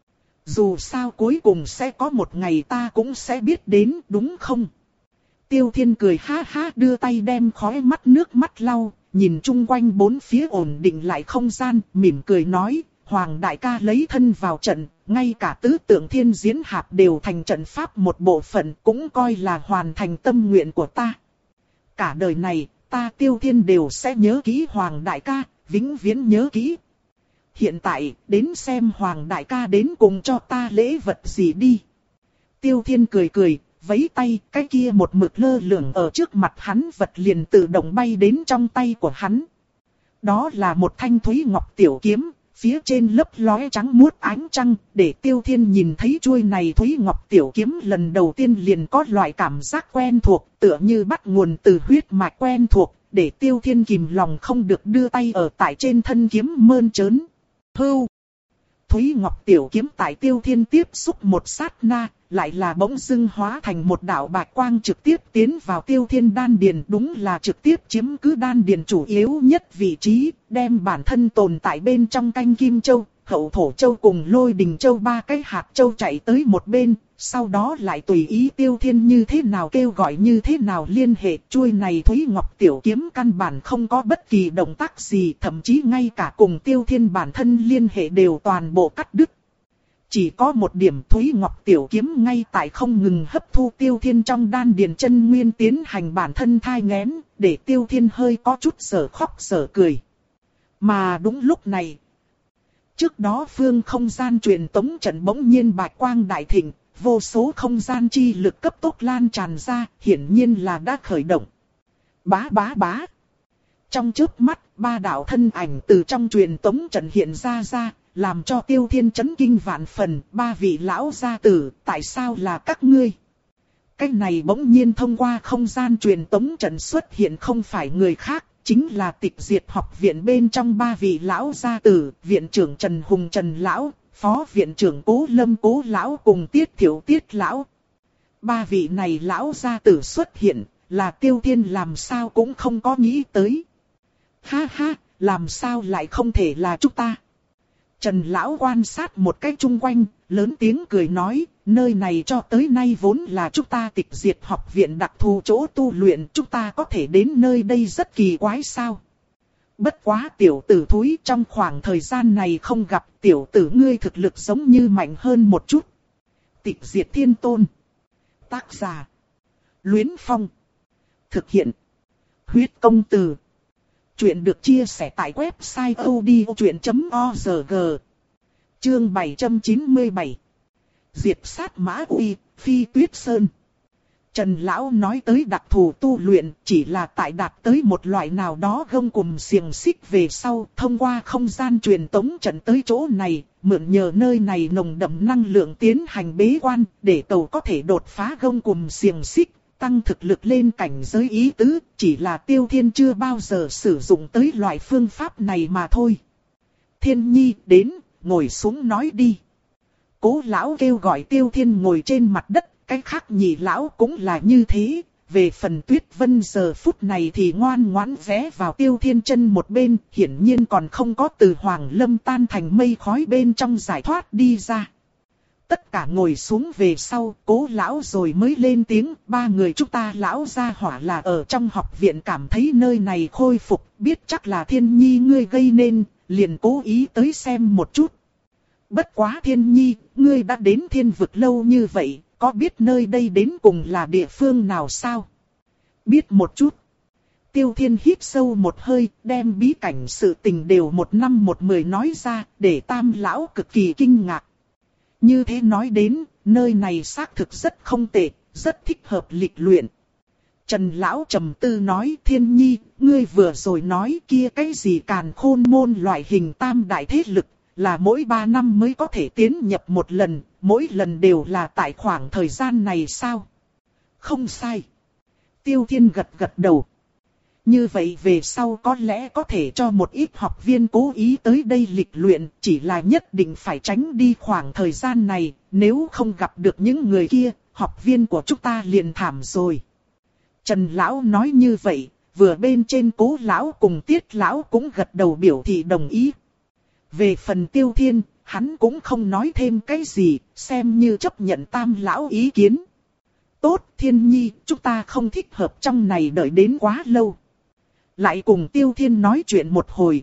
Dù sao cuối cùng sẽ có một ngày ta cũng sẽ biết đến, đúng không? Tiêu Thiên cười ha ha, đưa tay đem khóe mắt nước mắt lau, nhìn chung quanh bốn phía ổn định lại không gian, mỉm cười nói, Hoàng đại ca lấy thân vào trận, ngay cả tứ tượng thiên diễn hạp đều thành trận pháp một bộ phận, cũng coi là hoàn thành tâm nguyện của ta. Cả đời này, ta Tiêu Thiên đều sẽ nhớ kỹ Hoàng đại ca, vĩnh viễn nhớ kỹ. Hiện tại, đến xem Hoàng đại ca đến cùng cho ta lễ vật gì đi. Tiêu Thiên cười cười. Vẫy tay, cái kia một mực lơ lửng ở trước mặt hắn vật liền tự động bay đến trong tay của hắn. Đó là một thanh thúy ngọc tiểu kiếm, phía trên lấp lóe trắng muốt ánh trăng, để Tiêu Thiên nhìn thấy chuôi này thúy ngọc tiểu kiếm lần đầu tiên liền có loại cảm giác quen thuộc, tựa như bắt nguồn từ huyết mạch quen thuộc, để Tiêu Thiên kìm lòng không được đưa tay ở tại trên thân kiếm mơn trớn. Hưu! Thúy ngọc tiểu kiếm tại Tiêu Thiên tiếp xúc một sát na, lại là bỗng dưng hóa thành một đạo bạch quang trực tiếp tiến vào Tiêu Thiên đan điền, đúng là trực tiếp chiếm cứ đan điền chủ yếu nhất vị trí, đem bản thân tồn tại bên trong canh kim châu, hậu thổ châu cùng lôi đình châu ba cái hạt châu chạy tới một bên, sau đó lại tùy ý Tiêu Thiên như thế nào kêu gọi như thế nào liên hệ. Chuôi này thúy ngọc tiểu kiếm căn bản không có bất kỳ động tác gì, thậm chí ngay cả cùng Tiêu Thiên bản thân liên hệ đều toàn bộ cắt đứt. Chỉ có một điểm thúy ngọc tiểu kiếm ngay tại không ngừng hấp thu Tiêu Thiên trong đan điền chân nguyên tiến hành bản thân thai nghén, để Tiêu Thiên hơi có chút sở khóc sở cười. Mà đúng lúc này, trước đó phương không gian truyền tống trận bỗng nhiên bạch quang đại thịnh, vô số không gian chi lực cấp tốc lan tràn ra, hiển nhiên là đã khởi động. Bá bá bá. Trong chớp mắt, ba đạo thân ảnh từ trong truyền tống trận hiện ra ra, làm cho Tiêu Thiên chấn kinh vạn phần. Ba vị lão gia tử, tại sao là các ngươi? Cái này bỗng nhiên thông qua không gian truyền tống trận xuất hiện không phải người khác, chính là Tịch Diệt học viện bên trong ba vị lão gia tử, viện trưởng Trần Hùng Trần lão, phó viện trưởng Cố Lâm Cố lão cùng Tiết Thiểu Tiết lão. Ba vị này lão gia tử xuất hiện, là Tiêu Thiên làm sao cũng không có nghĩ tới. Ha ha, làm sao lại không thể là chúng ta? Trần lão quan sát một cái chung quanh, lớn tiếng cười nói, nơi này cho tới nay vốn là chúng ta Tịch Diệt học viện đặc thù chỗ tu luyện, chúng ta có thể đến nơi đây rất kỳ quái sao? Bất quá tiểu tử thúi, trong khoảng thời gian này không gặp, tiểu tử ngươi thực lực giống như mạnh hơn một chút. Tịch Diệt Thiên Tôn. Tác giả: Luyến Phong. Thực hiện: Huyết Công Từ. Chuyện được chia sẻ tại website odchuyện chấm org. Chương bảy trăm chín mươi bảy. Diệt sát Mã Uy, Phi Tuyết Sơn. Trần Lão nói tới đặc thù tu luyện chỉ là tại đạt tới một loại nào đó gông cùm xiềng xích về sau, thông qua không gian truyền tống trận tới chỗ này, mượn nhờ nơi này nồng đậm năng lượng tiến hành bế quan, để tàu có thể đột phá gông cùm xiềng xích, tăng thực lực lên cảnh giới ý tứ, chỉ là Tiêu Thiên chưa bao giờ sử dụng tới loại phương pháp này mà thôi. Thiên Nhi đến, ngồi xuống nói đi. Cố lão kêu gọi Tiêu Thiên ngồi trên mặt đất, cái khác nhị lão cũng là như thế. Về phần Tuyết Vân giờ phút này thì ngoan ngoãn vé vào Tiêu Thiên chân một bên, hiển nhiên còn không có từ Hoàng Lâm tan thành mây khói bên trong giải thoát đi ra. Tất cả ngồi xuống về sau, Cố lão rồi mới lên tiếng, ba người chúng ta lão gia hỏa là ở trong học viện cảm thấy nơi này khôi phục, biết chắc là Thiên Nhi ngươi gây nên, liền cố ý tới xem một chút. Bất quá Thiên Nhi, ngươi đã đến Thiên Vực lâu như vậy, có biết nơi đây đến cùng là địa phương nào sao? Biết một chút. Tiêu Thiên hít sâu một hơi, đem bí cảnh sự tình đều một năm một mười nói ra, để Tam lão cực kỳ kinh ngạc. Như thế nói đến, nơi này xác thực rất không tệ, rất thích hợp lịch luyện. Trần lão trầm tư nói, Thiên Nhi, ngươi vừa rồi nói kia cái gì càn khôn môn loại hình tam đại thế lực, là mỗi ba năm mới có thể tiến nhập một lần, mỗi lần đều là tại khoảng thời gian này sao? Không sai. Tiêu Thiên gật gật đầu. Như vậy về sau có lẽ có thể cho một ít học viên cố ý tới đây lịch luyện, chỉ là nhất định phải tránh đi khoảng thời gian này, nếu không gặp được những người kia, học viên của chúng ta liền thảm rồi. Trần lão nói như vậy, vừa bên trên Cố lão cùng Tiết lão cũng gật đầu biểu thị đồng ý. Về phần Tiêu Thiên, hắn cũng không nói thêm cái gì, xem như chấp nhận Tam lão ý kiến. Tốt, Thiên Nhi, chúng ta không thích hợp trong này đợi đến quá lâu. Lại cùng Tiêu Thiên nói chuyện một hồi.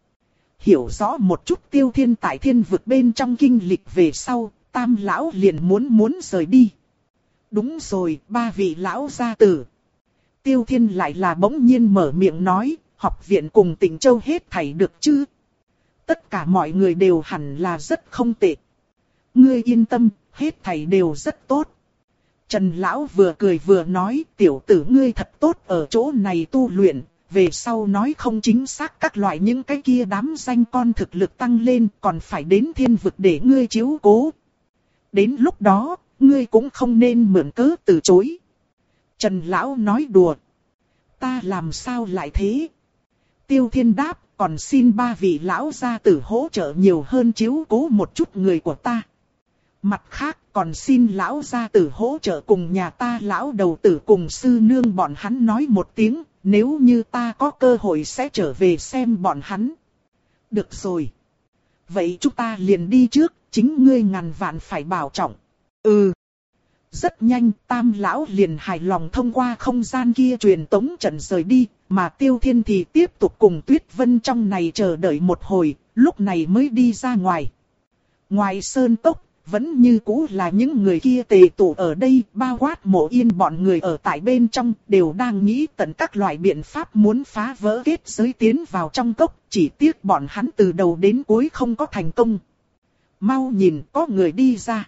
Hiểu rõ một chút Tiêu Thiên tại Thiên Vực bên trong kinh lịch về sau, Tam lão liền muốn muốn rời đi. Đúng rồi, ba vị lão gia tử. Tiêu Thiên lại là bỗng nhiên mở miệng nói, học viện cùng Tịnh Châu hết thảy được chứ? Tất cả mọi người đều hẳn là rất không tệ. Ngươi yên tâm, hết thảy đều rất tốt. Trần lão vừa cười vừa nói, tiểu tử ngươi thật tốt ở chỗ này tu luyện, về sau nói không chính xác các loại những cái kia đám danh con thực lực tăng lên, còn phải đến Thiên Vực để ngươi chiếu cố. Đến lúc đó, ngươi cũng không nên mượn cớ từ chối. Trần lão nói đùa. Ta làm sao lại thế? Tiêu Thiên đáp, còn xin ba vị lão gia tử hỗ trợ nhiều hơn chiếu cố một chút người của ta. Mặt khác, còn xin lão gia tử hỗ trợ cùng nhà ta lão đầu tử cùng sư nương bọn hắn nói một tiếng, nếu như ta có cơ hội sẽ trở về xem bọn hắn. Được rồi. Vậy chúng ta liền đi trước, chính ngươi ngàn vạn phải bảo trọng. Ừ. Rất nhanh, Tam lão liền hài lòng thông qua không gian kia truyền tống trận rời đi, mà Tiêu Thiên thì tiếp tục cùng Tuyết Vân trong này chờ đợi một hồi, lúc này mới đi ra ngoài. Ngoài sơn cốc, vẫn như cũ là những người kia tề tụ ở đây, bao quát Mộ Yên bọn người ở tại bên trong, đều đang nghĩ tận các loại biện pháp muốn phá vỡ kết giới tiến vào trong cốc, chỉ tiếc bọn hắn từ đầu đến cuối không có thành công. Mau nhìn, có người đi ra.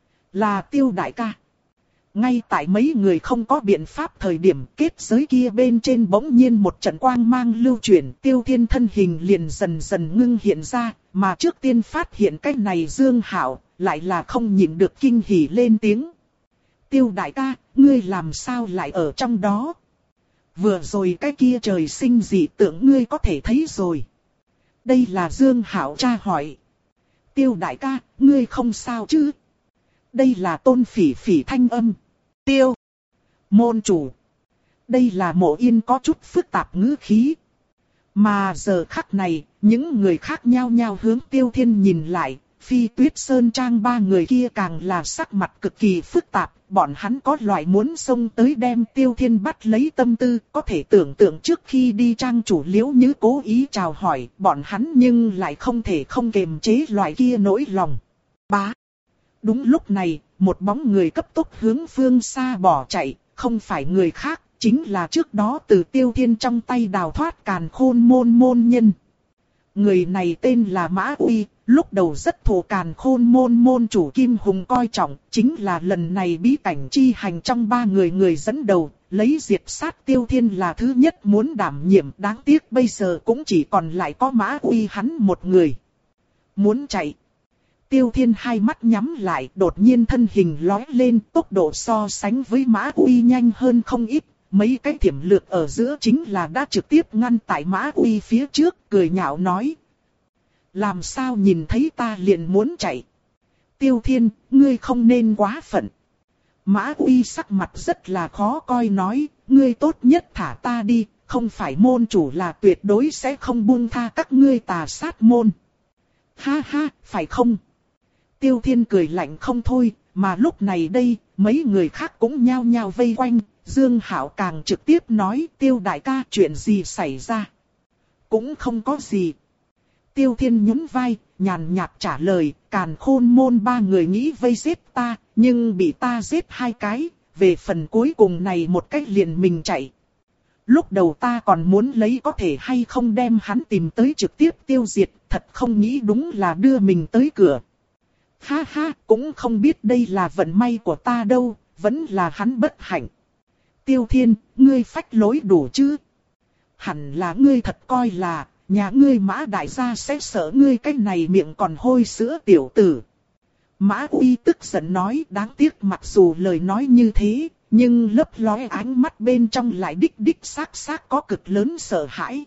Là Tiêu đại ca. Ngay tại mấy người không có biện pháp thời điểm kết giới kia bên trên bỗng nhiên một trận quang mang lưu chuyển, Tiêu Thiên thân hình liền dần dần ngưng hiện ra, mà trước tiên phát hiện cái này Dương Hạo, lại là không nhịn được kinh hỉ lên tiếng. Tiêu đại ca, ngươi làm sao lại ở trong đó? Vừa rồi cái kia trời sinh dị tượng ngươi có thể thấy rồi. Đây là Dương Hạo tra hỏi. Tiêu đại ca, ngươi không sao chứ? Đây là Tôn Phỉ Phỉ thanh âm. Tiêu. Môn chủ. Đây là Mộ Yên có chút phức tạp ngữ khí. Mà giờ khắc này, những người khác nhao nhao hướng Tiêu Thiên nhìn lại. Phi Tuyết Sơn Trang ba người kia càng là sắc mặt cực kỳ phức tạp. Bọn hắn có loại muốn xông tới đem Tiêu Thiên bắt lấy tâm tư. Có thể tưởng tượng trước khi đi trang chủ Liễu Như cố ý chào hỏi. Bọn hắn nhưng lại không thể không kiềm chế loại kia nỗi lòng. Bá. Đúng lúc này, một bóng người cấp tốc hướng phương xa bỏ chạy, không phải người khác, chính là trước đó từ Tiêu Thiên trong tay đào thoát càn khôn môn môn nhân. Người này tên là Mã Uy, lúc đầu rất thù càn khôn môn môn chủ Kim Hùng coi trọng, chính là lần này bí cảnh chi hành trong ba người người dẫn đầu, lấy diệt sát Tiêu Thiên là thứ nhất muốn đảm nhiệm, đáng tiếc bây giờ cũng chỉ còn lại có Mã Uy hắn một người. Muốn chạy. Tiêu Thiên hai mắt nhắm lại, đột nhiên thân hình lói lên, tốc độ so sánh với Mã Uy nhanh hơn không ít, mấy cái thiểm lược ở giữa chính là đã trực tiếp ngăn tại Mã Uy phía trước, cười nhạo nói. Làm sao nhìn thấy ta liền muốn chạy. Tiêu Thiên, ngươi không nên quá phận. Mã Uy sắc mặt rất là khó coi nói, ngươi tốt nhất thả ta đi, không phải môn chủ là tuyệt đối sẽ không buông tha các ngươi tà sát môn. Ha ha, phải không? Tiêu Thiên cười lạnh không thôi, mà lúc này đây, mấy người khác cũng nhao nhao vây quanh, Dương Hạo càng trực tiếp nói, Tiêu đại ca, chuyện gì xảy ra? Cũng không có gì. Tiêu Thiên nhún vai, nhàn nhạt trả lời, Càn Khôn môn ba người nghĩ vây giết ta, nhưng bị ta giết hai cái, về phần cuối cùng này một cách liền mình chạy. Lúc đầu ta còn muốn lấy có thể hay không đem hắn tìm tới trực tiếp tiêu diệt, thật không nghĩ đúng là đưa mình tới cửa. Ha ha, cũng không biết đây là vận may của ta đâu, vẫn là hắn bất hạnh. Tiêu Thiên, ngươi phách lối đủ chứ? Hẳn là ngươi thật coi là, nhà ngươi Mã đại gia sẽ sợ ngươi cái này miệng còn hôi sữa tiểu tử. Mã Uy tức giận nói, đáng tiếc mặc dù lời nói như thế, nhưng lấp lóe ánh mắt bên trong lại đích đích xác xác có cực lớn sợ hãi.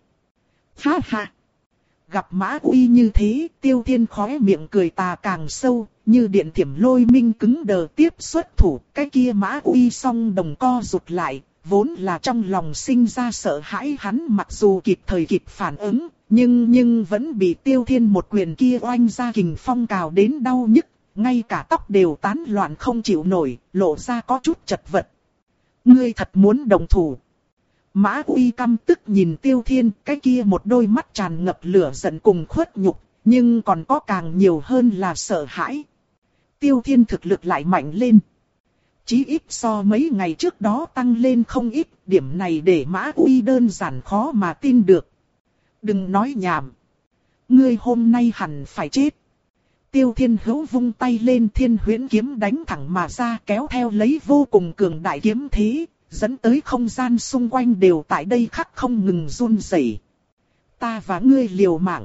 Ha ha! Gặp Mã Uy như thế, Tiêu Thiên khóe miệng cười tà càng sâu, như điện thiểm lôi minh cứng đờ tiếp xuất thủ, cái kia Mã Uy song đồng co rụt lại, vốn là trong lòng sinh ra sợ hãi hắn mặc dù kịp thời kịp phản ứng, nhưng nhưng vẫn bị Tiêu Thiên một quyền kia oanh ra kình phong cào đến đau nhức, ngay cả tóc đều tán loạn không chịu nổi, lộ ra có chút chật vật. Ngươi thật muốn đồng thủ. Mã Uy căm tức nhìn Tiêu Thiên, cái kia một đôi mắt tràn ngập lửa giận cùng khuất nhục, nhưng còn có càng nhiều hơn là sợ hãi. Tiêu Thiên thực lực lại mạnh lên. Chí ít so mấy ngày trước đó tăng lên không ít, điểm này để Mã Uy đơn giản khó mà tin được. Đừng nói nhảm. Ngươi hôm nay hẳn phải chết. Tiêu Thiên hữu vung tay lên, Thiên Huyễn kiếm đánh thẳng mà ra, kéo theo lấy vô cùng cường đại kiếm thế, dẫn tới không gian xung quanh đều tại đây khắc không ngừng run rẩy. Ta và ngươi liều mạng.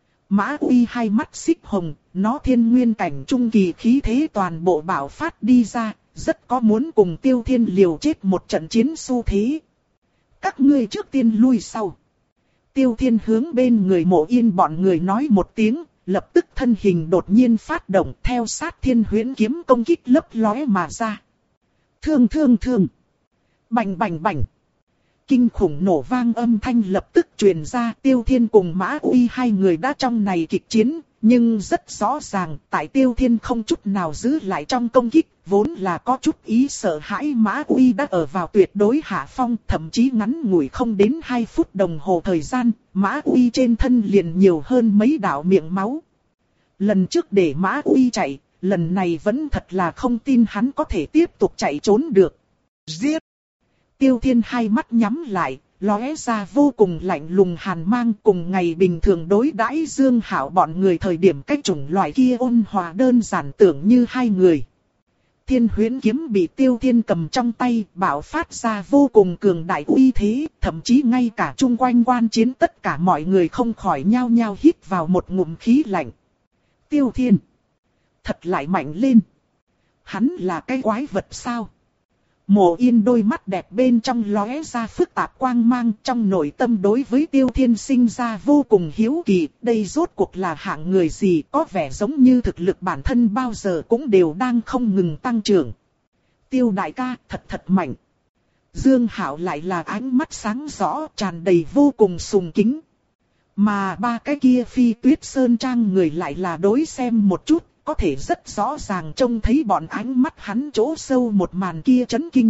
Mã Uy hai mắt xích hồng, nó thiên nguyên cảnh trung kỳ khí thế toàn bộ bạo phát đi ra, rất có muốn cùng Tiêu Thiên liều chết một trận chiến xu thế. Các ngươi trước tiên lui sau. Tiêu Thiên hướng bên người Mộ Yên bọn người nói một tiếng, lập tức thân hình đột nhiên phát động theo sát Thiên Huyễn kiếm công kích lấp lóe mà ra. Thương thương thương. Bành bành bành. Kinh khủng nổ vang âm thanh lập tức truyền ra, Tiêu Thiên cùng Mã Uy hai người đã trong này kịch chiến, nhưng rất rõ ràng tại Tiêu Thiên không chút nào giữ lại trong công kích, vốn là có chút ý sợ hãi Mã Uy đã ở vào tuyệt đối hạ phong, thậm chí ngắn ngủi không đến hai phút đồng hồ thời gian, Mã Uy trên thân liền nhiều hơn mấy đạo miệng máu. Lần trước để Mã Uy chạy, lần này vẫn thật là không tin hắn có thể tiếp tục chạy trốn được. Giết! Tiêu Thiên hai mắt nhắm lại, lóe ra vô cùng lạnh lùng hàn mang, cùng ngày bình thường đối đãi Dương Hạo bọn người thời điểm cách chủng loại kia ôn hòa đơn giản tưởng như hai người. Thiên Huyễn kiếm bị Tiêu Thiên cầm trong tay, bạo phát ra vô cùng cường đại uy thế, thậm chí ngay cả chung quanh quan chiến tất cả mọi người không khỏi nhao nhao hít vào một ngụm khí lạnh. Tiêu Thiên thật lại mạnh lên. Hắn là cái quái vật sao? Mộ Yên đôi mắt đẹp bên trong lóe ra phức tạp quang mang, trong nội tâm đối với Tiêu Thiên sinh ra vô cùng hiếu kỳ, đây rốt cuộc là hạng người gì, có vẻ giống như thực lực bản thân bao giờ cũng đều đang không ngừng tăng trưởng. Tiêu đại ca thật thật mạnh. Dương Hạo lại là ánh mắt sáng rõ, tràn đầy vô cùng sùng kính. Mà ba cái kia Phi Tuyết Sơn Trang người lại là đối xem một chút. Có thể rất rõ ràng trông thấy bọn ánh mắt hắn chỗ sâu một màn kia chấn kinh.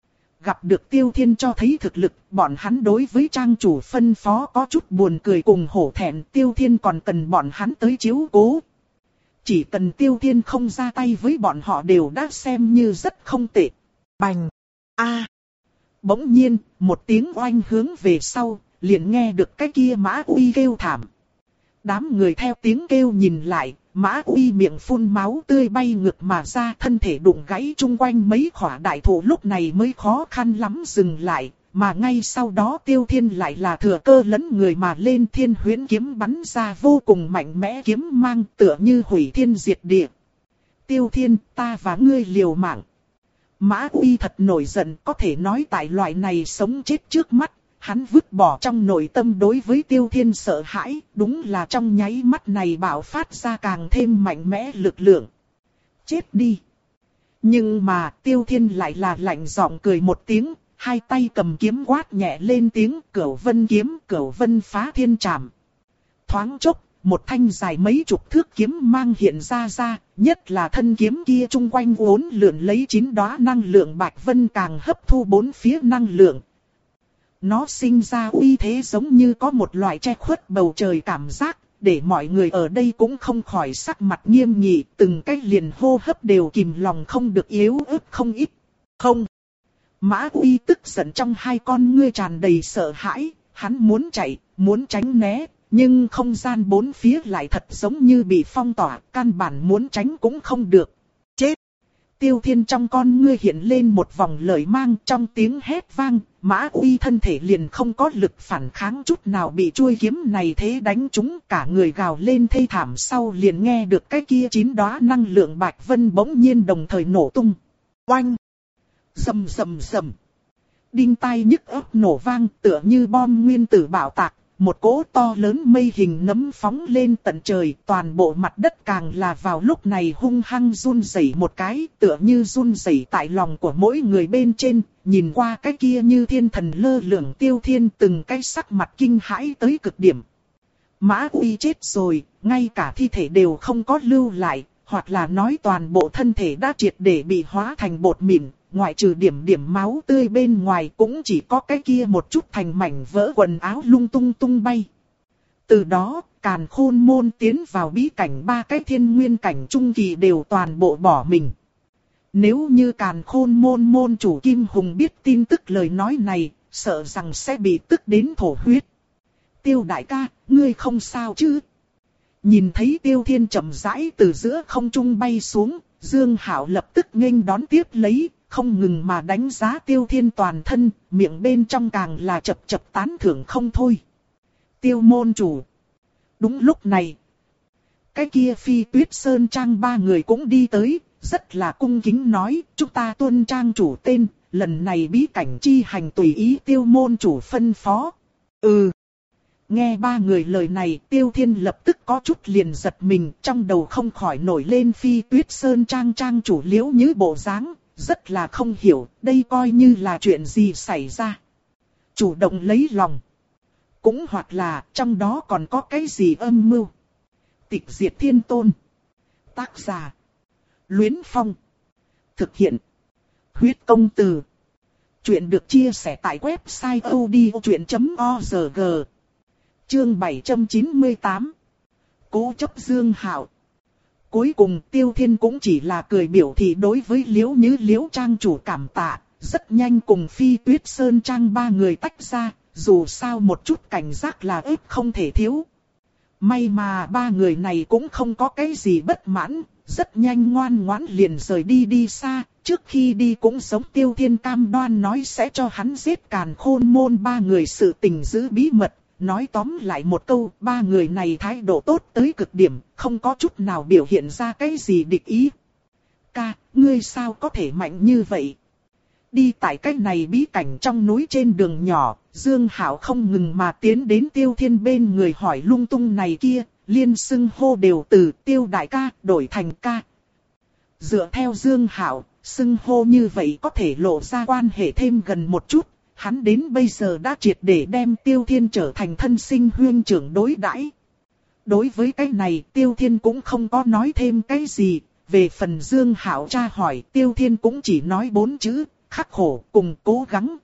Gặp được Tiêu Thiên cho thấy thực lực, bọn hắn đối với trang chủ phân phó có chút buồn cười cùng hổ thẹn, Tiêu Thiên còn cần bọn hắn tới chiếu cố. Chỉ cần Tiêu Thiên không ra tay với bọn họ đều đã xem như rất không tệ. Bành! A! Bỗng nhiên, một tiếng oanh hướng về sau, liền nghe được cái kia Mã Uy kêu thảm. Đám người theo tiếng kêu nhìn lại, Mã Uy miệng phun máu tươi bay ngược mà ra, thân thể đụng gãy chung quanh mấy khỏa đại thụ, lúc này mới khó khăn lắm dừng lại, mà ngay sau đó Tiêu Thiên lại là thừa cơ lấn người mà lên, Thiên Huyễn kiếm bắn ra vô cùng mạnh mẽ, kiếm mang tựa như hủy thiên diệt địa. Tiêu Thiên, ta và ngươi liều mạng. Mã Uy thật nổi giận, có thể nói tại loại này sống chết trước mắt, hắn vứt bỏ trong nội tâm đối với Tiêu Thiên sợ hãi, đúng là trong nháy mắt này bạo phát ra càng thêm mạnh mẽ lực lượng. Chết đi! Nhưng mà Tiêu Thiên lại là lạnh giọng cười một tiếng, hai tay cầm kiếm quát nhẹ lên tiếng Cửu Vân kiếm, Cửu Vân phá thiên trảm. Thoáng chốc, một thanh dài mấy chục thước kiếm mang hiện ra ra, nhất là thân kiếm kia chung quanh uốn lượn lấy chín đóa năng lượng bạch vân càng hấp thu bốn phía năng lượng. Nó sinh ra uy thế giống như có một loại che khuất bầu trời cảm giác, để mọi người ở đây cũng không khỏi sắc mặt nghiêm nghị, từng cái liền hô hấp đều kìm lòng không được yếu ớt không ít. Không! Mã Uy tức giận trong hai con ngươi tràn đầy sợ hãi, hắn muốn chạy, muốn tránh né, nhưng không gian bốn phía lại thật giống như bị phong tỏa, căn bản muốn tránh cũng không được. Chết! Tiêu Thiên trong con ngươi hiện lên một vòng lời mang, trong tiếng hét vang, Mã Uy thân thể liền không có lực phản kháng chút nào bị chuôi kiếm này thế đánh trúng, cả người gào lên thê thảm, sau liền nghe được cái kia chín đóa năng lượng bạch vân bỗng nhiên đồng thời nổ tung. Oanh! Rầm rầm rầm! Đinh tai nhức óc nổ vang tựa như bom nguyên tử bạo tạc. Một cỗ to lớn mây hình nấm phóng lên tận trời, toàn bộ mặt đất càng là vào lúc này hung hăng run rẩy một cái, tựa như run rẩy tại lòng của mỗi người bên trên, nhìn qua cái kia như thiên thần lơ lửng Tiêu Thiên từng cái sắc mặt kinh hãi tới cực điểm. Mã Uy chết rồi, ngay cả thi thể đều không có lưu lại, hoặc là nói toàn bộ thân thể đã triệt để bị hóa thành bột mịn. Ngoại trừ điểm điểm máu tươi bên ngoài cũng chỉ có cái kia một chút thành mảnh vỡ quần áo lung tung tung bay. Từ đó, Càn Khôn môn tiến vào bí cảnh ba cái thiên nguyên cảnh trung kỳ đều toàn bộ bỏ mình. Nếu như Càn Khôn môn môn chủ Kim Hùng biết tin tức lời nói này, sợ rằng sẽ bị tức đến thổ huyết. Tiêu đại ca, ngươi không sao chứ? Nhìn thấy Tiêu Thiên chậm rãi từ giữa không trung bay xuống, Dương Hạo lập tức nghênh đón tiếp lấy. Không ngừng mà đánh giá Tiêu Thiên toàn thân, miệng bên trong càng là chập chập tán thưởng không thôi. Tiêu môn chủ. Đúng lúc này, cái kia Phi Tuyết Sơn Trang ba người cũng đi tới, rất là cung kính nói, chúng ta tuân trang chủ tên, lần này bí cảnh chi hành tùy ý Tiêu môn chủ phân phó. Ừ. Nghe ba người lời này, Tiêu Thiên lập tức có chút liền giật mình, trong đầu không khỏi nổi lên Phi Tuyết Sơn Trang Trang chủ Liễu Như bộ dáng. Rất là không hiểu, đây coi như là chuyện gì xảy ra. Chủ động lấy lòng. Cũng hoặc là trong đó còn có cái gì âm mưu. Tịch diệt thiên tôn. Tác giả. Luyến Phong. Thực hiện. Huyết công từ. Chuyện được chia sẻ tại website odchuyện chấm org. Chương bảy trăm chín mươi tám. Cố chấp Dương Hạo. Cuối cùng Tiêu Thiên cũng chỉ là cười biểu thị đối với Liễu Như Liễu Trang chủ cảm tạ, rất nhanh cùng Phi Tuyết Sơn Trang ba người tách ra, dù sao một chút cảnh giác là ếp không thể thiếu. May mà ba người này cũng không có cái gì bất mãn, rất nhanh ngoan ngoãn liền rời đi đi xa, trước khi đi cũng giống Tiêu Thiên cam đoan nói sẽ cho hắn giết Càn Khôn môn ba người sự tình giữ bí mật. Nói tóm lại một câu, ba người này thái độ tốt tới cực điểm, không có chút nào biểu hiện ra cái gì địch ý. Ca, ngươi sao có thể mạnh như vậy? Đi tại cách này bí cảnh trong núi trên đường nhỏ, Dương Hạo không ngừng mà tiến đến Tiêu Thiên bên người hỏi lung tung này kia, liên xưng hô đều từ Tiêu đại ca đổi thành ca. Dựa theo Dương Hạo, xưng hô như vậy có thể lộ ra quan hệ thêm gần một chút. Hắn đến bây giờ đã triệt để đem Tiêu Thiên trở thành thân sinh huynh trưởng đối đãi. Đối với cái này Tiêu Thiên cũng không có nói thêm cái gì. Về phần Dương Hạo tra hỏi Tiêu Thiên cũng chỉ nói bốn chữ, khắc khổ cùng cố gắng.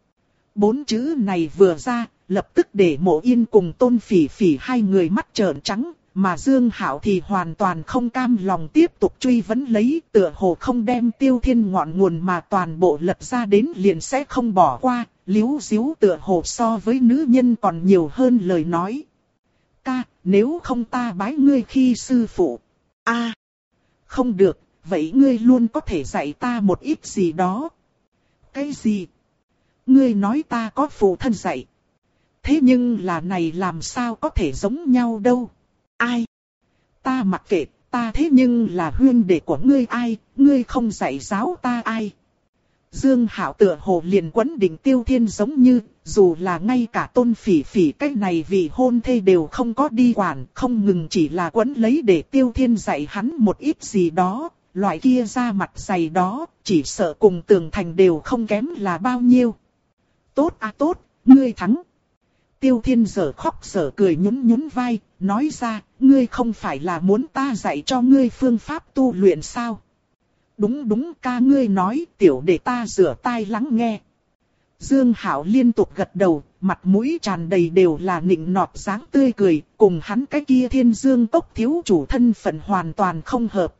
Bốn chữ này vừa ra, lập tức để Mộ Yên cùng Tôn Phỉ Phỉ hai người mắt trợn trắng. Mà Dương Hạo thì hoàn toàn không cam lòng tiếp tục truy vấn lấy, tựa hồ không đem Tiêu Thiên ngọn nguồn mà toàn bộ lật ra đến liền sẽ không bỏ qua, liếu díu tựa hồ so với nữ nhân còn nhiều hơn lời nói. Ca, nếu không ta bái ngươi khi sư phụ. A, không được, vậy ngươi luôn có thể dạy ta một ít gì đó. Cái gì? Ngươi nói ta có phụ thân dạy. Thế nhưng là này làm sao có thể giống nhau đâu. Ai? Ta mặc kệ, ta thế nhưng là huynh đệ của ngươi ai, ngươi không dạy giáo ta ai? Dương Hạo tựa hồ liền quấn định Tiêu Thiên giống như, dù là ngay cả Tôn Phỉ Phỉ cái này vì hôn thê đều không có đi quản, không ngừng chỉ là quấn lấy để Tiêu Thiên dạy hắn một ít gì đó, loại kia ra mặt dày đó, chỉ sợ cùng Tường Thành đều không kém là bao nhiêu. Tốt à tốt, ngươi thắng. Tiêu Thiên giở khóc giở cười nhún nhún vai, nói ra, ngươi không phải là muốn ta dạy cho ngươi phương pháp tu luyện sao? Đúng đúng ca ngươi nói, tiểu để ta rửa tai lắng nghe. Dương Hạo liên tục gật đầu, mặt mũi tràn đầy đều là nịnh nọt dáng tươi cười, cùng hắn cái kia Thiên Dương Cốc thiếu chủ thân phận hoàn toàn không hợp.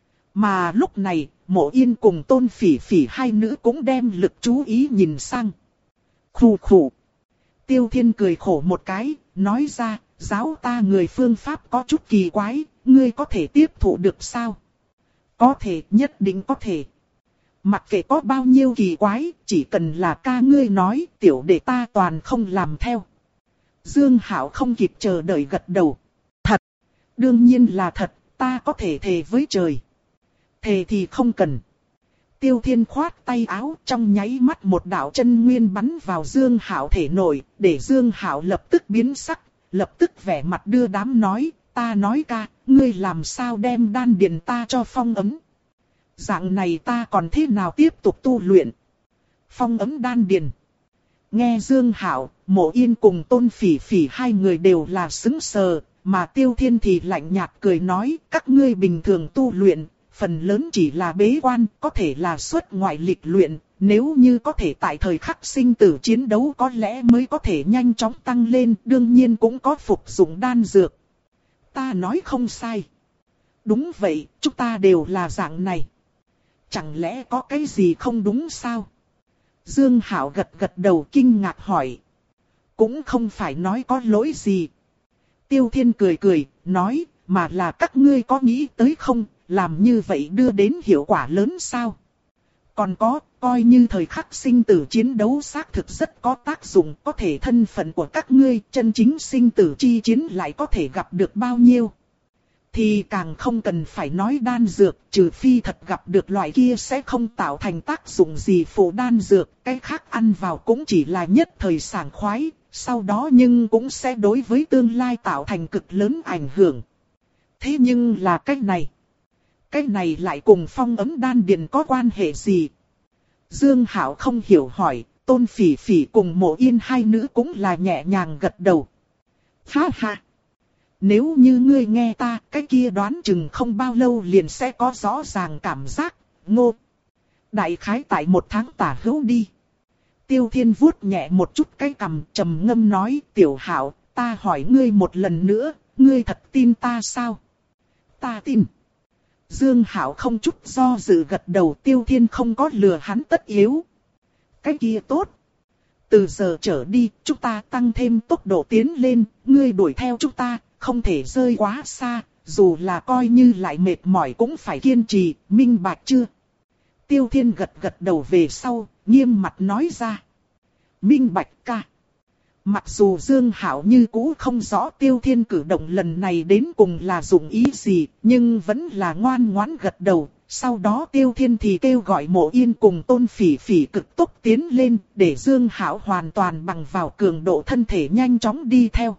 Mà lúc này, Mộ Yên cùng Tôn Phỉ Phỉ hai nữ cũng đem lực chú ý nhìn sang. Khủ khủ. Tiêu Thiên cười khổ một cái, nói ra, giáo ta người phương pháp có chút kỳ quái, ngươi có thể tiếp thụ được sao? Có thể, nhất định có thể. Mặc kệ có bao nhiêu kỳ quái, chỉ cần là ca ngươi nói, tiểu đệ ta toàn không làm theo. Dương Hạo không kịp chờ đợi gật đầu. Thật, đương nhiên là thật, ta có thể thề với trời. Thề thì không cần. Tiêu Thiên khoát tay áo, trong nháy mắt một đạo chân nguyên bắn vào Dương Hạo thể nội, để Dương Hạo lập tức biến sắc, lập tức vẻ mặt đưa đám nói, ta nói ca, ngươi làm sao đem đan điền ta cho phong ấm. Dạng này ta còn thế nào tiếp tục tu luyện. Phong ấm đan điền. Nghe Dương Hạo, Mộ Yên cùng Tôn Phỉ Phỉ hai người đều là sững sờ, mà Tiêu Thiên thì lạnh nhạt cười nói, các ngươi bình thường tu luyện, phần lớn chỉ là bế quan, có thể là xuất ngoại lịch luyện, nếu như có thể tại thời khắc sinh tử chiến đấu có lẽ mới có thể nhanh chóng tăng lên, đương nhiên cũng có phục dụng đan dược. Ta nói không sai. Đúng vậy, chúng ta đều là dạng này. Chẳng lẽ có cái gì không đúng sao? Dương Hạo gật gật đầu kinh ngạc hỏi. Cũng không phải nói có lỗi gì. Tiêu Thiên cười cười, nói, mà là các ngươi có nghĩ tới không, làm như vậy đưa đến hiệu quả lớn sao? Còn có, coi như thời khắc sinh tử chiến đấu xác thực rất có tác dụng, có thể thân phận của các ngươi chân chính sinh tử chi chiến lại có thể gặp được bao nhiêu. Thì càng không cần phải nói đan dược, trừ phi thật gặp được loại kia sẽ không tạo thành tác dụng gì phụ đan dược, cái khác ăn vào cũng chỉ là nhất thời sảng khoái, sau đó nhưng cũng sẽ đối với tương lai tạo thành cực lớn ảnh hưởng. Thế nhưng là cách này. Cái này lại cùng phong ấm đan điền có quan hệ gì? Dương Hạo không hiểu hỏi, Tôn Phỉ Phỉ cùng Mộ Yên hai nữ cũng là nhẹ nhàng gật đầu. Ha ha! Nếu như ngươi nghe ta, cái kia đoán chừng không bao lâu liền sẽ có rõ ràng cảm giác, ngô. Đại khái tại một tháng tả hữu đi. Tiêu Thiên vuốt nhẹ một chút cái cằm, trầm ngâm nói, Tiểu Hạo, ta hỏi ngươi một lần nữa, ngươi thật tin ta sao? Ta tin. Dương Hạo không chút do dự gật đầu, Tiêu Thiên không có lừa hắn tất yếu. Cái kia tốt. Từ giờ trở đi, chúng ta tăng thêm tốc độ tiến lên, ngươi đuổi theo chúng ta, không thể rơi quá xa, dù là coi như lại mệt mỏi cũng phải kiên trì, minh bạch chưa? Tiêu Thiên gật gật đầu về sau, nghiêm mặt nói ra. Minh bạch ca. Mặc dù Dương Hạo như cũ không rõ Tiêu Thiên cử động lần này đến cùng là dụng ý gì, nhưng vẫn là ngoan ngoãn gật đầu. Sau đó Tiêu Thiên thì kêu gọi Mộ Yên cùng Tôn Phỉ Phỉ cực tốc tiến lên, để Dương Hạo hoàn toàn bằng vào cường độ thân thể nhanh chóng đi theo.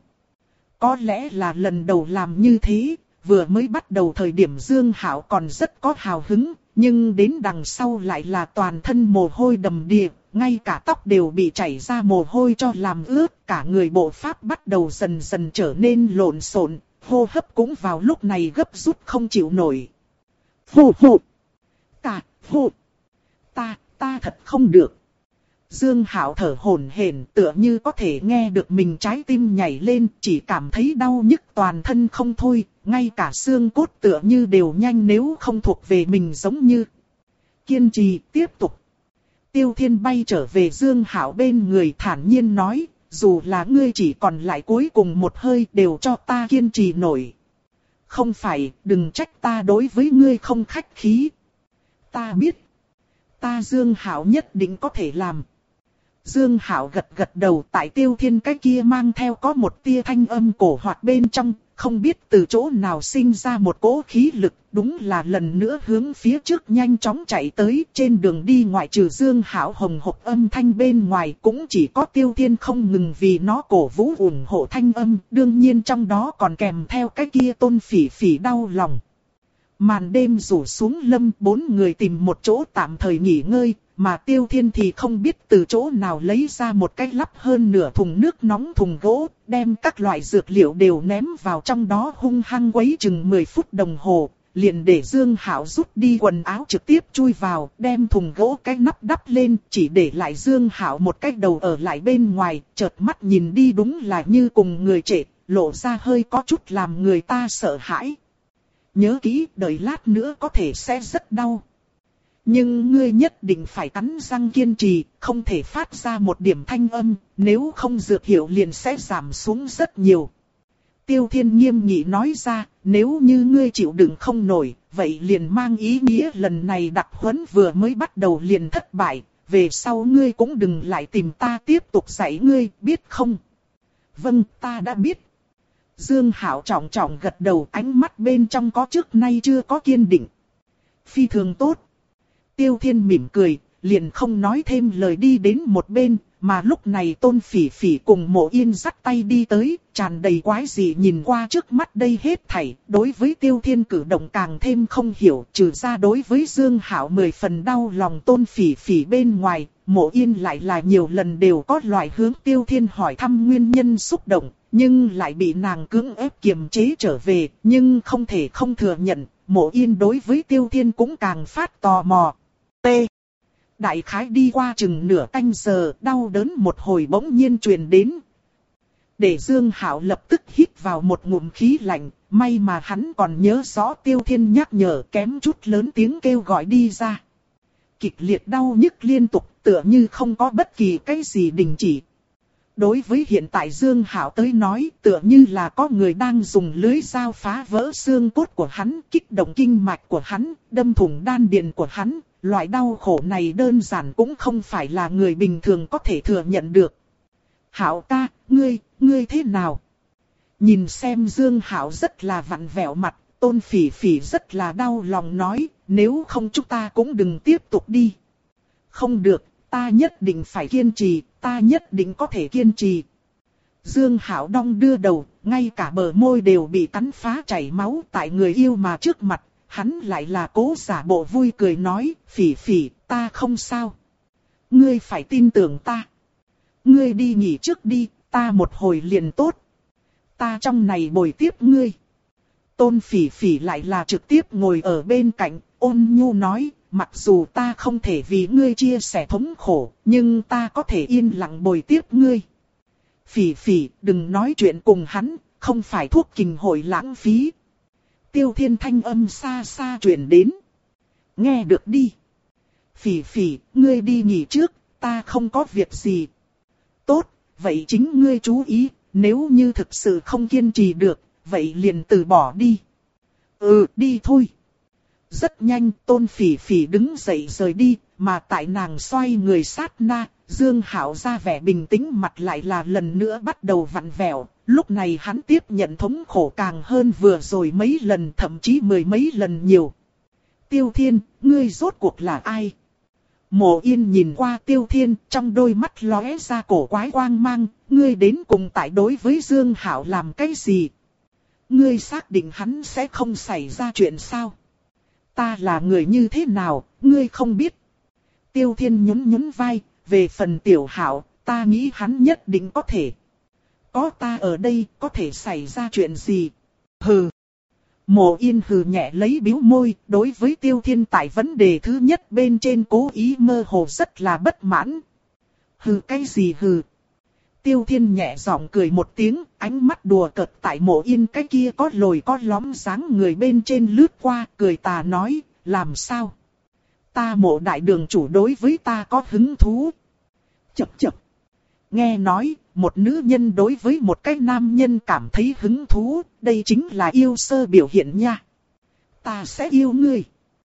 Có lẽ là lần đầu làm như thế, vừa mới bắt đầu thời điểm Dương Hạo còn rất có hào hứng, nhưng đến đằng sau lại là toàn thân mồ hôi đầm đìa, ngay cả tóc đều bị chảy ra mồ hôi cho làm ướt, cả người bộ pháp bắt đầu dần dần trở nên lộn xộn, hô hấp cũng vào lúc này gấp rút không chịu nổi. Hù hù! Ta, hù! Ta, ta thật không được! Dương Hạo thở hổn hển, tựa như có thể nghe được mình trái tim nhảy lên, chỉ cảm thấy đau nhức toàn thân không thôi, ngay cả xương cốt tựa như đều nhanh nếu không thuộc về mình giống như. Kiên trì, tiếp tục. Tiêu Thiên bay trở về Dương Hạo bên người thản nhiên nói, dù là ngươi chỉ còn lại cuối cùng một hơi đều cho ta kiên trì nổi. Không phải, đừng trách ta đối với ngươi không khách khí. Ta biết. Ta Dương Hạo nhất định có thể làm. Dương Hạo gật gật đầu, tại Tiêu Thiên cái kia mang theo có một tia thanh âm cổ hoạt bên trong, không biết từ chỗ nào sinh ra một cỗ khí lực, đúng là lần nữa hướng phía trước nhanh chóng chạy tới. Trên đường đi ngoại trừ Dương Hạo hồng hộc âm thanh bên ngoài, cũng chỉ có Tiêu Thiên không ngừng vì nó cổ vũ ủng hộ thanh âm, đương nhiên trong đó còn kèm theo cái kia Tôn Phỉ Phỉ đau lòng. Màn đêm rủ xuống lâm, bốn người tìm một chỗ tạm thời nghỉ ngơi, mà Tiêu Thiên thì không biết từ chỗ nào lấy ra một cái lắp hơn nửa thùng nước nóng thùng gỗ, đem các loại dược liệu đều ném vào trong đó hung hăng quấy chừng mười phút đồng hồ, liền để Dương Hạo rút đi quần áo trực tiếp chui vào, đem thùng gỗ cái nắp đắp lên, chỉ để lại Dương Hạo một cái đầu ở lại bên ngoài, chợt mắt nhìn đi đúng là như cùng người trệ, lộ ra hơi có chút làm người ta sợ hãi. Nhớ kỹ, đợi lát nữa có thể sẽ rất đau. Nhưng ngươi nhất định phải cắn răng kiên trì, không thể phát ra một điểm thanh âm, nếu không dược hiệu liền sẽ giảm xuống rất nhiều. Tiêu Thiên nghiêm nghị nói ra, nếu như ngươi chịu đựng không nổi, vậy liền mang ý nghĩa lần này đặc huấn vừa mới bắt đầu liền thất bại, về sau ngươi cũng đừng lại tìm ta tiếp tục dạy ngươi, biết không? Vâng, ta đã biết. Dương Hạo trọng trọng gật đầu, ánh mắt bên trong có trước nay chưa có kiên định. Phi thường tốt. Tiêu Thiên mỉm cười, liền không nói thêm lời đi đến một bên, mà lúc này Tôn Phỉ Phỉ cùng Mộ Yên dắt tay đi tới, tràn đầy quái dị nhìn qua trước mắt đây hết thảy, đối với Tiêu Thiên cử động càng thêm không hiểu, trừ ra đối với Dương Hạo mười phần đau lòng Tôn Phỉ Phỉ bên ngoài, Mộ Yên lại là nhiều lần đều có loại hướng Tiêu Thiên hỏi thăm nguyên nhân xúc động, nhưng lại bị nàng cưỡng ép kiềm chế trở về, nhưng không thể không thừa nhận, Mộ Yên đối với Tiêu Thiên cũng càng phát tò mò. T. Đại khái đi qua chừng nửa canh giờ, đau đớn một hồi bỗng nhiên truyền đến. Để Dương Hạo lập tức hít vào một ngụm khí lạnh, may mà hắn còn nhớ rõ Tiêu Thiên nhắc nhở, kém chút lớn tiếng kêu gọi đi ra. Kịch liệt đau nhức liên tục, tựa như không có bất kỳ cái gì đình chỉ. Đối với hiện tại Dương Hạo tới nói, tựa như là có người đang dùng lưới dao phá vỡ xương cốt của hắn, kích động kinh mạch của hắn, đâm thủng đan điền của hắn. Loại đau khổ này đơn giản cũng không phải là người bình thường có thể thừa nhận được. Hạo ca, ngươi, ngươi thế nào? Nhìn xem Dương Hạo rất là vặn vẹo mặt, Tôn Phỉ Phỉ rất là đau lòng nói, nếu không chúng ta cũng đừng tiếp tục đi. Không được, ta nhất định phải kiên trì, ta nhất định có thể kiên trì. Dương Hạo đong đưa đầu, ngay cả bờ môi đều bị cắn phá chảy máu tại người yêu mà trước mặt. Hắn lại là cố giả bộ vui cười nói, Phỉ Phỉ, ta không sao. Ngươi phải tin tưởng ta. Ngươi đi nghỉ trước đi, ta một hồi liền tốt. Ta trong này bồi tiếp ngươi. Tôn Phỉ Phỉ lại là trực tiếp ngồi ở bên cạnh, ôn nhu nói, mặc dù ta không thể vì ngươi chia sẻ thống khổ, nhưng ta có thể yên lặng bồi tiếp ngươi. Phỉ Phỉ, đừng nói chuyện cùng hắn, không phải thuốc kình hội lãng phí. Tiêu Thiên thanh âm xa xa truyền đến. Nghe được đi. Phỉ Phỉ, ngươi đi nghỉ trước, ta không có việc gì. Tốt, vậy chính ngươi chú ý, nếu như thực sự không kiên trì được, vậy liền từ bỏ đi. Ừ, đi thôi. Rất nhanh, Tôn Phỉ Phỉ đứng dậy rời đi, mà tại nàng xoay người sát na, Dương Hạo ra vẻ bình tĩnh mặt lại là lần nữa bắt đầu vặn vẹo. Lúc này hắn tiếp nhận thống khổ càng hơn vừa rồi mấy lần, thậm chí mười mấy lần nhiều. Tiêu Thiên, ngươi rốt cuộc là ai? Mộ Yên nhìn qua Tiêu Thiên, trong đôi mắt lóe ra cổ quái quang mang, ngươi đến cùng tại đối với Dương Hạo làm cái gì? Ngươi xác định hắn sẽ không xảy ra chuyện sao? Ta là người như thế nào, ngươi không biết. Tiêu Thiên nhún nhún vai, về phần Tiểu Hạo, ta nghĩ hắn nhất định có thể. Có ta ở đây, có thể xảy ra chuyện gì? Hừ. Mộ Yên hừ nhẹ lấy bĩu môi, đối với Tiêu Thiên tại vấn đề thứ nhất bên trên cố ý mơ hồ rất là bất mãn. Hừ cái gì hừ? Tiêu Thiên nhẹ giọng cười một tiếng, ánh mắt đùa cợt tại Mộ Yên cái kia có lồi có lõm dáng người bên trên lướt qua, cười tà nói, làm sao? Ta Mộ đại đường chủ đối với ta có hứng thú. Chập chập. Nghe nói, một nữ nhân đối với một cái nam nhân cảm thấy hứng thú, đây chính là yêu sơ biểu hiện nha. Ta sẽ yêu ngươi.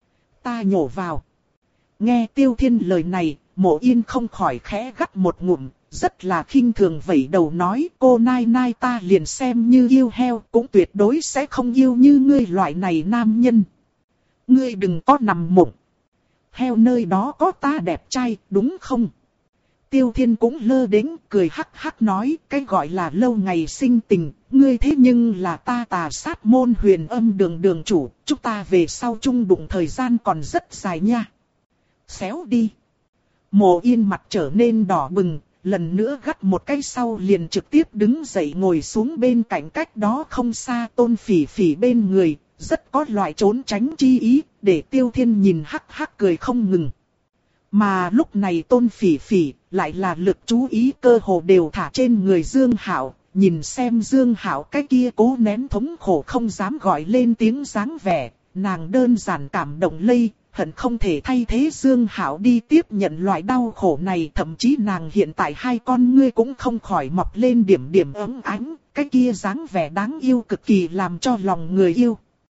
Ta nhổ vào. Nghe Tiêu Thiên lời này, Mộ Yên không khỏi khẽ gắt một ngụm, rất là khinh thường vẩy đầu nói cô nai nai ta liền xem như yêu heo cũng tuyệt đối sẽ không yêu như ngươi loại này nam nhân. Ngươi đừng có nằm mộng. Heo nơi đó có ta đẹp trai đúng không? Tiêu Thiên cũng lơ đễnh cười hắc hắc nói cái gọi là lâu ngày sinh tình, ngươi thế nhưng là ta Tà Sát môn Huyền Âm đường đường chủ, chúng ta về sau chung đụng thời gian còn rất dài nha. Xéo đi. Mộ Yên mặt trở nên đỏ bừng, lần nữa gắt một cái sau liền trực tiếp đứng dậy ngồi xuống bên cạnh cách đó không xa Tôn Phỉ Phỉ bên người, rất có loại trốn tránh chi ý, để Tiêu Thiên nhìn hắc hắc cười không ngừng. Mà lúc này Tôn Phỉ Phỉ lại là lực chú ý cơ hồ đều thả trên người Dương Hạo, nhìn xem Dương Hạo cái kia cố nén thống khổ không dám gọi lên tiếng dáng vẻ, nàng đơn giản cảm động lây, hận không thể thay thế Dương Hạo đi tiếp nhận loại đau khổ này, thậm chí nàng hiện tại hai con ngươi cũng không khỏi mọc lên điểm điểm ấm ánh, cái kia dáng vẻ đáng yêu cực kỳ làm cho lòng người yêu.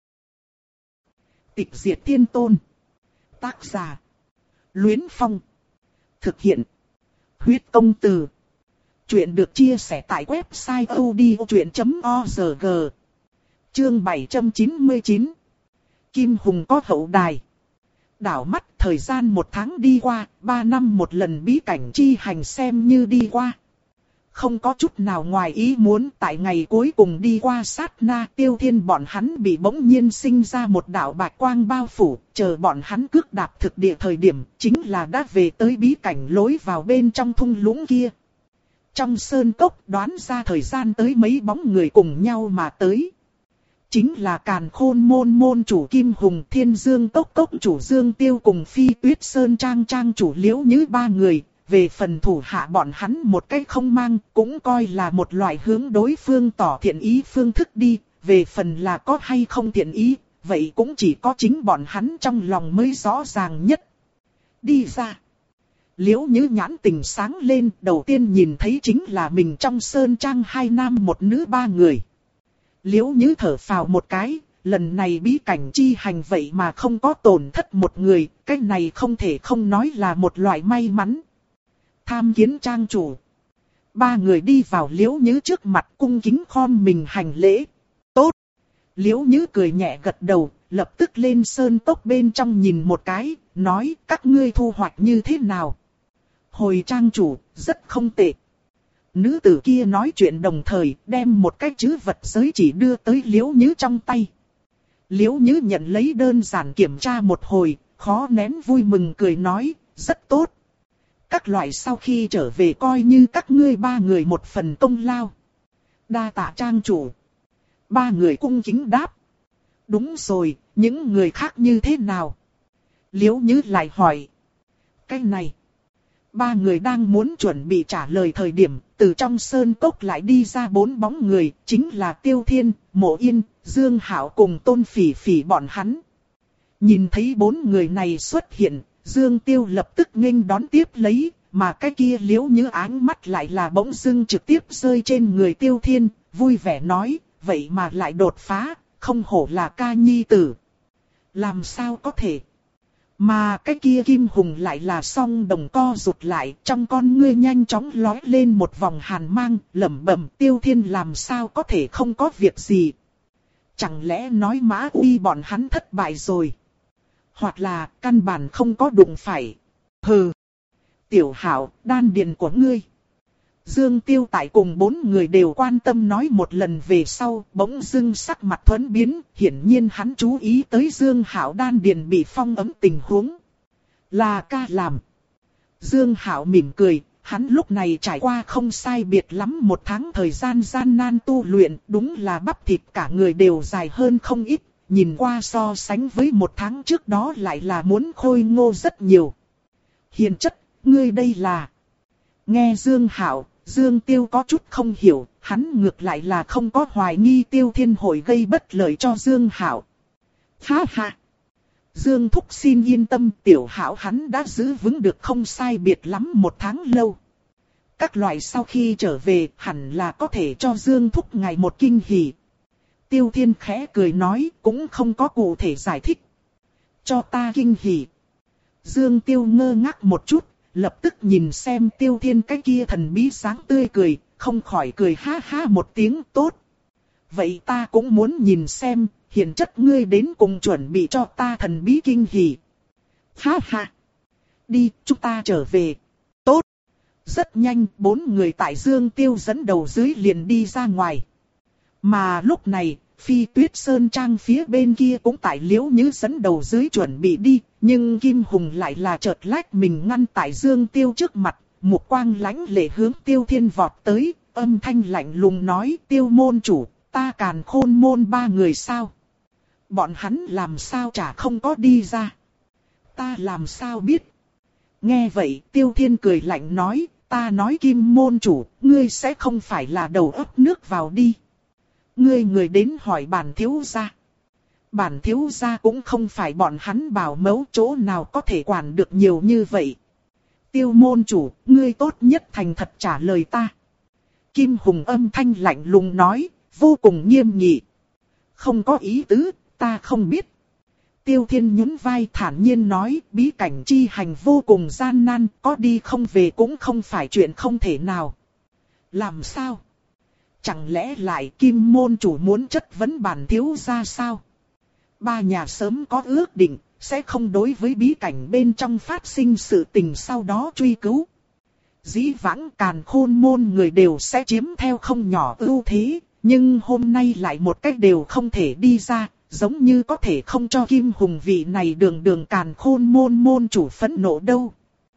Tịch Diệt Tiên Tôn. Tác giả Luyến Phong. Thực hiện Huyết Công Từ. Chuyện được chia sẻ tại website odchuyện chấm org. Chương bảy trăm chín mươi chín. Kim Hùng có hậu đài. Đảo mắt thời gian một tháng đi qua, ba năm một lần bí cảnh chi hành xem như đi qua. Không có chút nào ngoài ý muốn, tại ngày cuối cùng đi qua sát na, Tiêu Thiên bọn hắn bị bỗng nhiên sinh ra một đạo bạch quang bao phủ, chờ bọn hắn cước đạp thực địa thời điểm, chính là đã về tới bí cảnh lối vào bên trong thung lũng kia. Trong sơn cốc đoán ra thời gian tới mấy bóng người cùng nhau mà tới. Chính là Càn Khôn môn môn chủ Kim Hùng, Thiên Dương cốc cốc chủ Dương Tiêu cùng Phi Tuyết Sơn trang trang chủ Liễu Nhứ ba người. Về phần thủ hạ bọn hắn một cách không mang, cũng coi là một loại hướng đối phương tỏ thiện ý phương thức đi. Về phần là có hay không thiện ý, vậy cũng chỉ có chính bọn hắn trong lòng mới rõ ràng nhất. Đi ra. Liễu Nhứ nhãn tình sáng lên, đầu tiên nhìn thấy chính là mình trong sơn trang hai nam một nữ ba người. Liễu Nhứ thở phào một cái, lần này bí cảnh chi hành vậy mà không có tổn thất một người, cái này không thể không nói là một loại may mắn. Tham kiến trang chủ. Ba người đi vào Liễu Nhứ trước mặt cung kính khom mình hành lễ. Tốt. Liễu Nhứ cười nhẹ gật đầu, lập tức lên sơn cốc bên trong nhìn một cái, nói các ngươi thu hoạch như thế nào. Hồi trang chủ, rất không tệ. Nữ tử kia nói chuyện đồng thời đem một cái chữ vật giới chỉ đưa tới Liễu Nhứ trong tay. Liễu Nhứ nhận lấy đơn giản kiểm tra một hồi, khó nén vui mừng cười nói, rất tốt. Các loại sau khi trở về coi như các ngươi ba người một phần công lao. Đa tạ trang chủ. Ba người cung kính đáp. Đúng rồi, những người khác như thế nào? Liễu Nhứ lại hỏi. Cái này. Ba người đang muốn chuẩn bị trả lời thời điểm, từ trong sơn cốc lại đi ra bốn bóng người, chính là Tiêu Thiên, Mộ Yên, Dương Hạo cùng Tôn Phỉ Phỉ bọn hắn. Nhìn thấy bốn người này xuất hiện, Dương Tiêu lập tức nghênh đón tiếp lấy, mà cái kia Liễu Nhứ áng mắt lại là bỗng dưng trực tiếp rơi trên người Tiêu Thiên, vui vẻ nói, vậy mà lại đột phá, không hổ là ca nhi tử. Làm sao có thể? Mà cái kia Kim Hùng lại là song đồng co rụt lại, trong con ngươi nhanh chóng lói lên một vòng hàn mang, lẩm bẩm Tiêu Thiên làm sao có thể không có việc gì. Chẳng lẽ nói Mã Uy bọn hắn thất bại rồi? Hoặc là căn bản không có đụng phải. Hừ. Tiểu Hạo, đan điền của ngươi. Dương Tiêu tại cùng bốn người đều quan tâm nói một lần về sau, bỗng dưng sắc mặt thuẫn biến, hiển nhiên hắn chú ý tới Dương Hạo đan điền bị phong ấm tình huống. Là ca làm. Dương Hạo mỉm cười, hắn lúc này trải qua không sai biệt lắm một tháng thời gian gian nan tu luyện, đúng là bắp thịt cả người đều dài hơn không ít, nhìn qua so sánh với một tháng trước đó lại là muốn khôi ngô rất nhiều. Hiền chất, ngươi đây là... Nghe Dương Hạo, Dương Tiêu có chút không hiểu, hắn ngược lại là không có hoài nghi Tiêu Thiên hội gây bất lợi cho Dương Hạo. Ha ha! Dương Thúc xin yên tâm, Tiểu Hạo hắn đã giữ vững được không sai biệt lắm một tháng lâu. Các loại sau khi trở về hẳn là có thể cho Dương Thúc ngài một kinh hỉ. Tiêu Thiên khẽ cười nói, cũng không có cụ thể giải thích. Cho ta kinh hỉ. Dương Tiêu ngơ ngác một chút, lập tức nhìn xem Tiêu Thiên cái kia thần bí sáng tươi cười, không khỏi cười ha ha một tiếng tốt. Vậy ta cũng muốn nhìn xem, hiền chất ngươi đến cùng chuẩn bị cho ta thần bí kinh hỉ. Ha ha. Đi, chúng ta trở về. Tốt. Rất nhanh, bốn người tại Dương Tiêu dẫn đầu dưới liền đi ra ngoài. Mà lúc này, Phi Tuyết Sơn Trang phía bên kia cũng tại Liễu Nhứ dẫn đầu dưới chuẩn bị đi, nhưng Kim Hùng lại là chợt lách mình ngăn tại Dương Tiêu trước mặt, một quang lãnh lệ hướng Tiêu Thiên vọt tới, âm thanh lạnh lùng nói: Tiêu môn chủ, ta Càn Khôn môn ba người sao? Bọn hắn làm sao chả không có đi ra? Ta làm sao biết? Nghe vậy Tiêu Thiên cười lạnh nói: ta nói Kim môn chủ, ngươi sẽ không phải là đầu ấp nước vào đi. Ngươi người đến hỏi bản thiếu gia. Bản thiếu gia cũng không phải bọn hắn bảo mẫu chỗ nào có thể quản được nhiều như vậy. Tiêu môn chủ, ngươi tốt nhất thành thật trả lời ta. Kim Hùng âm thanh lạnh lùng nói, vô cùng nghiêm nghị. Không có ý tứ, ta không biết. Tiêu Thiên nhún vai thản nhiên nói, bí cảnh chi hành vô cùng gian nan, có đi không về cũng không phải chuyện không thể nào. Làm sao? Chẳng lẽ lại Kim môn chủ muốn chất vấn bản thiếu gia sao? Ba nhà sớm có ước định, sẽ không đối với bí cảnh bên trong phát sinh sự tình sau đó truy cứu. Dĩ vãng Càn Khôn môn người đều sẽ chiếm theo không nhỏ ưu thế, nhưng hôm nay lại một cách đều không thể đi ra, giống như có thể không cho Kim Hùng vị này đường đường Càn Khôn môn môn chủ phẫn nộ đâu.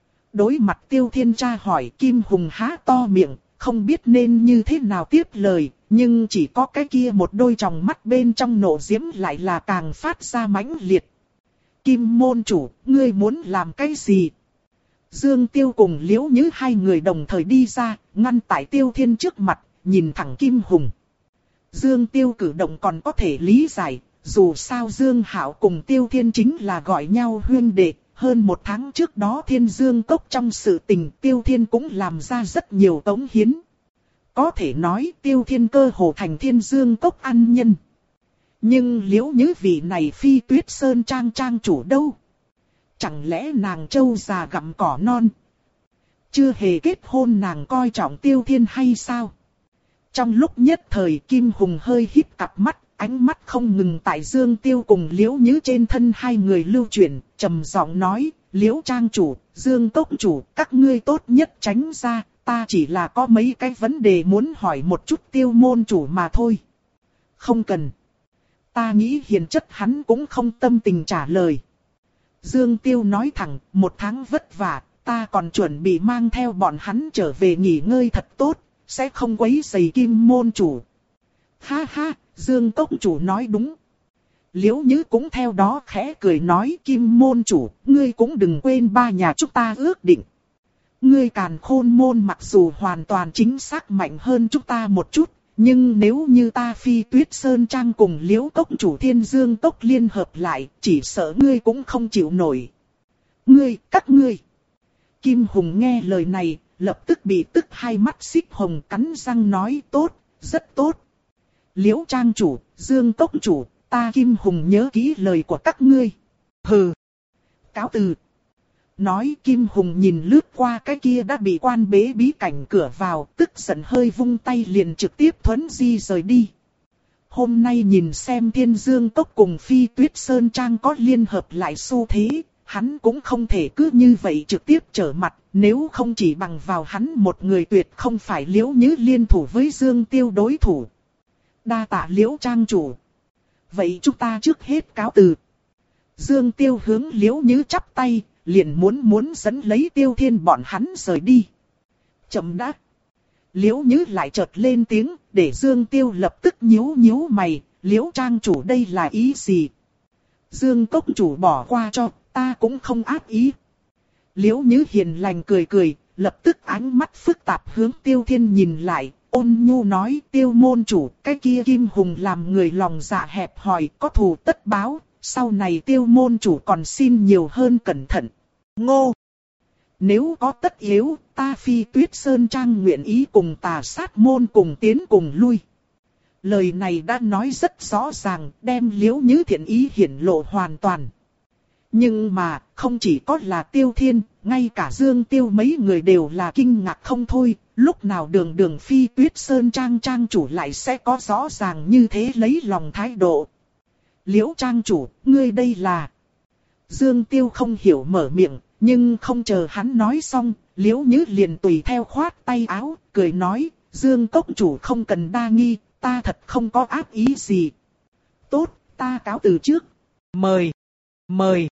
Đối mặt Tiêu Thiên tra hỏi, Kim Hùng há to miệng, không biết nên như thế nào tiếp lời, nhưng chỉ có cái kia một đôi tròng mắt bên trong nộ diễm lại là càng phát ra mãnh liệt. Kim môn chủ, ngươi muốn làm cái gì? Dương Tiêu cùng Liễu Nhứ hai người đồng thời đi ra, ngăn tại Tiêu Thiên trước mặt, nhìn thẳng Kim Hùng. Dương Tiêu cử động còn có thể lý giải, dù sao Dương Hạo cùng Tiêu Thiên chính là gọi nhau huyên đệ. Hơn một tháng trước đó Thiên Dương Cốc trong sự tình Tiêu Thiên cũng làm ra rất nhiều cống hiến. Có thể nói Tiêu Thiên cơ hồ thành Thiên Dương Cốc ăn nhân. Nhưng Liễu Nhứ vị này Phi Tuyết Sơn Trang trang chủ đâu? Chẳng lẽ nàng trâu già gặm cỏ non? Chưa hề kết hôn nàng coi trọng Tiêu Thiên hay sao? Trong lúc nhất thời Kim Hùng hơi híp cặp mắt, ánh mắt không ngừng tại Dương Tiêu cùng Liễu Nhứ trên thân hai người lưu chuyển, trầm giọng nói, Liễu Trang chủ, Dương Cốc chủ, các ngươi tốt nhất tránh ra, ta chỉ là có mấy cái vấn đề muốn hỏi một chút Tiêu môn chủ mà thôi. Không cần. Ta nghĩ hiền chất hắn cũng không tâm tình trả lời. Dương Tiêu nói thẳng, một tháng vất vả, ta còn chuẩn bị mang theo bọn hắn trở về nghỉ ngơi thật tốt, sẽ không quấy rầy Kim môn chủ. Ha ha, Dương Cốc chủ nói đúng. Liễu Nhứ cũng theo đó khẽ cười nói, Kim môn chủ, ngươi cũng đừng quên ba nhà chúng ta ước định. Ngươi Càn Khôn môn mặc dù hoàn toàn chính xác mạnh hơn chúng ta một chút, nhưng nếu như ta Phi Tuyết Sơn Trang cùng Liễu Cốc chủ Thiên Dương Cốc liên hợp lại, chỉ sợ ngươi cũng không chịu nổi. Ngươi, các ngươi. Kim Hùng nghe lời này, lập tức bị tức hai mắt xích hồng, cắn răng nói tốt, rất tốt. Liễu Trang chủ, Dương Cốc chủ, ta Kim Hùng nhớ kỹ lời của các ngươi. Hừ. Cáo từ. Nói Kim Hùng nhìn lướt qua cái kia đã bị quan bế bí cảnh cửa vào, tức giận hơi vung tay liền trực tiếp thuấn di rời đi. Hôm nay nhìn xem Thiên Dương Cốc cùng Phi Tuyết Sơn Trang có liên hợp lại xu thế, hắn cũng không thể cứ như vậy trực tiếp trở mặt, nếu không chỉ bằng vào hắn một người tuyệt không phải Liễu Nhứ liên thủ với Dương Tiêu đối thủ. Đa tạ Liễu Trang chủ. Vậy chúng ta trước hết cáo từ. Dương Tiêu hướng Liễu Nhứ chắp tay, liền muốn muốn dẫn lấy Tiêu Thiên bọn hắn rời đi. Chậm đã. Liễu Nhứ lại chợt lên tiếng, để Dương Tiêu lập tức nhíu nhíu mày, Liễu Trang chủ đây là ý gì? Dương Cốc chủ bỏ qua cho, ta cũng không ác ý. Liễu Nhứ hiền lành cười cười, lập tức ánh mắt phức tạp hướng Tiêu Thiên nhìn lại, ôn nhu nói, Tiêu môn chủ, cái kia Kim Hùng làm người lòng dạ hẹp hòi, có thù tất báo, sau này Tiêu môn chủ còn xin nhiều hơn cẩn thận. Ngô! Nếu có tất yếu, ta Phi Tuyết Sơn Trang nguyện ý cùng Tà Sát môn cùng tiến cùng lui. Lời này đã nói rất rõ ràng, đem Liễu Nhứ thiện ý hiển lộ hoàn toàn. Nhưng mà, không chỉ có là Tiêu Thiên, ngay cả Dương Tiêu mấy người đều là kinh ngạc không thôi, lúc nào đường đường Phi Tuyết Sơn Trang trang chủ lại sẽ có rõ ràng như thế lấy lòng thái độ. Liễu trang chủ, ngươi đây là... Dương Tiêu không hiểu mở miệng, nhưng không chờ hắn nói xong, Liễu Nhứ liền tùy theo khoát tay áo, cười nói, Dương cốc chủ không cần đa nghi, ta thật không có ác ý gì. Tốt, ta cáo từ trước. Mời, mời.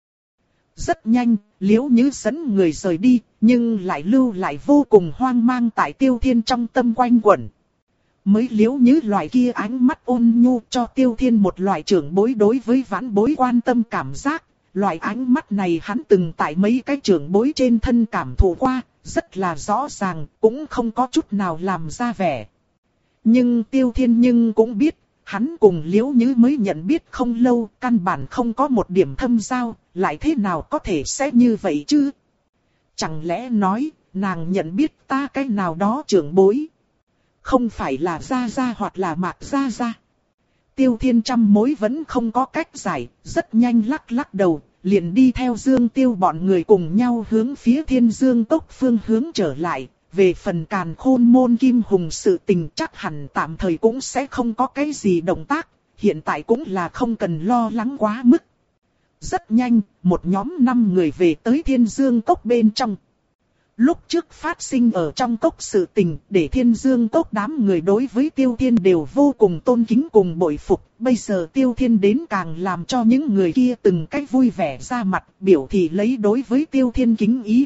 Rất nhanh, Liễu Nhứ dẫn người rời đi, nhưng lại lưu lại vô cùng hoang mang tại Tiêu Thiên trong tâm quanh quẩn. Mới Liễu Nhứ loại kia ánh mắt ôn nhu cho Tiêu Thiên một loại trưởng bối đối với vãn bối quan tâm cảm giác. Loại ánh mắt này hắn từng tại mấy cái trưởng bối trên thân cảm thụ qua, rất là rõ ràng, cũng không có chút nào làm ra vẻ. Nhưng Tiêu Thiên nhưng cũng biết, hắn cùng Liễu Nhứ mới nhận biết không lâu, căn bản không có một điểm thâm giao, lại thế nào có thể sẽ như vậy chứ? Chẳng lẽ nói, nàng nhận biết ta cái nào đó trưởng bối? Không phải là Gia Gia hoặc là Mạc Gia Gia? Tiêu Thiên trăm mối vẫn không có cách giải, rất nhanh lắc lắc đầu, liền đi theo Dương Tiêu bọn người cùng nhau hướng phía Thiên Dương Cốc phương hướng trở lại. Về phần Càn Khôn môn Kim Hùng sự tình chắc hẳn tạm thời cũng sẽ không có cái gì động tác, hiện tại cũng là không cần lo lắng quá mức. Rất nhanh, một nhóm năm người về tới Thiên Dương Cốc bên trong. Lúc trước phát sinh ở trong cốc sự tình để Thiên Dương Cốc đám người đối với Tiêu Thiên đều vô cùng tôn kính cùng bội phục. Bây giờ Tiêu Thiên đến càng làm cho những người kia từng cách vui vẻ ra mặt biểu thị lấy đối với Tiêu Thiên kính ý.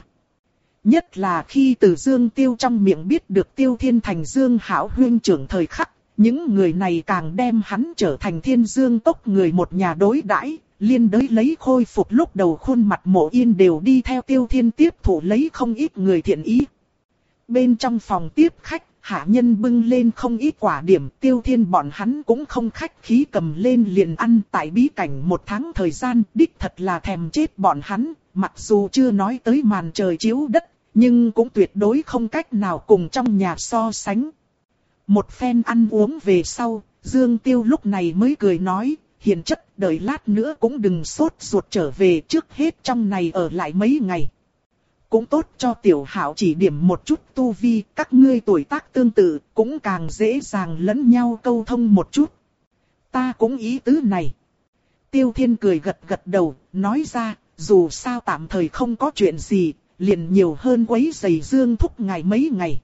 Nhất là khi từ Dương Tiêu trong miệng biết được Tiêu Thiên thành Dương Hảo huynh trưởng thời khắc, những người này càng đem hắn trở thành Thiên Dương Cốc người một nhà đối đãi. Liên đới lấy khôi phục lúc đầu khuôn mặt Mộ Yên đều đi theo Tiêu Thiên tiếp thủ lấy không ít người thiện ý. Bên trong phòng tiếp khách, hạ nhân bưng lên không ít quả điểm, Tiêu Thiên bọn hắn cũng không khách khí cầm lên liền ăn. Tại bí cảnh một tháng thời gian, đích thật là thèm chết bọn hắn, mặc dù chưa nói tới màn trời chiếu đất, nhưng cũng tuyệt đối không cách nào cùng trong nhà so sánh. Một phen ăn uống về sau, Dương Tiêu lúc này mới cười nói, hiền chất, đợi lát nữa cũng đừng sốt ruột trở về, trước hết trong này ở lại mấy ngày. Cũng tốt cho tiểu hảo chỉ điểm một chút tu vi, các ngươi tuổi tác tương tự, cũng càng dễ dàng lẫn nhau câu thông một chút. Ta cũng ý tứ này. Tiêu Thiên cười gật gật đầu, nói ra, dù sao tạm thời không có chuyện gì, liền nhiều hơn quấy rầy Dương thúc ngài mấy ngày.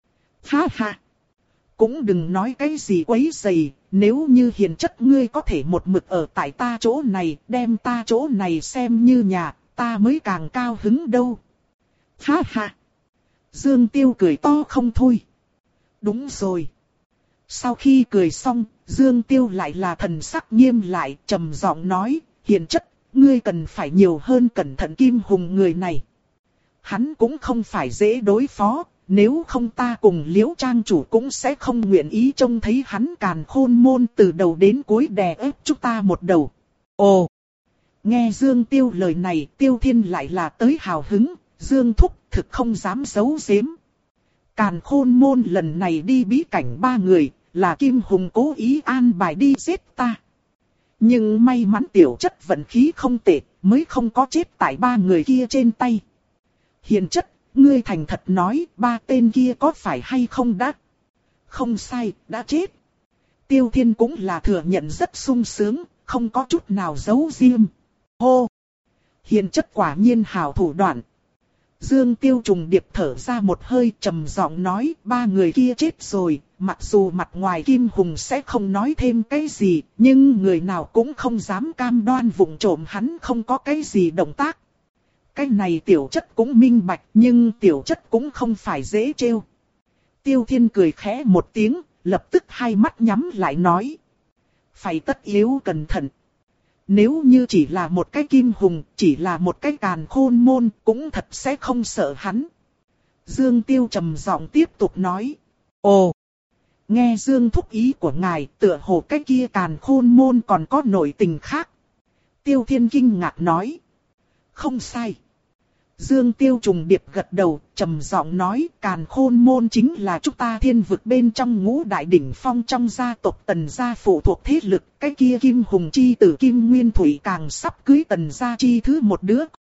Ha ha! Cũng đừng nói cái gì quấy rầy, nếu như hiền chất ngươi có thể một mực ở tại ta chỗ này, đem ta chỗ này xem như nhà, ta mới càng cao hứng đâu. Ha ha! Dương Tiêu cười to không thôi. Đúng rồi. Sau khi cười xong, Dương Tiêu lại là thần sắc nghiêm lại, trầm giọng nói, hiền chất, ngươi cần phải nhiều hơn cẩn thận Kim Hùng người này. Hắn cũng không phải dễ đối phó. Nếu không ta cùng Liễu trang chủ cũng sẽ không nguyện ý trông thấy hắn Càn Khôn môn từ đầu đến cuối đè ép chúng ta một đầu. Ồ! Nghe Dương Tiêu lời này, Tiêu Thiên lại là tới hào hứng, Dương thúc thực không dám giấu giếm. Càn Khôn môn lần này đi bí cảnh ba người, là Kim Hùng cố ý an bài đi giết ta. Nhưng may mắn tiểu chất vận khí không tệ, mới không có chết tại ba người kia trên tay. Hiền chất, ngươi thành thật nói, ba tên kia có phải hay không đã? Không sai, đã chết. Tiêu Thiên cũng là thừa nhận rất sung sướng, không có chút nào giấu riêng. Hô! Hiền chất quả nhiên hảo thủ đoạn. Dương Tiêu trùng điệp thở ra một hơi trầm giọng nói, ba người kia chết rồi, mặc dù mặt ngoài Kim Hùng sẽ không nói thêm cái gì, nhưng người nào cũng không dám cam đoan vụng trộm hắn không có cái gì động tác. Cái này tiểu chất cũng minh bạch, nhưng tiểu chất cũng không phải dễ trêu. Tiêu Thiên cười khẽ một tiếng, lập tức hai mắt nhắm lại nói. Phải tất yếu cẩn thận. Nếu như chỉ là một cái Kim Hùng, chỉ là một cái Càn Khôn môn, cũng thật sẽ không sợ hắn. Dương Tiêu trầm giọng tiếp tục nói. Ồ! Nghe Dương thúc ý của ngài, tựa hồ cái kia Càn Khôn môn còn có nội tình khác. Tiêu Thiên kinh ngạc nói. Không sai. Dương Tiêu trùng điệp gật đầu, trầm giọng nói, Càn Khôn môn chính là chúng ta thiên vực bên trong ngũ đại đỉnh phong trong gia tộc Tần gia phụ thuộc thế lực, cái kia Kim Hùng chi tử Kim Nguyên Thủy càng sắp cưới Tần gia chi thứ một đứa